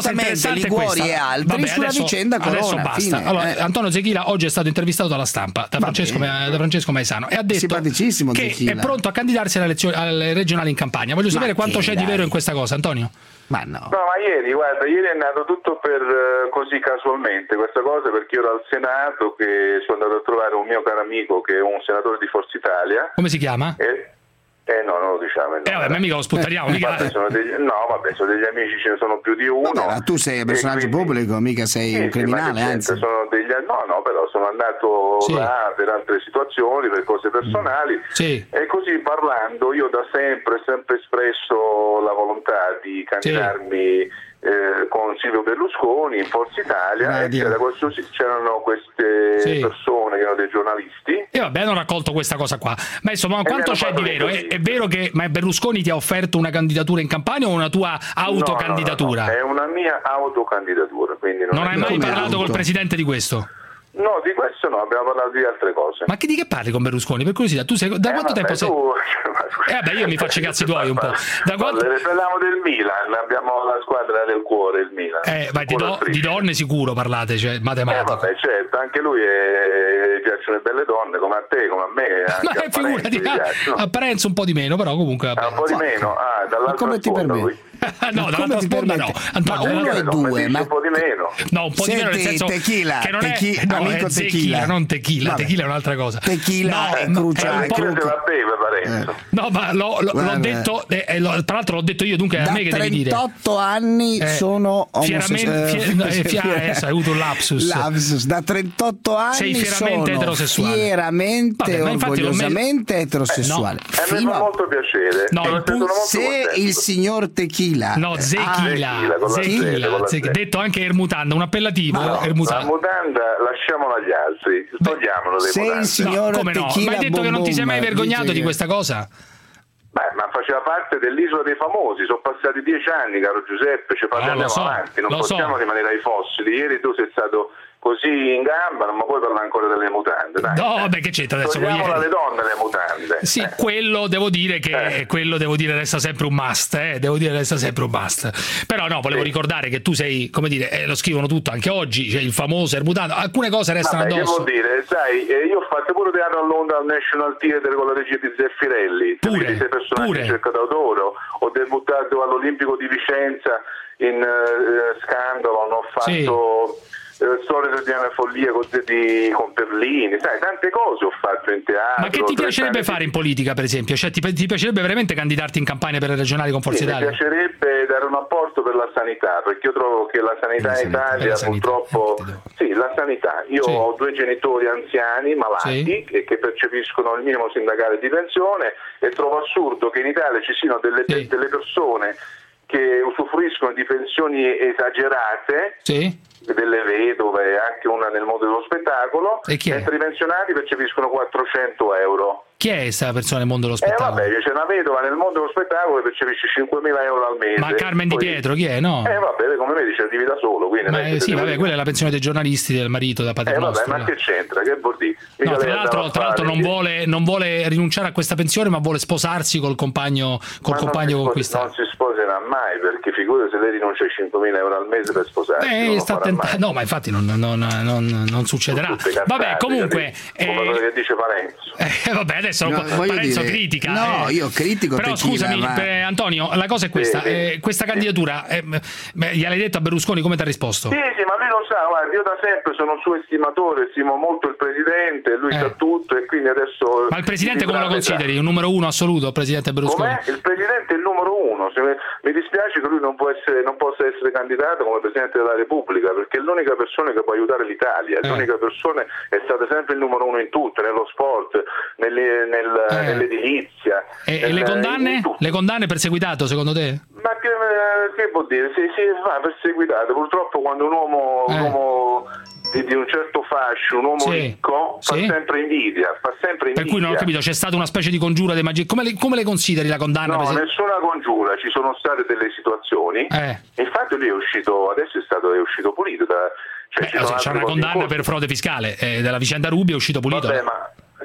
Speaker 6: l'importante è
Speaker 2: Liguori
Speaker 6: questa.
Speaker 2: e altri
Speaker 6: Vabbè,
Speaker 2: sulla
Speaker 6: adesso,
Speaker 2: vicenda Corona.
Speaker 6: adesso basta.
Speaker 2: Fine.
Speaker 6: Allora,
Speaker 2: Eh.
Speaker 6: Antonio Zechila oggi è stato intervistato dalla Stampa da Francesco, da Francesco Maesano e ha detto
Speaker 2: Simpaticissimo
Speaker 6: che
Speaker 2: Zechila.
Speaker 6: è pronto a candidarsi alle, elezioni, alle regionali in Campania. Voglio sapere quanto c'è di vero in questa cosa, Antonio.
Speaker 2: Ma no.
Speaker 11: No, ma ieri, guarda, ieri è nato tutto per eh, così casualmente questa cosa, perché io ero al Senato che sono andato a trovare un mio caro amico che è un senatore di Forza Italia.
Speaker 6: Come si chiama?
Speaker 11: E, eh no, non lo diciamo.
Speaker 6: Eh vabbè, ma mica lo sputtaniamo, mica.
Speaker 11: Vabbè, sono degli, no, vabbè, sono degli amici, ce ne sono più di uno.
Speaker 2: Vabbè, ma tu sei un personaggio
Speaker 11: quindi,
Speaker 2: pubblico, mica sei
Speaker 11: sì,
Speaker 2: un
Speaker 11: sì,
Speaker 2: criminale,
Speaker 11: ma che
Speaker 2: anzi.
Speaker 11: c'entra? Sono degli, no, no, però sono andato
Speaker 6: Sì.
Speaker 11: là per altre situazioni, per cose personali.
Speaker 6: Sì.
Speaker 11: E così parlando, io da sempre ho sempre espresso la volontà di candidarmi eh, con Silvio Berlusconi in Forza Italia
Speaker 6: Ah,
Speaker 11: e
Speaker 6: Dio.
Speaker 11: c'era questo- c'erano queste
Speaker 6: Sì.
Speaker 11: persone che erano dei giornalisti.
Speaker 6: E vabbè, hanno raccolto questa cosa qua. Ma insomma, quanto
Speaker 11: mi
Speaker 6: c'è
Speaker 11: hanno
Speaker 6: di
Speaker 11: fatto
Speaker 6: vero?
Speaker 11: così.
Speaker 6: È, è vero che ma Berlusconi ti ha offerto una candidatura in Campania o una tua autocandidatura?
Speaker 11: No, no, no, no. È una mia autocandidatura, quindi non,
Speaker 6: Non
Speaker 11: è
Speaker 6: hai mai
Speaker 11: come
Speaker 6: parlato
Speaker 11: auto.
Speaker 6: col presidente di questo?
Speaker 11: No, di questo no, abbiamo parlato di altre cose.
Speaker 6: Ma che, di che parli con Berlusconi? Per curiosità, tu sei, da
Speaker 11: Eh,
Speaker 6: quanto
Speaker 11: vabbè,
Speaker 6: tempo sei?
Speaker 11: tu-
Speaker 6: Eh vabbè, io mi faccio i cazzi tuoi un po'. Da quanto...
Speaker 11: Allora, parliamo del Milan, abbiamo la squadra del cuore, il Milan.
Speaker 6: Eh, ma di, do- di donne sicuro parlate, cioè
Speaker 11: Eh,
Speaker 6: matematico.
Speaker 11: vabbè, certo, anche lui è... gli piacciono le belle donne, come a te, come a me. Anche
Speaker 6: Ma
Speaker 11: a
Speaker 6: eh, figurati,
Speaker 11: Parenzo gli piacciono.
Speaker 6: a Apparenza un po' di meno, però comunque.
Speaker 11: Ah, un po' di meno, ah, dall'altra
Speaker 2: come ti
Speaker 11: sponda,
Speaker 2: permetti?
Speaker 11: lui.
Speaker 6: No, dall'altra sponda no. Antonio,
Speaker 2: Ma uno
Speaker 6: dall'altra-
Speaker 2: e due, ma
Speaker 11: un po' di meno.
Speaker 6: No, un po' di meno nel
Speaker 2: Senti,
Speaker 6: senso
Speaker 2: tequila,
Speaker 6: che non
Speaker 2: techi-
Speaker 6: è no,
Speaker 2: amico
Speaker 6: è
Speaker 2: tequila.
Speaker 6: tequila, non tequila,
Speaker 2: Vabbè.
Speaker 6: tequila è un'altra cosa.
Speaker 2: Tequila
Speaker 6: No,
Speaker 2: è
Speaker 6: no,
Speaker 2: crucia-
Speaker 6: è un
Speaker 2: è
Speaker 6: po'-
Speaker 11: Pure
Speaker 2: cruca.
Speaker 11: se la beve, Parenzo.
Speaker 6: No, ma l'ho, l'ho-
Speaker 2: Guarda.
Speaker 6: l'ho detto, eh, eh, l'ho- tra l'altro l'ho detto io, dunque è a
Speaker 2: Da
Speaker 6: me che devi dire.
Speaker 2: trentotto anni
Speaker 6: Eh,
Speaker 2: sono
Speaker 6: fieramente-
Speaker 2: omosessuale.
Speaker 6: fie- no, eh, fia- adesso hai avuto un lapsus.
Speaker 2: Lapsus. Da trentotto anni
Speaker 6: Sei fieramente
Speaker 2: sono
Speaker 6: eterosessuale.
Speaker 2: fieramente,
Speaker 6: Vabbè, ma infatti non mi-
Speaker 2: orgogliosamente eterosessuale.
Speaker 11: E mi
Speaker 2: Fino
Speaker 11: fa
Speaker 2: a-
Speaker 11: molto piacere.
Speaker 6: No,
Speaker 11: Sono
Speaker 6: il pu-
Speaker 11: molto
Speaker 2: se
Speaker 11: contento.
Speaker 2: il signor Tequila
Speaker 6: No,
Speaker 2: Ah,
Speaker 6: Zechila,
Speaker 11: Zechila, con la Z,
Speaker 6: Zechila,
Speaker 11: con la
Speaker 6: Zech-
Speaker 11: Z.
Speaker 6: detto anche Ermutanda, un appellativo.
Speaker 11: No, la
Speaker 6: Ermutanda.
Speaker 11: mutanda lasciamola agli altri, togliamolo dei
Speaker 2: se il
Speaker 11: mutanti.
Speaker 2: signor
Speaker 6: Come no?
Speaker 2: Tequila
Speaker 6: Ma hai detto che non ti sei mai
Speaker 2: Boom Boom
Speaker 6: vergognato
Speaker 2: dice
Speaker 6: di
Speaker 2: che-
Speaker 6: questa cosa?
Speaker 11: Beh, ma faceva parte dell'isola dei famosi, sono passati dieci anni, caro Giuseppe, ci parliamo
Speaker 6: lo so,
Speaker 11: avanti, non
Speaker 6: lo so.
Speaker 11: possiamo rimanere ai fossili. Ieri tu sei stato così in gamba, non mi puoi parlare ancora delle mutande, dai.
Speaker 6: No, vabbè, che c'entra adesso?
Speaker 11: Togliamola
Speaker 6: Voglio-
Speaker 11: alle donne le mutande.
Speaker 6: Sì,
Speaker 11: Eh.
Speaker 6: quello devo dire che quello devo dire resta sempre un must, eh? Devo dire resta sempre un must. Però no, volevo ricordare che tu sei, come dire, eh, lo scrivono tutto anche oggi, c'è il famoso Ermutanda, alcune cose restano
Speaker 11: Vabbè, che
Speaker 6: addosso.
Speaker 11: vuol dire? Sai, eh, io ho fatto pure teatro a Londra al National Theatre con la regia di Zeffirelli,
Speaker 6: Pure,
Speaker 11: sei personaggi
Speaker 6: pure.
Speaker 11: di Cercata d'Oro, ho debuttato all'Olimpico di Vicenza in eh, Scandalo, ho fatto eh, Storie di Diana Follia con, di, con Perlini, sai, tante cose ho fatto in teatro.
Speaker 6: Ma che ti piacerebbe
Speaker 11: trent'anni
Speaker 6: fare in politica, per esempio? Cioè, ti, ti piacerebbe veramente candidarti in campagna per le regionali con Forza
Speaker 11: Sì, mi
Speaker 6: Italia?
Speaker 11: piacerebbe dare un apporto per la sanità, perché io trovo che la sanità in Italia
Speaker 6: la sanità,
Speaker 11: purtroppo sì, la sanità. Io
Speaker 6: Sì.
Speaker 11: ho due genitori anziani malati
Speaker 6: Sì.
Speaker 11: e che percepiscono il minimo sindacale di pensione e trovo assurdo che in Italia ci siano delle,
Speaker 6: Sì.
Speaker 11: delle persone che usufruiscono di pensioni esagerate,
Speaker 6: Sì.
Speaker 11: delle vedove, anche una nel mondo dello spettacolo,
Speaker 6: E chi è?
Speaker 11: mentre i pensionati percepiscono quattrocento euro.
Speaker 6: Chi è questa persona nel mondo dello
Speaker 11: Eh
Speaker 6: spettacolo?
Speaker 11: vabbè, c'è una vedova nel mondo dello spettacolo che percepisce cinquemila euro al mese.
Speaker 6: Ma Carmen Di
Speaker 11: Poi-
Speaker 6: Pietro, chi è? No.
Speaker 11: Eh vabbè, come vedi ci arrivi da solo, quindi
Speaker 6: Ma
Speaker 11: non è
Speaker 6: eh,
Speaker 11: che
Speaker 6: sì,
Speaker 11: te
Speaker 6: vabbè,
Speaker 11: devi-
Speaker 6: quella è la pensione dei giornalisti del marito da
Speaker 11: Eh
Speaker 6: Padre
Speaker 11: vabbè,
Speaker 6: Nostro.
Speaker 11: ma
Speaker 6: là.
Speaker 11: che c'entra? Che vuol dire? Mica
Speaker 6: No, tra
Speaker 11: lei
Speaker 6: l'altro,
Speaker 11: andava a
Speaker 6: tra l'altro
Speaker 11: fare
Speaker 6: non,
Speaker 11: di-
Speaker 6: vuole, non vuole rinunciare a questa pensione, ma vuole sposarsi col compagno, col
Speaker 11: Ma non
Speaker 6: compagno
Speaker 11: si sposi-
Speaker 6: conquistato.
Speaker 11: Non si sposerà mai, perché figurati se lei rinuncia ai cinquemila euro al mese per sposarsi. non
Speaker 6: Eh,
Speaker 11: lo
Speaker 6: sta
Speaker 11: farà
Speaker 6: tenta-
Speaker 11: mai.
Speaker 6: no, ma infatti non, non- non- non succederà.
Speaker 11: Tutte cazzate,
Speaker 6: Vabbè, comunque.
Speaker 11: capito? Come quello che dice Parenzo.
Speaker 6: Eh, vabbè, adesso
Speaker 2: No, voglio
Speaker 6: Parenzo
Speaker 2: dire-
Speaker 6: critica.
Speaker 2: no,
Speaker 6: eh.
Speaker 2: io critico
Speaker 6: Però
Speaker 2: Tequila,
Speaker 6: scusami,
Speaker 2: ma-
Speaker 6: eh, Antonio, la cosa è questa:
Speaker 11: Sì, sì.
Speaker 6: eh, questa candidatura, eh, beh, gliel'hai detto a Berlusconi, come ti ha risposto?
Speaker 11: Sì, sì, ma lui lo sa, guarda, io da sempre sono un suo estimatore, stimo molto il presidente, lui
Speaker 6: Eh.
Speaker 11: sa tutto e quindi adesso...
Speaker 6: Ma il presidente
Speaker 11: mi
Speaker 6: come lo
Speaker 11: prende-
Speaker 6: consideri? Un numero uno assoluto, il presidente Berlusconi?
Speaker 11: Com'è? Il presidente è il numero uno. Se mi- mi dispiace che lui non, può essere, non possa essere candidato come presidente della Repubblica, perché è l'unica persona che può aiutare l'Italia, è
Speaker 6: Eh.
Speaker 11: l'unica persona, è stata sempre il numero uno in tutto, nello sport, nelle- nel-
Speaker 6: Eh.
Speaker 11: nell'edilizia.
Speaker 6: E, e
Speaker 11: nel-
Speaker 6: le condanne?
Speaker 11: in tutto.
Speaker 6: Le condanne perseguitato, secondo te?
Speaker 11: Ma che, eh, che vuol dire? Si, si va perseguitato. Purtroppo quando un uomo, un
Speaker 6: Eh.
Speaker 11: uomo di, di un certo fascio, un uomo
Speaker 6: Sì.
Speaker 11: ricco, fa
Speaker 6: Sì.
Speaker 11: sempre invidia, fa sempre invidia.
Speaker 6: Per cui non ho capito, c'è stata una specie di congiura dei magi. Come le, come le consideri la condanna?
Speaker 11: No,
Speaker 6: per esempio?
Speaker 11: nessuna congiura, ci sono state delle situazioni.
Speaker 6: Eh.
Speaker 11: Infatti lui è uscito, adesso è stato è uscito pulito da, cioè,
Speaker 6: Beh,
Speaker 11: ci sono
Speaker 6: c'è
Speaker 11: altre
Speaker 6: una
Speaker 11: cose in
Speaker 6: condanna
Speaker 11: corso.
Speaker 6: per frode fiscale eh, della vicenda Rubi, è uscito pulito.
Speaker 11: Vabbè, ma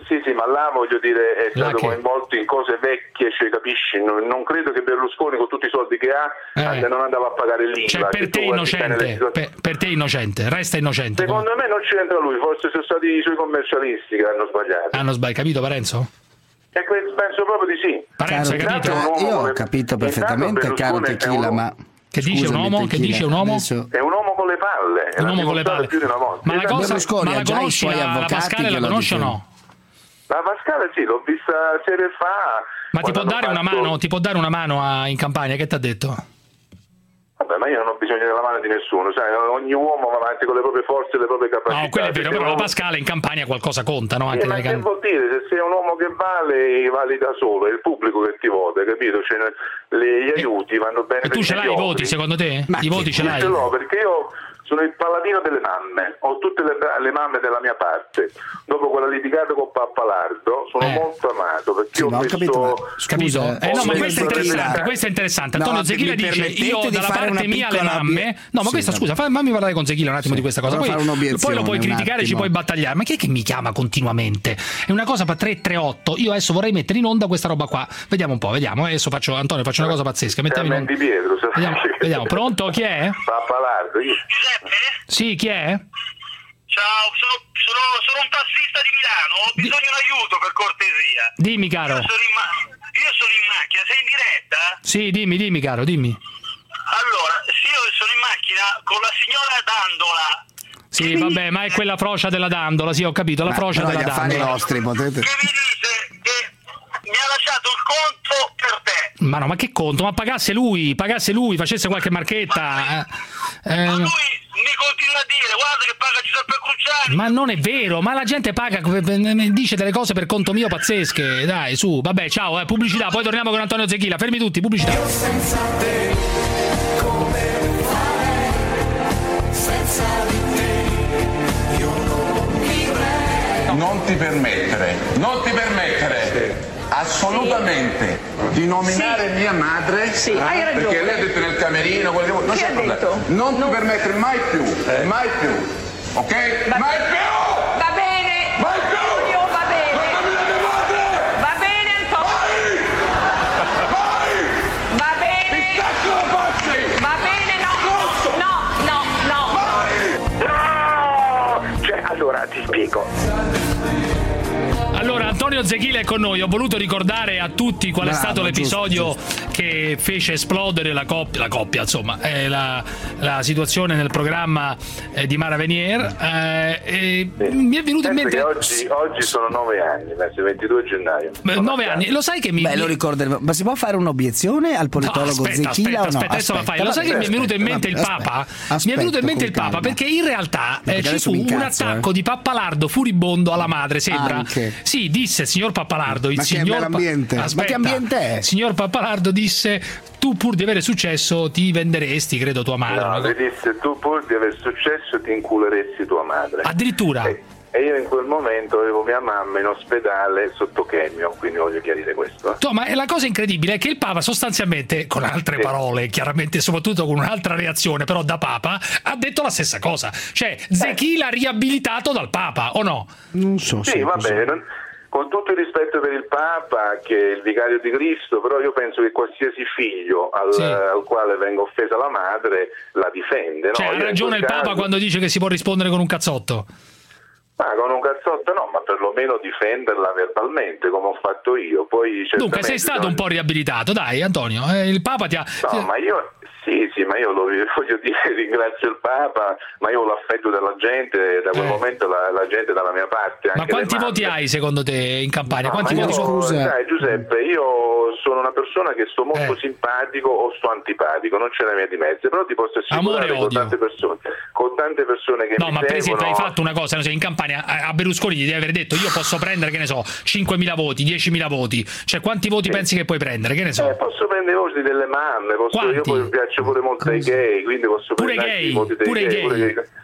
Speaker 11: sì, sì, ma là voglio dire è stato
Speaker 6: che...
Speaker 11: coinvolto in cose vecchie, cioè, capisci? Non, non credo che Berlusconi con tutti i soldi che ha
Speaker 6: eh.
Speaker 11: non andava a pagare l'I V A.
Speaker 6: Cioè per te innocente, per, per te innocente, resta innocente.
Speaker 11: Secondo come? me non c'entra lui, forse sono stati i suoi commercialisti che hanno sbagliato.
Speaker 6: Hanno sbagliato, capito Parenzo?
Speaker 11: E penso proprio di sì.
Speaker 6: Parenzo, hai capito?
Speaker 2: Io ho capito perfettamente, caro Tequila, ma...
Speaker 6: Che dice un uomo? Che dice un uomo?
Speaker 2: Adesso...
Speaker 11: È un uomo con le palle.
Speaker 6: Un uomo con le palle.
Speaker 11: Più di una volta.
Speaker 6: Ma la cosa,
Speaker 2: Berlusconi
Speaker 6: ma la
Speaker 2: ha già i
Speaker 6: conosci
Speaker 2: suoi
Speaker 6: la, la
Speaker 2: avvocati
Speaker 6: Pascale,
Speaker 2: che
Speaker 6: la
Speaker 2: lo
Speaker 6: conosci o
Speaker 2: difendono.
Speaker 6: no?
Speaker 11: La Pascale sì, l'ho vista sere fa.
Speaker 6: Ma ti può dare
Speaker 11: fatto...
Speaker 6: una mano, ti può dare una mano a, in Campania, che ti ha detto?
Speaker 11: Vabbè, ma io non ho bisogno della mano di nessuno, sai, ogni uomo va avanti con le proprie forze e le proprie capacità.
Speaker 6: No, quello è vero, però
Speaker 11: uomo...
Speaker 6: la Pascale in Campania qualcosa conta, no? Anche
Speaker 11: eh, ma
Speaker 6: nelle
Speaker 11: che
Speaker 6: can...
Speaker 11: vuol dire? Se sei un uomo che vale, vali da solo, è il pubblico che ti vota, capito? Cioè, le, gli aiuti vanno bene.
Speaker 6: E tu ce l'hai i voti, secondo te?
Speaker 11: Ma
Speaker 6: I voti ce l'hai?
Speaker 11: Ce l'ho, perché io sono il paladino delle mamme, ho tutte le, le mamme della mia parte. Dopo quella litigata con Pappalardo sono
Speaker 6: eh.
Speaker 11: molto amato, perché
Speaker 2: sì,
Speaker 11: ho
Speaker 2: ho
Speaker 11: messo...
Speaker 2: capito, ma,
Speaker 6: capito?
Speaker 2: Scusa,
Speaker 6: eh, no, ma questo è interessante,
Speaker 11: Zechila.
Speaker 6: questo è interessante.
Speaker 2: No,
Speaker 6: Antonio Zechila dice io dalla parte mia le mamme. No, ma
Speaker 2: sì,
Speaker 6: questa scusa, fammi parlare con Zechila un attimo
Speaker 2: sì,
Speaker 6: di questa cosa. Poi, poi lo puoi criticare, ci puoi battagliare. Ma chi è che mi chiama continuamente? È una cosa per tre tre otto. Io adesso vorrei mettere in onda questa roba qua. Vediamo un po', vediamo. Adesso faccio Antonio, faccio una cosa pazzesca. Mettiamo in onda.
Speaker 11: Pietro,
Speaker 6: vediamo, vediamo, pronto? Chi è?
Speaker 11: Pappalardo. Io...
Speaker 6: Sì, chi è?
Speaker 12: Ciao, sono, sono, sono un tassista di Milano, ho bisogno di aiuto per cortesia.
Speaker 6: Dimmi, caro.
Speaker 12: Io sono, in ma- io sono in macchina, sei in diretta?
Speaker 6: Sì, dimmi, dimmi, caro, dimmi.
Speaker 12: Allora, sì, io sono in macchina con la signora Dandola.
Speaker 6: Sì, vabbè, ma è quella frocia della Dandola, sì, ho capito, la
Speaker 2: ma
Speaker 6: frocia della Dandola.
Speaker 2: Nostri, potete...
Speaker 12: Che mi dice che mi ha lasciato il conto per te.
Speaker 6: Ma no, ma che conto? Ma pagasse lui, pagasse lui, facesse qualche marchetta.
Speaker 12: Ma, eh, ma lui mi continua a dire, guarda che paga Giuseppe Cruciani.
Speaker 6: Ma non è vero, ma la gente paga, dice delle cose per conto mio pazzesche. Dai, su, vabbè, ciao, eh, pubblicità, poi torniamo con Antonio Zechila. Fermi tutti, pubblicità.
Speaker 7: Io senza te, come fare? Senza di te, io non vivrei.
Speaker 14: Non ti permettere, non ti permettere assolutamente di nominare
Speaker 19: sì.
Speaker 14: mia madre,
Speaker 19: sì, hai
Speaker 14: eh,
Speaker 19: ragione.
Speaker 14: perché lei ha detto nel camerino, quello che... non
Speaker 19: Chi
Speaker 14: c'è
Speaker 19: ha
Speaker 14: problema.
Speaker 19: detto?
Speaker 14: Non
Speaker 19: no.
Speaker 14: ti permettere mai più, eh. mai più, ok?
Speaker 19: Va
Speaker 14: mai più!
Speaker 19: Va bene!
Speaker 14: Mai più!
Speaker 19: Antonio, va bene!
Speaker 14: Non nominare mia madre!
Speaker 19: Va bene, Antonio!
Speaker 14: Vai!
Speaker 19: Va bene!
Speaker 14: Mi cazzo la facci!
Speaker 19: Va bene, no! No, no, no!
Speaker 1: No! Cioè, allora ti spiego.
Speaker 6: Allora, Antonio Zechila è con noi. Ho voluto ricordare a tutti qual è
Speaker 2: Bravo,
Speaker 6: stato l'episodio
Speaker 2: giusto, giusto.
Speaker 6: che fece esplodere la coppia, la coppia insomma, eh, la, la situazione nel programma eh, di Mara Venier. Eh, e
Speaker 11: sì.
Speaker 6: Mi è venuto in mente.
Speaker 11: Oggi, oggi sono nove anni, verso il ventidue gennaio.
Speaker 6: Beh, nove anni, lo sai che mi.
Speaker 2: Beh, lo ricorderemo. Ma si può fare un'obiezione al politologo
Speaker 6: no, aspetta,
Speaker 2: Zechila
Speaker 6: aspetta,
Speaker 2: o no?
Speaker 6: aspetta, adesso la fai. Lo sai che mi è venuto in mente il Papa? Mi è venuto in mente il Papa perché in realtà eh, ci fu un attacco
Speaker 2: eh.
Speaker 6: di Pappalardo furibondo alla madre, sembra.
Speaker 2: Anche.
Speaker 6: Sì, disse signor Pappalardo, il
Speaker 2: Ma che
Speaker 6: signor
Speaker 2: bell'ambiente.
Speaker 6: Pa-
Speaker 2: Ma che ambiente è?
Speaker 6: Signor Pappalardo disse: tu pur di avere successo ti venderesti, credo, tua madre.
Speaker 11: No, mi disse tu pur di aver successo ti inculeresti tua madre.
Speaker 6: Addirittura.
Speaker 11: E, e io in quel momento avevo mia mamma in ospedale sotto chemio, quindi voglio chiarire questo.
Speaker 6: No, ma la cosa incredibile è che il Papa sostanzialmente, con altre
Speaker 11: sì.
Speaker 6: parole, chiaramente soprattutto con un'altra reazione, però da Papa, ha detto la stessa cosa. Cioè, Zechila riabilitato dal Papa, o no?
Speaker 2: Non so.
Speaker 11: Sì, va bene. Non... Con tutto il rispetto per il Papa, che è il vicario di Cristo, però io penso che qualsiasi figlio al,
Speaker 6: sì.
Speaker 11: al quale venga offesa la madre la difende.
Speaker 6: Cioè,
Speaker 11: no?
Speaker 6: ha
Speaker 11: Io
Speaker 6: ragione il
Speaker 11: caso...
Speaker 6: Papa quando dice che si può rispondere con un cazzotto.
Speaker 11: Ma con un cazzotto no, ma perlomeno difenderla verbalmente, come ho fatto io. Poi,
Speaker 6: dunque, sei stato un po' riabilitato, dai, Antonio. Eh, il Papa ti ha.
Speaker 11: No, ma io. Sì, sì, ma io lo voglio dire, ringrazio il Papa, ma io ho l'affetto della gente, da quel eh. momento la, la gente è dalla mia parte. Anche
Speaker 6: ma quanti voti hai secondo te in Campania?
Speaker 11: No,
Speaker 6: quanti voti?
Speaker 11: Io,
Speaker 2: Scusa.
Speaker 11: Dai, Giuseppe, io sono una persona che sto molto eh. simpatico o sto antipatico, non c'è la via di mezzo, però ti posso assicurare
Speaker 6: Amore,
Speaker 11: con tante persone, con tante persone che
Speaker 6: no,
Speaker 11: mi
Speaker 6: ma per esempio
Speaker 11: seguono...
Speaker 6: hai fatto una cosa, non so, in Campania a Berlusconi gli devi aver detto io posso prendere, che ne so, cinquemila voti, diecimila voti, cioè quanti voti sì. pensi che puoi prendere, che ne so?
Speaker 11: Eh, posso prendere i voti delle mamme, posso, io poi piaccio pure molto ai gay, quindi posso
Speaker 6: pure
Speaker 11: prendere
Speaker 6: gay,
Speaker 11: i voti dei
Speaker 6: pure
Speaker 11: gay,
Speaker 6: gay.
Speaker 11: pure gay.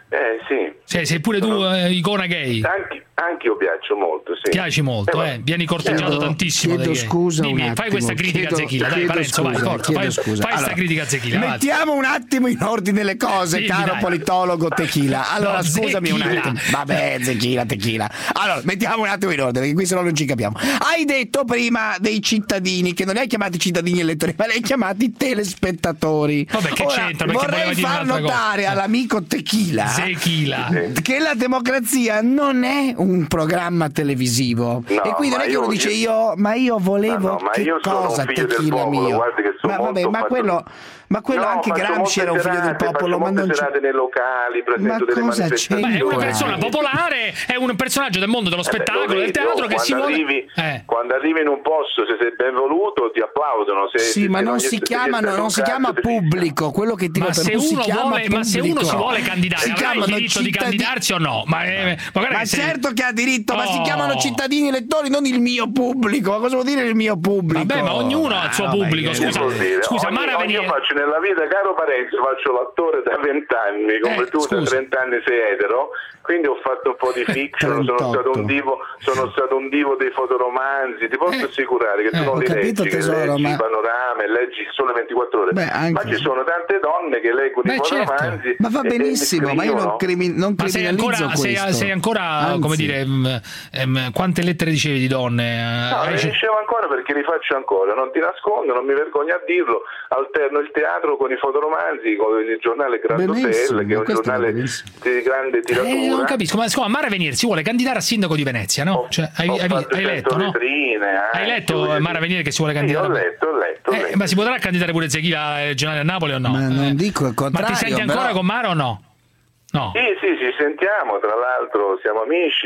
Speaker 11: Eh sì.
Speaker 6: Sei, sei pure tu eh, icona gay.
Speaker 11: Anche, anche io piaccio molto, sì.
Speaker 6: Piaci molto, eh, vieni corteggiato
Speaker 2: chiedo,
Speaker 6: tantissimo.
Speaker 2: Chiedo
Speaker 6: dai
Speaker 2: scusa
Speaker 6: Dimmi,
Speaker 2: un attimo.
Speaker 6: fai questa critica
Speaker 2: chiedo,
Speaker 6: a Zechila, dai
Speaker 2: chiedo
Speaker 6: Parenzo,
Speaker 2: scusa,
Speaker 6: vai, forza, fai,
Speaker 2: scusa.
Speaker 6: fai
Speaker 2: Allora,
Speaker 6: sta critica a Zechila.
Speaker 2: mettiamo un attimo in ordine le cose,
Speaker 6: Dimmi,
Speaker 2: caro
Speaker 6: dai.
Speaker 2: politologo Techila. Allora,
Speaker 6: No,
Speaker 2: scusami un
Speaker 6: Zechila.
Speaker 2: attimo. Vabbè, Zechila, Techila. Allora, mettiamo un attimo in ordine, perché qui se no non ci capiamo. Hai detto prima dei cittadini, che non li hai chiamati cittadini elettori, ma li hai chiamati telespettatori.
Speaker 6: Vabbè, che
Speaker 2: Ora,
Speaker 6: c'entra? Perché voleva
Speaker 2: vorrei
Speaker 6: dire
Speaker 2: far
Speaker 6: un'altra
Speaker 2: notare
Speaker 6: cosa.
Speaker 2: all'amico Techila
Speaker 6: Zechila.
Speaker 2: che la democrazia non è un programma televisivo.
Speaker 11: No,
Speaker 2: e quindi non
Speaker 11: ma
Speaker 2: è che uno
Speaker 11: io-
Speaker 2: dice io, ma io volevo
Speaker 11: No, no, ma
Speaker 2: che
Speaker 11: io sono un
Speaker 2: cosa
Speaker 11: figlio del
Speaker 2: Techila
Speaker 11: popolo,
Speaker 2: mio.
Speaker 11: guardi che sono
Speaker 2: Ma vabbè,
Speaker 11: molto
Speaker 2: ma
Speaker 11: fatto-
Speaker 2: quello ma quello
Speaker 11: No,
Speaker 2: anche
Speaker 11: faccio
Speaker 2: Gramsci era un
Speaker 11: molte
Speaker 2: figlio del
Speaker 11: serate,
Speaker 2: popolo,
Speaker 11: faccio
Speaker 2: ma non
Speaker 11: molte
Speaker 2: c'è.
Speaker 11: serate nei locali, presento
Speaker 2: Ma
Speaker 11: delle
Speaker 2: cosa
Speaker 11: manifestazioni.
Speaker 6: Ma è una
Speaker 2: Guarda.
Speaker 6: persona popolare, è un personaggio del mondo dello
Speaker 11: Eh beh,
Speaker 6: spettacolo,
Speaker 11: lo
Speaker 6: del
Speaker 11: vedi,
Speaker 6: teatro
Speaker 11: oh,
Speaker 6: che si
Speaker 11: quando
Speaker 6: vuole.
Speaker 11: arrivi,
Speaker 6: Eh.
Speaker 11: quando arrivi in un posto, se sei ben voluto, ti applaudono. Se,
Speaker 2: Sì,
Speaker 11: se
Speaker 2: ma non
Speaker 11: gli-
Speaker 2: si
Speaker 11: se gli
Speaker 2: chiamano,
Speaker 11: stai
Speaker 2: non si
Speaker 11: un
Speaker 2: chiama
Speaker 11: cazzo, ti
Speaker 2: pubblico, quello che ti
Speaker 6: Ma
Speaker 2: dico,
Speaker 6: se,
Speaker 2: non si
Speaker 6: uno
Speaker 2: chiama
Speaker 6: vuole, ma se uno
Speaker 2: pubblico.
Speaker 6: si vuole candidare,
Speaker 2: Si
Speaker 6: avrà il
Speaker 2: chiamano
Speaker 6: diritto di
Speaker 2: cittadini-
Speaker 6: candidarsi o no? Ma, eh, ma guarda
Speaker 2: Ma
Speaker 6: che sei-
Speaker 2: certo che ha diritto, ma si
Speaker 6: Oh.
Speaker 2: chiamano cittadini elettori, non il mio pubblico. Ma cosa vuol dire il mio pubblico?
Speaker 6: Vabbè, ma ognuno ha il suo
Speaker 2: Ah,
Speaker 6: pubblico,
Speaker 2: vabbè,
Speaker 6: scusa.
Speaker 11: Vuol dire,
Speaker 6: Scusa,
Speaker 11: ogni-
Speaker 6: Mara
Speaker 11: ogni-
Speaker 6: veniva-
Speaker 11: io faccio nella vita, caro Parenzo, faccio l'attore da vent'anni, come
Speaker 6: Eh,
Speaker 11: tu da
Speaker 6: scusa.
Speaker 11: trent'anni sei etero, quindi ho fatto un po' di fiction, sono stato un divo, sono stato un divo dei fotoromanzi, ti posso assicurare che tu
Speaker 2: eh,
Speaker 11: non
Speaker 2: ho
Speaker 11: li
Speaker 2: capito,
Speaker 11: leggi, che
Speaker 2: tesoro,
Speaker 11: leggi
Speaker 2: ma-
Speaker 11: i panorama, leggi sole ventiquattro ore,
Speaker 2: Beh, anche-
Speaker 11: ma ci sono tante donne che leggono
Speaker 6: Beh,
Speaker 11: i fotoromanzi.
Speaker 2: Ma va
Speaker 11: e- e mi
Speaker 2: benissimo, ma io non,
Speaker 11: scrivono.
Speaker 2: crimi- non
Speaker 6: Ma sei
Speaker 2: criminalizzo
Speaker 6: ancora, sei,
Speaker 2: questo.
Speaker 6: sei ancora
Speaker 2: Anzi.
Speaker 6: come dire, ehm, ehm, quante lettere ricevi di donne?
Speaker 11: No,
Speaker 6: Hai-
Speaker 11: li ricevo ancora perché li faccio ancora, non ti nascondo, non mi vergogno a dirlo, alterno il teatro con i fotoromanzi, con il giornale Grand
Speaker 2: Benissimo,
Speaker 11: Hotel, che è un
Speaker 2: questo va
Speaker 11: giornale
Speaker 2: benissimo.
Speaker 11: di grande tiratura.
Speaker 6: Eh, non capisco, ma scusa, Mara Venier si vuole candidare a sindaco di Venezia, no? Cioè, hai,
Speaker 11: Ho
Speaker 6: hai-
Speaker 11: fatto
Speaker 6: hai
Speaker 11: cento
Speaker 6: letto, no?
Speaker 11: vetrine,
Speaker 6: Hai
Speaker 11: anche,
Speaker 6: letto
Speaker 11: voglio
Speaker 6: Mara
Speaker 11: dire.
Speaker 6: Venier che si vuole
Speaker 11: Sì,
Speaker 6: candidare?
Speaker 11: ho letto, ho letto, ho
Speaker 6: Eh,
Speaker 11: letto.
Speaker 6: ma si potrà candidare pure Zechila eh, generale a Napoli o no?
Speaker 2: Ma non
Speaker 6: Eh.
Speaker 2: dico il
Speaker 6: Ma
Speaker 2: contrario.
Speaker 6: ti senti ancora
Speaker 2: però-
Speaker 6: con Mara o no? No.
Speaker 11: Sì, sì, ci sentiamo, tra l'altro siamo amici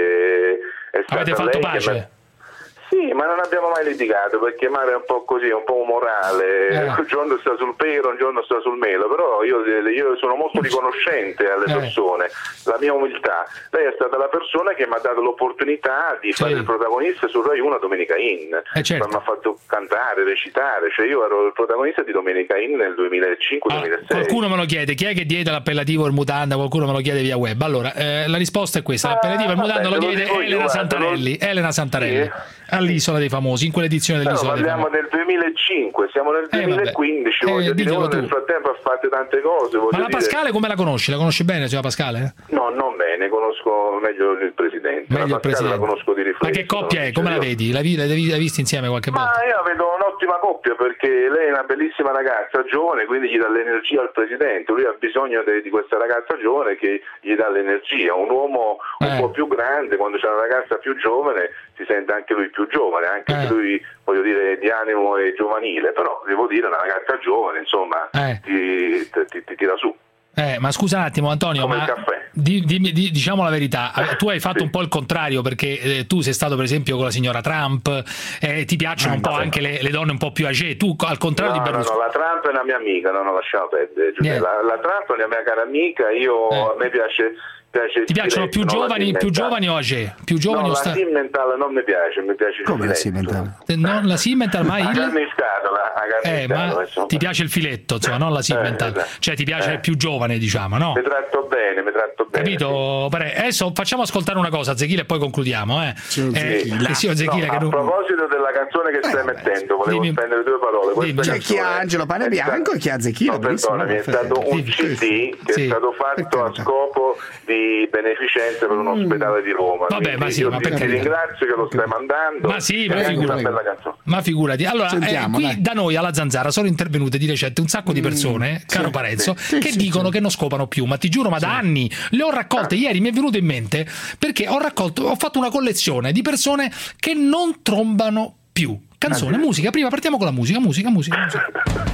Speaker 11: e è stata
Speaker 6: Avete fatto
Speaker 11: lei che
Speaker 6: pace?
Speaker 11: mi- Sì, ma non abbiamo mai litigato perché Mara è un po' così, un po' umorale,
Speaker 6: Eh.
Speaker 11: un giorno sta sul pero, un giorno sta sul melo, però io, io sono molto riconoscente alle
Speaker 6: Eh.
Speaker 11: persone, la mia umiltà. Lei è stata la persona che mi ha dato l'opportunità di fare il protagonista su Rai uno a Domenica Inn,
Speaker 6: Eh, certo.
Speaker 11: mi ha fatto cantare, recitare, cioè io ero il protagonista di Domenica Inn nel duemilacinque duemilasei.
Speaker 6: Qualcuno me lo chiede, chi è che diede l'appellativo il mutanda? Qualcuno me lo chiede via web. Allora, eh, la risposta è questa: l'appellativo il
Speaker 11: Ah,
Speaker 6: mutanda
Speaker 11: vabbè,
Speaker 6: lo
Speaker 11: te lo
Speaker 6: chiede
Speaker 11: dico io,
Speaker 6: Elena
Speaker 11: guarda,
Speaker 6: Santarelli. Elena Santarelli
Speaker 11: Sì.
Speaker 6: all'Isola dei Famosi, in quell'edizione
Speaker 11: Però
Speaker 6: dell'Isola dei
Speaker 11: parliamo
Speaker 6: Famosi.
Speaker 11: del duemilacinque, siamo nel
Speaker 6: Eh, vabbè.
Speaker 11: duemilaquindici,
Speaker 6: Eh,
Speaker 11: voglio dire,
Speaker 6: diglielo
Speaker 11: uno
Speaker 6: tu.
Speaker 11: nel frattempo ha fatto tante cose. Voglio
Speaker 6: Ma la
Speaker 11: dire.
Speaker 6: Pascale come la conosci? La conosci bene, signora Pascale?
Speaker 11: No, non bene, conosco meglio il presidente.
Speaker 6: Meglio
Speaker 11: la
Speaker 6: il
Speaker 11: Pascale
Speaker 6: presidente.
Speaker 11: la conosco di riflesso.
Speaker 6: Ma che coppia è?
Speaker 11: non
Speaker 6: Come la
Speaker 11: io.
Speaker 6: vedi? La vi- l'hai l'hai vista insieme qualche
Speaker 11: Ma
Speaker 6: volta?
Speaker 11: io vedo un'ottima coppia perché lei è una bellissima ragazza giovane, quindi gli dà l'energia al presidente. Lui ha bisogno de- di questa ragazza giovane che gli dà l'energia. Un uomo un
Speaker 6: Eh.
Speaker 11: po' più grande, quando c'è una ragazza più giovane, si sente anche lui più giovane, anche
Speaker 6: Eh.
Speaker 11: se lui, voglio dire, di animo è giovanile, però devo dire una ragazza giovane, insomma,
Speaker 6: Eh.
Speaker 11: ti, ti- ti tira su.
Speaker 6: Eh, ma scusa un attimo, Antonio,
Speaker 11: Come
Speaker 6: ma
Speaker 11: il caffè.
Speaker 6: di- dimmi- di- diciamo la verità, eh, tu hai fatto un po' il contrario perché eh, tu sei stato per esempio con la signora Trump, eh, ti piacciono un po' anche le, le donne un po' più âgée, tu al contrario
Speaker 11: No,
Speaker 6: di
Speaker 11: no,
Speaker 6: Berlusconi.
Speaker 11: no, la Trump è una mia amica, no, no, lasciamo perdere. Giuseppe.
Speaker 6: Niente.
Speaker 11: La, la Trump è una mia cara amica, io, a me piace, piace il
Speaker 6: Ti piacciono più
Speaker 11: silenzio, non la
Speaker 6: giovani, più
Speaker 11: Simmental.
Speaker 6: giovani o âgée? Più giovani
Speaker 11: no,
Speaker 6: o
Speaker 11: la
Speaker 6: sta...
Speaker 11: Simmental non mi piace, mi piace il
Speaker 2: Come la
Speaker 11: silenzio.
Speaker 2: Simmental?
Speaker 6: Eh, Non la Simmental, ma
Speaker 11: La
Speaker 6: il...
Speaker 11: carne in scatola, la carne
Speaker 6: Eh,
Speaker 11: in scatola,
Speaker 6: ma
Speaker 11: insomma.
Speaker 6: ti piace il filetto, insomma, non la Simmental.
Speaker 11: esatto.
Speaker 6: Cioè ti piace
Speaker 11: Eh.
Speaker 6: più giovane, diciamo, no?
Speaker 11: Mi tratto bene, mi tratto bene.
Speaker 6: Capito? Pare- Adesso facciamo ascoltare una cosa, Zechila, e poi concludiamo. Eh. Eh,
Speaker 11: Zechila.
Speaker 6: eh, signor Zechila,
Speaker 11: No,
Speaker 6: che
Speaker 11: a
Speaker 6: non-
Speaker 11: proposito della canzone che stai mettendo, volevo
Speaker 6: Dimmi.
Speaker 11: spendere due parole. Questa
Speaker 2: C'è chi ha
Speaker 11: canzone
Speaker 2: Angelo Pane
Speaker 11: è
Speaker 2: Bianco
Speaker 11: sta-
Speaker 2: e chi ha Zechila.
Speaker 11: No,
Speaker 2: benissimo,
Speaker 11: perdonami, è
Speaker 2: perfetto.
Speaker 11: stato un
Speaker 2: Sì,
Speaker 11: C D che
Speaker 6: Sì.
Speaker 11: è stato fatto a scopo di beneficenza per un ospedale di Roma.
Speaker 6: Vabbè,
Speaker 11: Quindi
Speaker 6: ma sì,
Speaker 11: io
Speaker 6: ma
Speaker 11: ti,
Speaker 6: per
Speaker 11: ti
Speaker 6: carità.
Speaker 11: ringrazio che lo stai mandando.
Speaker 6: Ma sì,
Speaker 11: e
Speaker 6: ma
Speaker 11: anche una
Speaker 6: figurati.
Speaker 11: bella canzone.
Speaker 6: Ma figurati. Allora, eh,
Speaker 2: Sentiamo,
Speaker 6: qui
Speaker 2: dai.
Speaker 6: da noi alla Zanzara sono intervenute di recente un sacco di persone, caro Parenzo,
Speaker 2: sì,
Speaker 6: che
Speaker 2: sì,
Speaker 6: dicono
Speaker 2: sì.
Speaker 6: che non scopano più. Ma ti giuro, ma da anni le ho raccolte. Ieri mi è venuto in mente perché ho raccolto, ho fatto una collezione di persone che non trombano più. Canzone, musica. Prima partiamo con la musica, musica, musica, musica.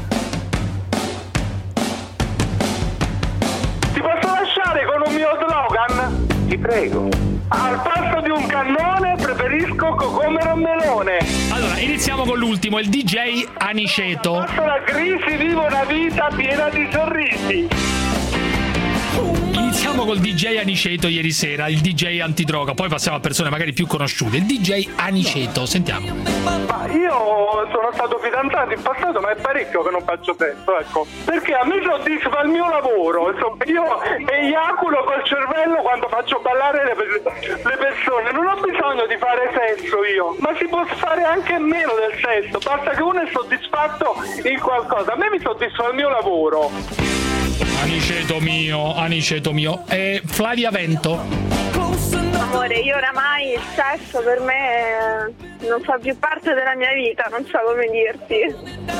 Speaker 3: Ti posso lasciare con un mio slogan?
Speaker 11: Ti prego.
Speaker 3: Al posto di un cannone preferisco cocomero melone.
Speaker 6: Allora, iniziamo con l'ultimo, il D J Aniceto.
Speaker 3: Posto la crisi vivo una vita piena di sorrisi.
Speaker 6: Iniziamo col D J Aniceto ieri sera, il D J antidroga, poi passiamo a persone magari più conosciute. Il D J Aniceto, sentiamo.
Speaker 3: Ma io
Speaker 15: io sono stato fidanzato in passato, ma è parecchio che non faccio sesso, ecco. Perché a me soddisfa il mio lavoro, insomma, io eiaculo col cervello quando faccio ballare le, le persone, non ho bisogno di fare sesso io, ma si può fare anche meno del sesso, basta che uno è soddisfatto in qualcosa. A me mi soddisfa il mio lavoro.
Speaker 6: Aniceto mio, aniceto mio. E Flavia Vento.
Speaker 16: Amore, io oramai il sesso per me non fa più parte della mia vita, non so come dirti.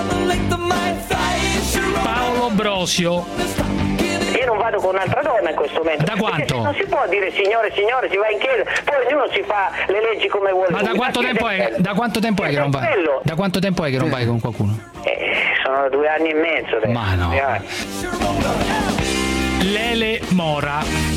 Speaker 6: Paolo Brosio.
Speaker 23: Io non vado con un'altra donna in questo momento.
Speaker 6: Da quanto?
Speaker 23: Non si può dire signore, signore, si va in chiesa, poi ognuno si fa le leggi come vuole.
Speaker 6: Ma da quanto tempo è? Da quanto tempo è che non vai? Da quanto tempo è che non vai con qualcuno?
Speaker 23: Eh, sono due anni e mezzo.
Speaker 6: Ma no. Lele Mora.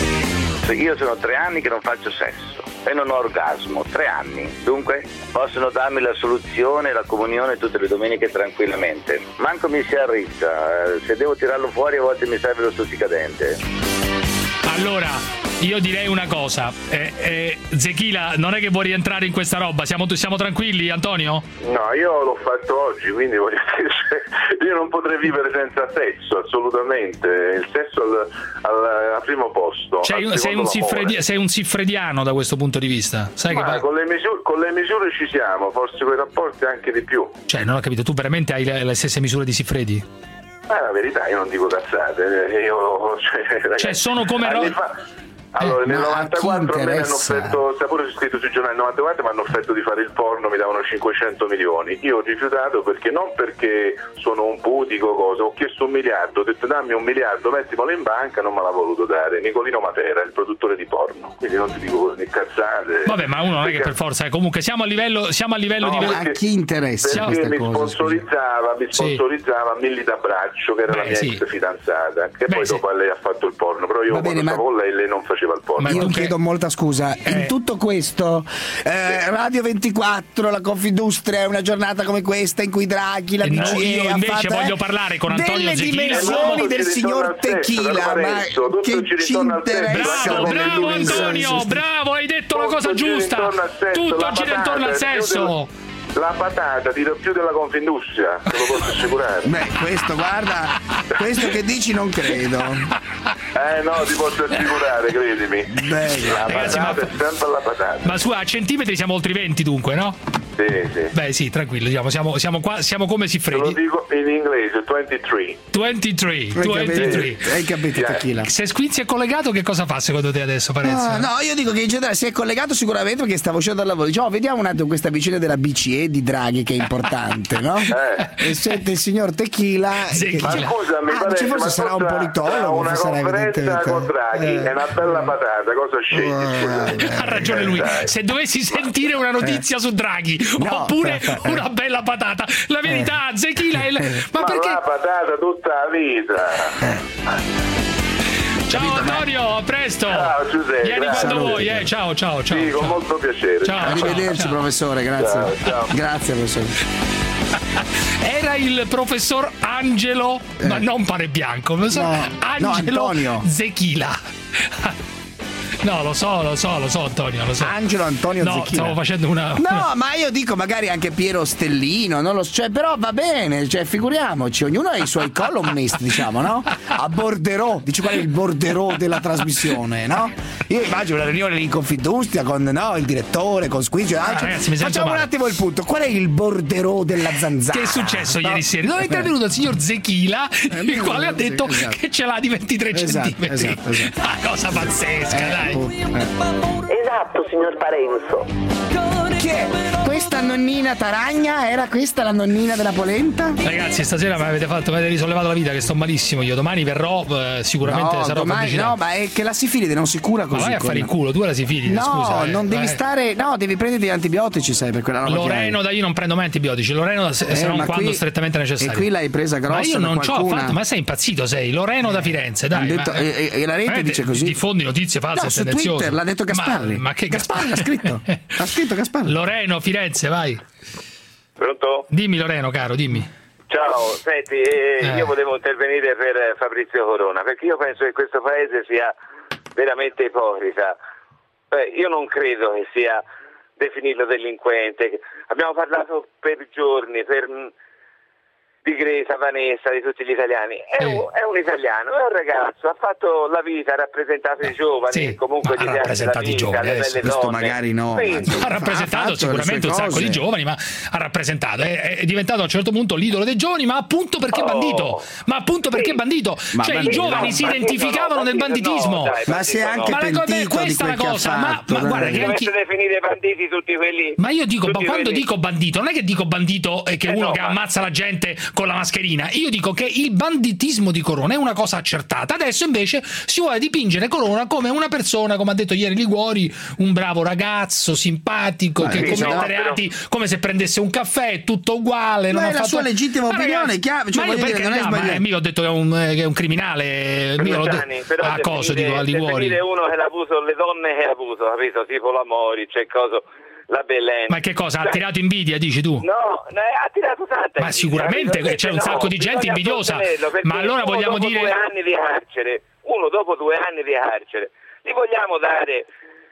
Speaker 24: Io sono tre anni che non faccio sesso e non ho orgasmo, tre anni. Dunque possono darmi la soluzione, la comunione tutte le domeniche tranquillamente. Manco mi si arrizza, se devo tirarlo fuori a volte mi serve lo stuzzicadente.
Speaker 6: Allora, io direi una cosa, eh, eh, Zechila, non è che vuoi rientrare in questa roba, siamo, siamo tranquilli, Antonio?
Speaker 11: No, io l'ho fatto oggi, quindi voglio dire, io non potrei vivere senza sesso, assolutamente. Il sesso al, al, al primo posto.
Speaker 6: Sei,
Speaker 11: al
Speaker 6: sei, un siffredi, sei un siffrediano da questo punto di vista. Sai
Speaker 11: Ma
Speaker 6: che
Speaker 11: con, le misure, con le misure ci siamo, forse con i rapporti anche di più.
Speaker 6: Cioè, non ho capito, tu veramente hai le, le stesse misure di Siffredi?
Speaker 11: Ma la verità, io non dico cazzate, io, cioè, ragazzi,
Speaker 6: cioè sono come
Speaker 11: anni
Speaker 6: ro-
Speaker 11: fa, allora
Speaker 6: Eh,
Speaker 11: nel
Speaker 6: ma a chi
Speaker 11: novantaquattro a me mi hanno
Speaker 6: interessa?
Speaker 11: offerto, sta pure scritto sui giornali, nel novantaquattro mi hanno offerto di fare il porno, mi davano cinquecento milioni, io ho rifiutato perché non perché sono un putico cosa, ho chiesto un miliardo, ho detto dammi un miliardo, mettimelo in banca, non me l'ha voluto dare Nicolino Matera, il produttore di porno, quindi non ti dico né cazzate.
Speaker 6: Vabbè, ma uno non è che per forza, eh, comunque siamo a livello, siamo a livello
Speaker 11: No,
Speaker 6: di...
Speaker 11: perché-
Speaker 2: A chi interessa
Speaker 11: Perché
Speaker 2: questa
Speaker 11: mi
Speaker 2: cosa?
Speaker 11: sponsorizzava, mi
Speaker 6: Sì.
Speaker 11: sponsorizzava Milli d'Abbraccio, che era la
Speaker 6: Beh,
Speaker 11: mia
Speaker 6: sì.
Speaker 11: ex fidanzata, che
Speaker 6: Beh,
Speaker 11: poi
Speaker 6: sì.
Speaker 11: dopo a lei ha fatto il porno, però io
Speaker 2: Va
Speaker 11: quando
Speaker 2: bene, ma-
Speaker 11: stavo con lei lei non faceva il porno.
Speaker 2: Io chiedo molta scusa.
Speaker 6: Eh.
Speaker 2: In tutto questo, eh, Radio ventiquattro, la Confindustria, è una giornata come questa in cui Draghi, la
Speaker 6: Eh,
Speaker 2: B
Speaker 6: no,
Speaker 2: C E
Speaker 6: io
Speaker 2: ha
Speaker 6: invece
Speaker 2: fatto,
Speaker 6: voglio
Speaker 2: eh,
Speaker 6: parlare con Antonio
Speaker 2: delle
Speaker 6: Zechila.
Speaker 2: dimensioni
Speaker 11: Tutto
Speaker 2: del
Speaker 11: ci
Speaker 2: signor
Speaker 11: ritorna al sesso,
Speaker 2: Tequila,
Speaker 11: caro
Speaker 2: ma
Speaker 11: Parenzo, tutto
Speaker 2: che
Speaker 11: ci
Speaker 2: ci
Speaker 11: ritorna al sesso,
Speaker 2: interessa?
Speaker 6: Bravo,
Speaker 2: come
Speaker 6: bravo
Speaker 2: dimensioni?
Speaker 6: Antonio, bravo, hai detto la cosa
Speaker 11: Tutto gira
Speaker 6: giusta.
Speaker 11: intorno al sesso,
Speaker 6: Tutto
Speaker 11: la
Speaker 6: gira
Speaker 11: patata
Speaker 6: intorno al
Speaker 11: è più
Speaker 6: sesso.
Speaker 11: della- La patata tira più della Confindustria, te lo posso assicurare.
Speaker 2: Beh, questo, guarda, questo che dici non credo.
Speaker 11: Eh no, ti posso assicurare, credimi.
Speaker 2: Beh,
Speaker 11: la
Speaker 6: ragazzi,
Speaker 11: patata
Speaker 6: ma-
Speaker 11: è sempre la patata.
Speaker 6: Ma su a centimetri siamo oltre i venti dunque, no?
Speaker 11: Sì, sì.
Speaker 6: Beh sì, tranquillo, diciamo, siamo, siamo, qua, siamo come
Speaker 11: Te lo
Speaker 6: Siffredi.
Speaker 11: dico in inglese, ventitré.
Speaker 6: ventitré,
Speaker 2: Hai capito?
Speaker 6: ventitré.
Speaker 2: Hai capito, Tequila?
Speaker 6: Se Squinzi è collegato, che cosa fa secondo te adesso, Parenzo?
Speaker 2: Ah, no, io dico che in generale si è collegato sicuramente perché stava uscendo dal lavoro. Dice, oh, vediamo un attimo questa vicenda della B C E di Draghi che è importante, no?
Speaker 11: Eh.
Speaker 2: E sente il signor Tequila.
Speaker 6: Sì,
Speaker 2: che
Speaker 11: Ma
Speaker 2: dice,
Speaker 11: scusami,
Speaker 2: ah,
Speaker 11: Parenzo,
Speaker 2: forse
Speaker 11: ma
Speaker 2: sarà un
Speaker 11: tu tra-
Speaker 2: politologo,
Speaker 11: tra una
Speaker 2: sarà
Speaker 11: conferenza
Speaker 2: evidentemente.
Speaker 11: con Draghi
Speaker 2: Eh.
Speaker 11: e una bella patata, cosa scegli? scusami?
Speaker 6: Ha ragione lui.
Speaker 11: Dai.
Speaker 6: Se dovessi sentire una notizia su Draghi
Speaker 2: No,
Speaker 6: oppure
Speaker 2: eh.
Speaker 6: una bella patata, la verità, Zechila è il... Ma
Speaker 11: Ma
Speaker 6: perché?
Speaker 11: la patata tutta la vita.
Speaker 6: Ciao Antonio, a presto.
Speaker 11: Ciao Giuseppe.
Speaker 6: Vieni
Speaker 11: grazie.
Speaker 6: quando vuoi, eh. Ciao, ciao, ciao.
Speaker 11: Sì, con
Speaker 6: ciao.
Speaker 11: molto piacere.
Speaker 6: Ciao.
Speaker 2: Arrivederci,
Speaker 6: ciao.
Speaker 2: professore, grazie.
Speaker 11: Ciao, ciao.
Speaker 2: Grazie, professore.
Speaker 6: Era il professor Angelo, ma non Pane Bianco, lo so,
Speaker 2: No, no,
Speaker 6: Angelo
Speaker 2: Antonio.
Speaker 6: Zechila. No, lo so, lo so, lo so, Antonio, lo so.
Speaker 2: Angelo Antonio
Speaker 6: No,
Speaker 2: Zecchina.
Speaker 6: stavo facendo una.
Speaker 2: No, ma io dico magari anche Piero Stellino, non lo so, cioè, però va bene, cioè figuriamoci, ognuno ha i suoi columnist, diciamo, no? A borderò, dice qual è il borderò della trasmissione, no? Io immagino una riunione in Confindustria con no, il direttore, con Squigi, ah, cioè,
Speaker 6: ragazzi, mi sento
Speaker 2: facciamo
Speaker 6: male.
Speaker 2: un attimo il punto, qual è il borderò della zanzara?
Speaker 6: Che è successo
Speaker 2: no?
Speaker 6: ieri sera? Dove è intervenuto il signor Zechila, il quale ha detto
Speaker 2: esatto.
Speaker 6: che ce l'ha di ventitré
Speaker 2: Esatto,
Speaker 6: centimetri.
Speaker 2: esatto, esatto.
Speaker 6: Ah, cosa pazzesca,
Speaker 2: Eh,
Speaker 6: dai.
Speaker 2: appunto, eh.
Speaker 23: Esatto, signor Parenzo.
Speaker 2: Chi è? Questa nonnina Taragna? Era questa la nonnina della polenta?
Speaker 6: Ragazzi, stasera mi avete fatto, mi avete risollevato la vita, che sto malissimo io. Domani verrò, eh, sicuramente
Speaker 2: No,
Speaker 6: sarò
Speaker 2: domani,
Speaker 6: fabbricinato.
Speaker 2: no, ma è che la sifilide non si cura
Speaker 6: Ma
Speaker 2: così.
Speaker 6: vai a fare
Speaker 2: con-
Speaker 6: in culo, tu la sifilide,
Speaker 2: No,
Speaker 6: scusa. eh.
Speaker 2: non devi
Speaker 6: Vai.
Speaker 2: stare. No, devi prendere gli antibiotici, sai, per quella roba. che hai.
Speaker 6: Loreno, da io non prendo mai antibiotici. Loreno da se,
Speaker 2: Eh,
Speaker 6: se non
Speaker 2: ma
Speaker 6: quando
Speaker 2: qui-
Speaker 6: strettamente necessario.
Speaker 2: E qui l'hai presa grossa.
Speaker 6: Ma io
Speaker 2: da
Speaker 6: non ci ho
Speaker 2: qualcuna.
Speaker 6: fatto, ma sei impazzito, sei Loreno da Firenze, dai.
Speaker 2: Han detto-
Speaker 6: ma-
Speaker 2: e- e- e la rete
Speaker 6: veramente
Speaker 2: dice così?
Speaker 6: Diffondi notizie false
Speaker 2: No,
Speaker 6: e
Speaker 2: su
Speaker 6: tendenziose.
Speaker 2: Twitter l'ha detto Gasparri.
Speaker 6: Ma, ma che
Speaker 2: Gasparri ha scritto. Ha scritto Gasparri.
Speaker 6: Loreno, Firenze, vai.
Speaker 25: Pronto?
Speaker 6: Dimmi Loreno, caro, dimmi.
Speaker 25: Ciao, senti, eh,
Speaker 6: Eh.
Speaker 25: io volevo intervenire per eh, Fabrizio Corona, perché io penso che questo paese sia veramente ipocrita. Eh, io non credo che sia definirlo delinquente. Abbiamo parlato per giorni per, di Greta, Vanessa, di tutti gli italiani. È, un, è un italiano, è un ragazzo, ha fatto la vita, ha rappresentato i giovani,
Speaker 6: sì,
Speaker 25: comunque
Speaker 6: ha rappresentato i giovani,
Speaker 25: le
Speaker 6: adesso,
Speaker 25: belle
Speaker 2: questo
Speaker 25: donne.
Speaker 2: magari no.
Speaker 25: Quindi,
Speaker 6: ha rappresentato
Speaker 2: ha
Speaker 6: sicuramente un sacco
Speaker 2: cose.
Speaker 6: di giovani, ma ha rappresentato, è, è diventato a un certo punto l'idolo dei giovani, ma appunto perché
Speaker 25: Oh.
Speaker 6: bandito, ma appunto perché bandito,
Speaker 2: Ma
Speaker 6: cioè i
Speaker 2: bandito
Speaker 6: giovani
Speaker 25: no,
Speaker 6: si
Speaker 25: bandito
Speaker 6: identificavano
Speaker 25: no,
Speaker 6: nel
Speaker 25: bandito
Speaker 6: banditismo.
Speaker 25: no, dai,
Speaker 2: Ma si è
Speaker 25: bandito
Speaker 2: anche
Speaker 6: Ma la cosa-
Speaker 2: pentito di
Speaker 6: questa è
Speaker 2: quel
Speaker 6: la
Speaker 2: che ha
Speaker 6: cosa, ma-
Speaker 2: fatto,
Speaker 6: ma guarda
Speaker 2: dai.
Speaker 6: che anche-
Speaker 25: dovete definire banditi tutti quelli.
Speaker 6: Ma io dico, ma
Speaker 25: tutti
Speaker 6: quando
Speaker 25: quelli-
Speaker 6: dico bandito, non è che dico bandito è che
Speaker 25: Eh
Speaker 6: uno
Speaker 25: no,
Speaker 6: che
Speaker 25: ma-
Speaker 6: ammazza la gente con la mascherina. Io dico che il banditismo di Corona è una cosa accertata. Adesso invece si vuole dipingere Corona come una persona, come ha detto ieri Liguori, un bravo ragazzo, simpatico,
Speaker 2: Ma
Speaker 6: che
Speaker 2: sì,
Speaker 6: commette
Speaker 2: no,
Speaker 6: reati come se prendesse un caffè, è tutto uguale. non
Speaker 2: Ma
Speaker 6: ha
Speaker 2: è la
Speaker 6: fatto-
Speaker 2: sua legittima
Speaker 6: Ma
Speaker 2: opinione,
Speaker 6: ragazzi,
Speaker 2: chiaro, cioè,
Speaker 6: ma io
Speaker 2: voglio
Speaker 6: per
Speaker 2: dire, non è
Speaker 6: carità, ma
Speaker 2: sbagliato.
Speaker 6: mica ho detto che è un, che è un criminale, mica l'ho
Speaker 25: Gianni,
Speaker 6: detto
Speaker 25: però
Speaker 6: a cosa
Speaker 25: definire-
Speaker 6: dico a Liguori.
Speaker 25: definire uno che ha avuto le donne che ha avuto, capito? Tipo la Mori, c'è coso, la Belen.
Speaker 6: Ma che cosa? Ha
Speaker 25: Cioè,
Speaker 6: tirato invidia, dici tu?
Speaker 25: No, ne ha tirato tanta.
Speaker 6: Ma sicuramente
Speaker 25: invidia,
Speaker 6: c'è un
Speaker 25: no,
Speaker 6: sacco di gente
Speaker 25: bisogna
Speaker 6: invidiosa.
Speaker 25: sostenerlo, perché
Speaker 6: Ma allora
Speaker 25: uno
Speaker 6: vogliamo
Speaker 25: dopo
Speaker 6: dire-
Speaker 25: due anni di carcere, uno dopo due anni di carcere, gli vogliamo dare.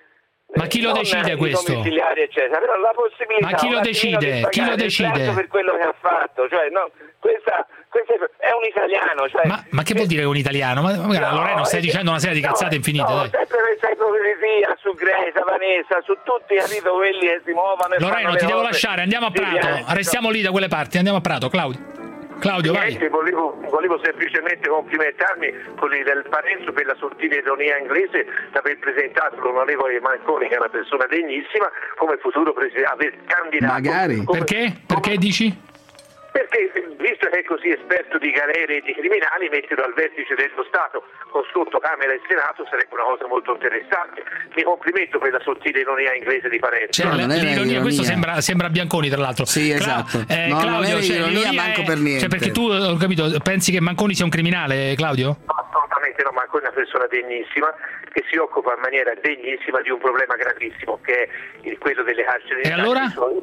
Speaker 6: Ma chi lo
Speaker 25: non
Speaker 6: decide
Speaker 25: i
Speaker 6: questo?
Speaker 25: domiciliari, eccetera, però la possibilità.
Speaker 6: Ma chi lo
Speaker 25: un attimino
Speaker 6: decide?
Speaker 25: di
Speaker 6: Chi lo
Speaker 25: pagare il
Speaker 6: decide?
Speaker 25: prezzo per quello che ha fatto, cioè no, questa, questa è un italiano, cioè,
Speaker 6: Ma, ma che vuol dire un italiano? Ma magari
Speaker 25: No,
Speaker 6: Loreno stai
Speaker 25: è-
Speaker 6: dicendo una serie di
Speaker 25: no,
Speaker 6: cazzate infinite,
Speaker 25: no,
Speaker 6: dai.
Speaker 25: sempre questa ipocrisia su Greta, Vanessa, su tutti, capito, quelli che si muovono e
Speaker 6: Loreno,
Speaker 25: fanno
Speaker 6: ti
Speaker 25: le
Speaker 6: devo
Speaker 25: cose
Speaker 6: lasciare, andiamo a
Speaker 25: di
Speaker 6: Prato,
Speaker 25: viaggio.
Speaker 6: restiamo lì da quelle parti, andiamo a Prato, Claudio. Claudio, vai.
Speaker 1: Niente, volevo, volevo semplicemente complimentarmi con il del Parenzo per la sottile ironia inglese di aver presentato l'onorevole Manconi, che è una persona degnissima, come futuro presidente, aver candidato.
Speaker 2: Magari.
Speaker 1: come-
Speaker 6: Perché? Perché dici?
Speaker 1: Perché visto che è così esperto di galere e di criminali, metterlo al vertice dello Stato con sotto Camera e Senato sarebbe una cosa molto interessante. Mi complimento per la sottile ironia inglese di Parenzo.
Speaker 6: Cioè,
Speaker 2: No, non è
Speaker 6: l'ironia, questo
Speaker 2: ironia.
Speaker 6: sembra, sembra Bianconi, tra l'altro.
Speaker 2: Sì,
Speaker 6: Cla-
Speaker 2: esatto.
Speaker 6: eh,
Speaker 2: No, non
Speaker 6: Claudio,
Speaker 2: è
Speaker 6: cioè,
Speaker 2: ironia
Speaker 6: l'ironia
Speaker 2: manco
Speaker 6: è-
Speaker 2: per niente.
Speaker 6: Cioè, perché tu, ho capito, pensi che Manconi sia un criminale, Claudio?
Speaker 1: Assolutamente no, Manconi è una persona degnissima che si occupa in maniera degnissima di un problema gravissimo che è il- quello delle carceri.
Speaker 6: E allora?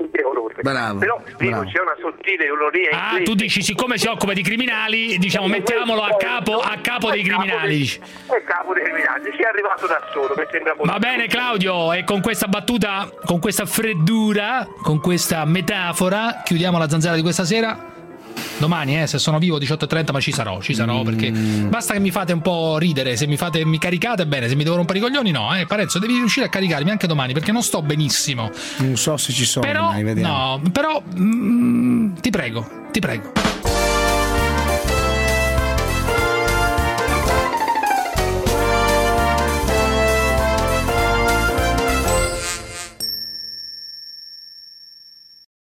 Speaker 2: Bravo,
Speaker 1: Però dico,
Speaker 2: bravo.
Speaker 1: c'è una sottile ironia
Speaker 6: Ah,
Speaker 1: inglese.
Speaker 6: tu dici, siccome si occupa di criminali, diciamo, mettiamolo a capo, a capo dei criminali. dici.
Speaker 1: È capo dei criminali, ci è arrivato da solo, mi sembra molto.
Speaker 6: Va bene Claudio, e con questa battuta, con questa freddura, con questa metafora, chiudiamo la zanzara di questa sera. Domani, eh, se sono vivo diciotto e trenta, ma ci sarò, ci sarò, perché basta che mi fate un po' ridere, se mi fate mi caricate bene, se mi devo rompere i coglioni no, eh, Parenzo, devi riuscire a caricarmi anche domani, perché non sto benissimo.
Speaker 2: Non so se ci sono,
Speaker 6: Però,
Speaker 2: dai, vediamo.
Speaker 6: no, però, mm, ti prego, ti prego.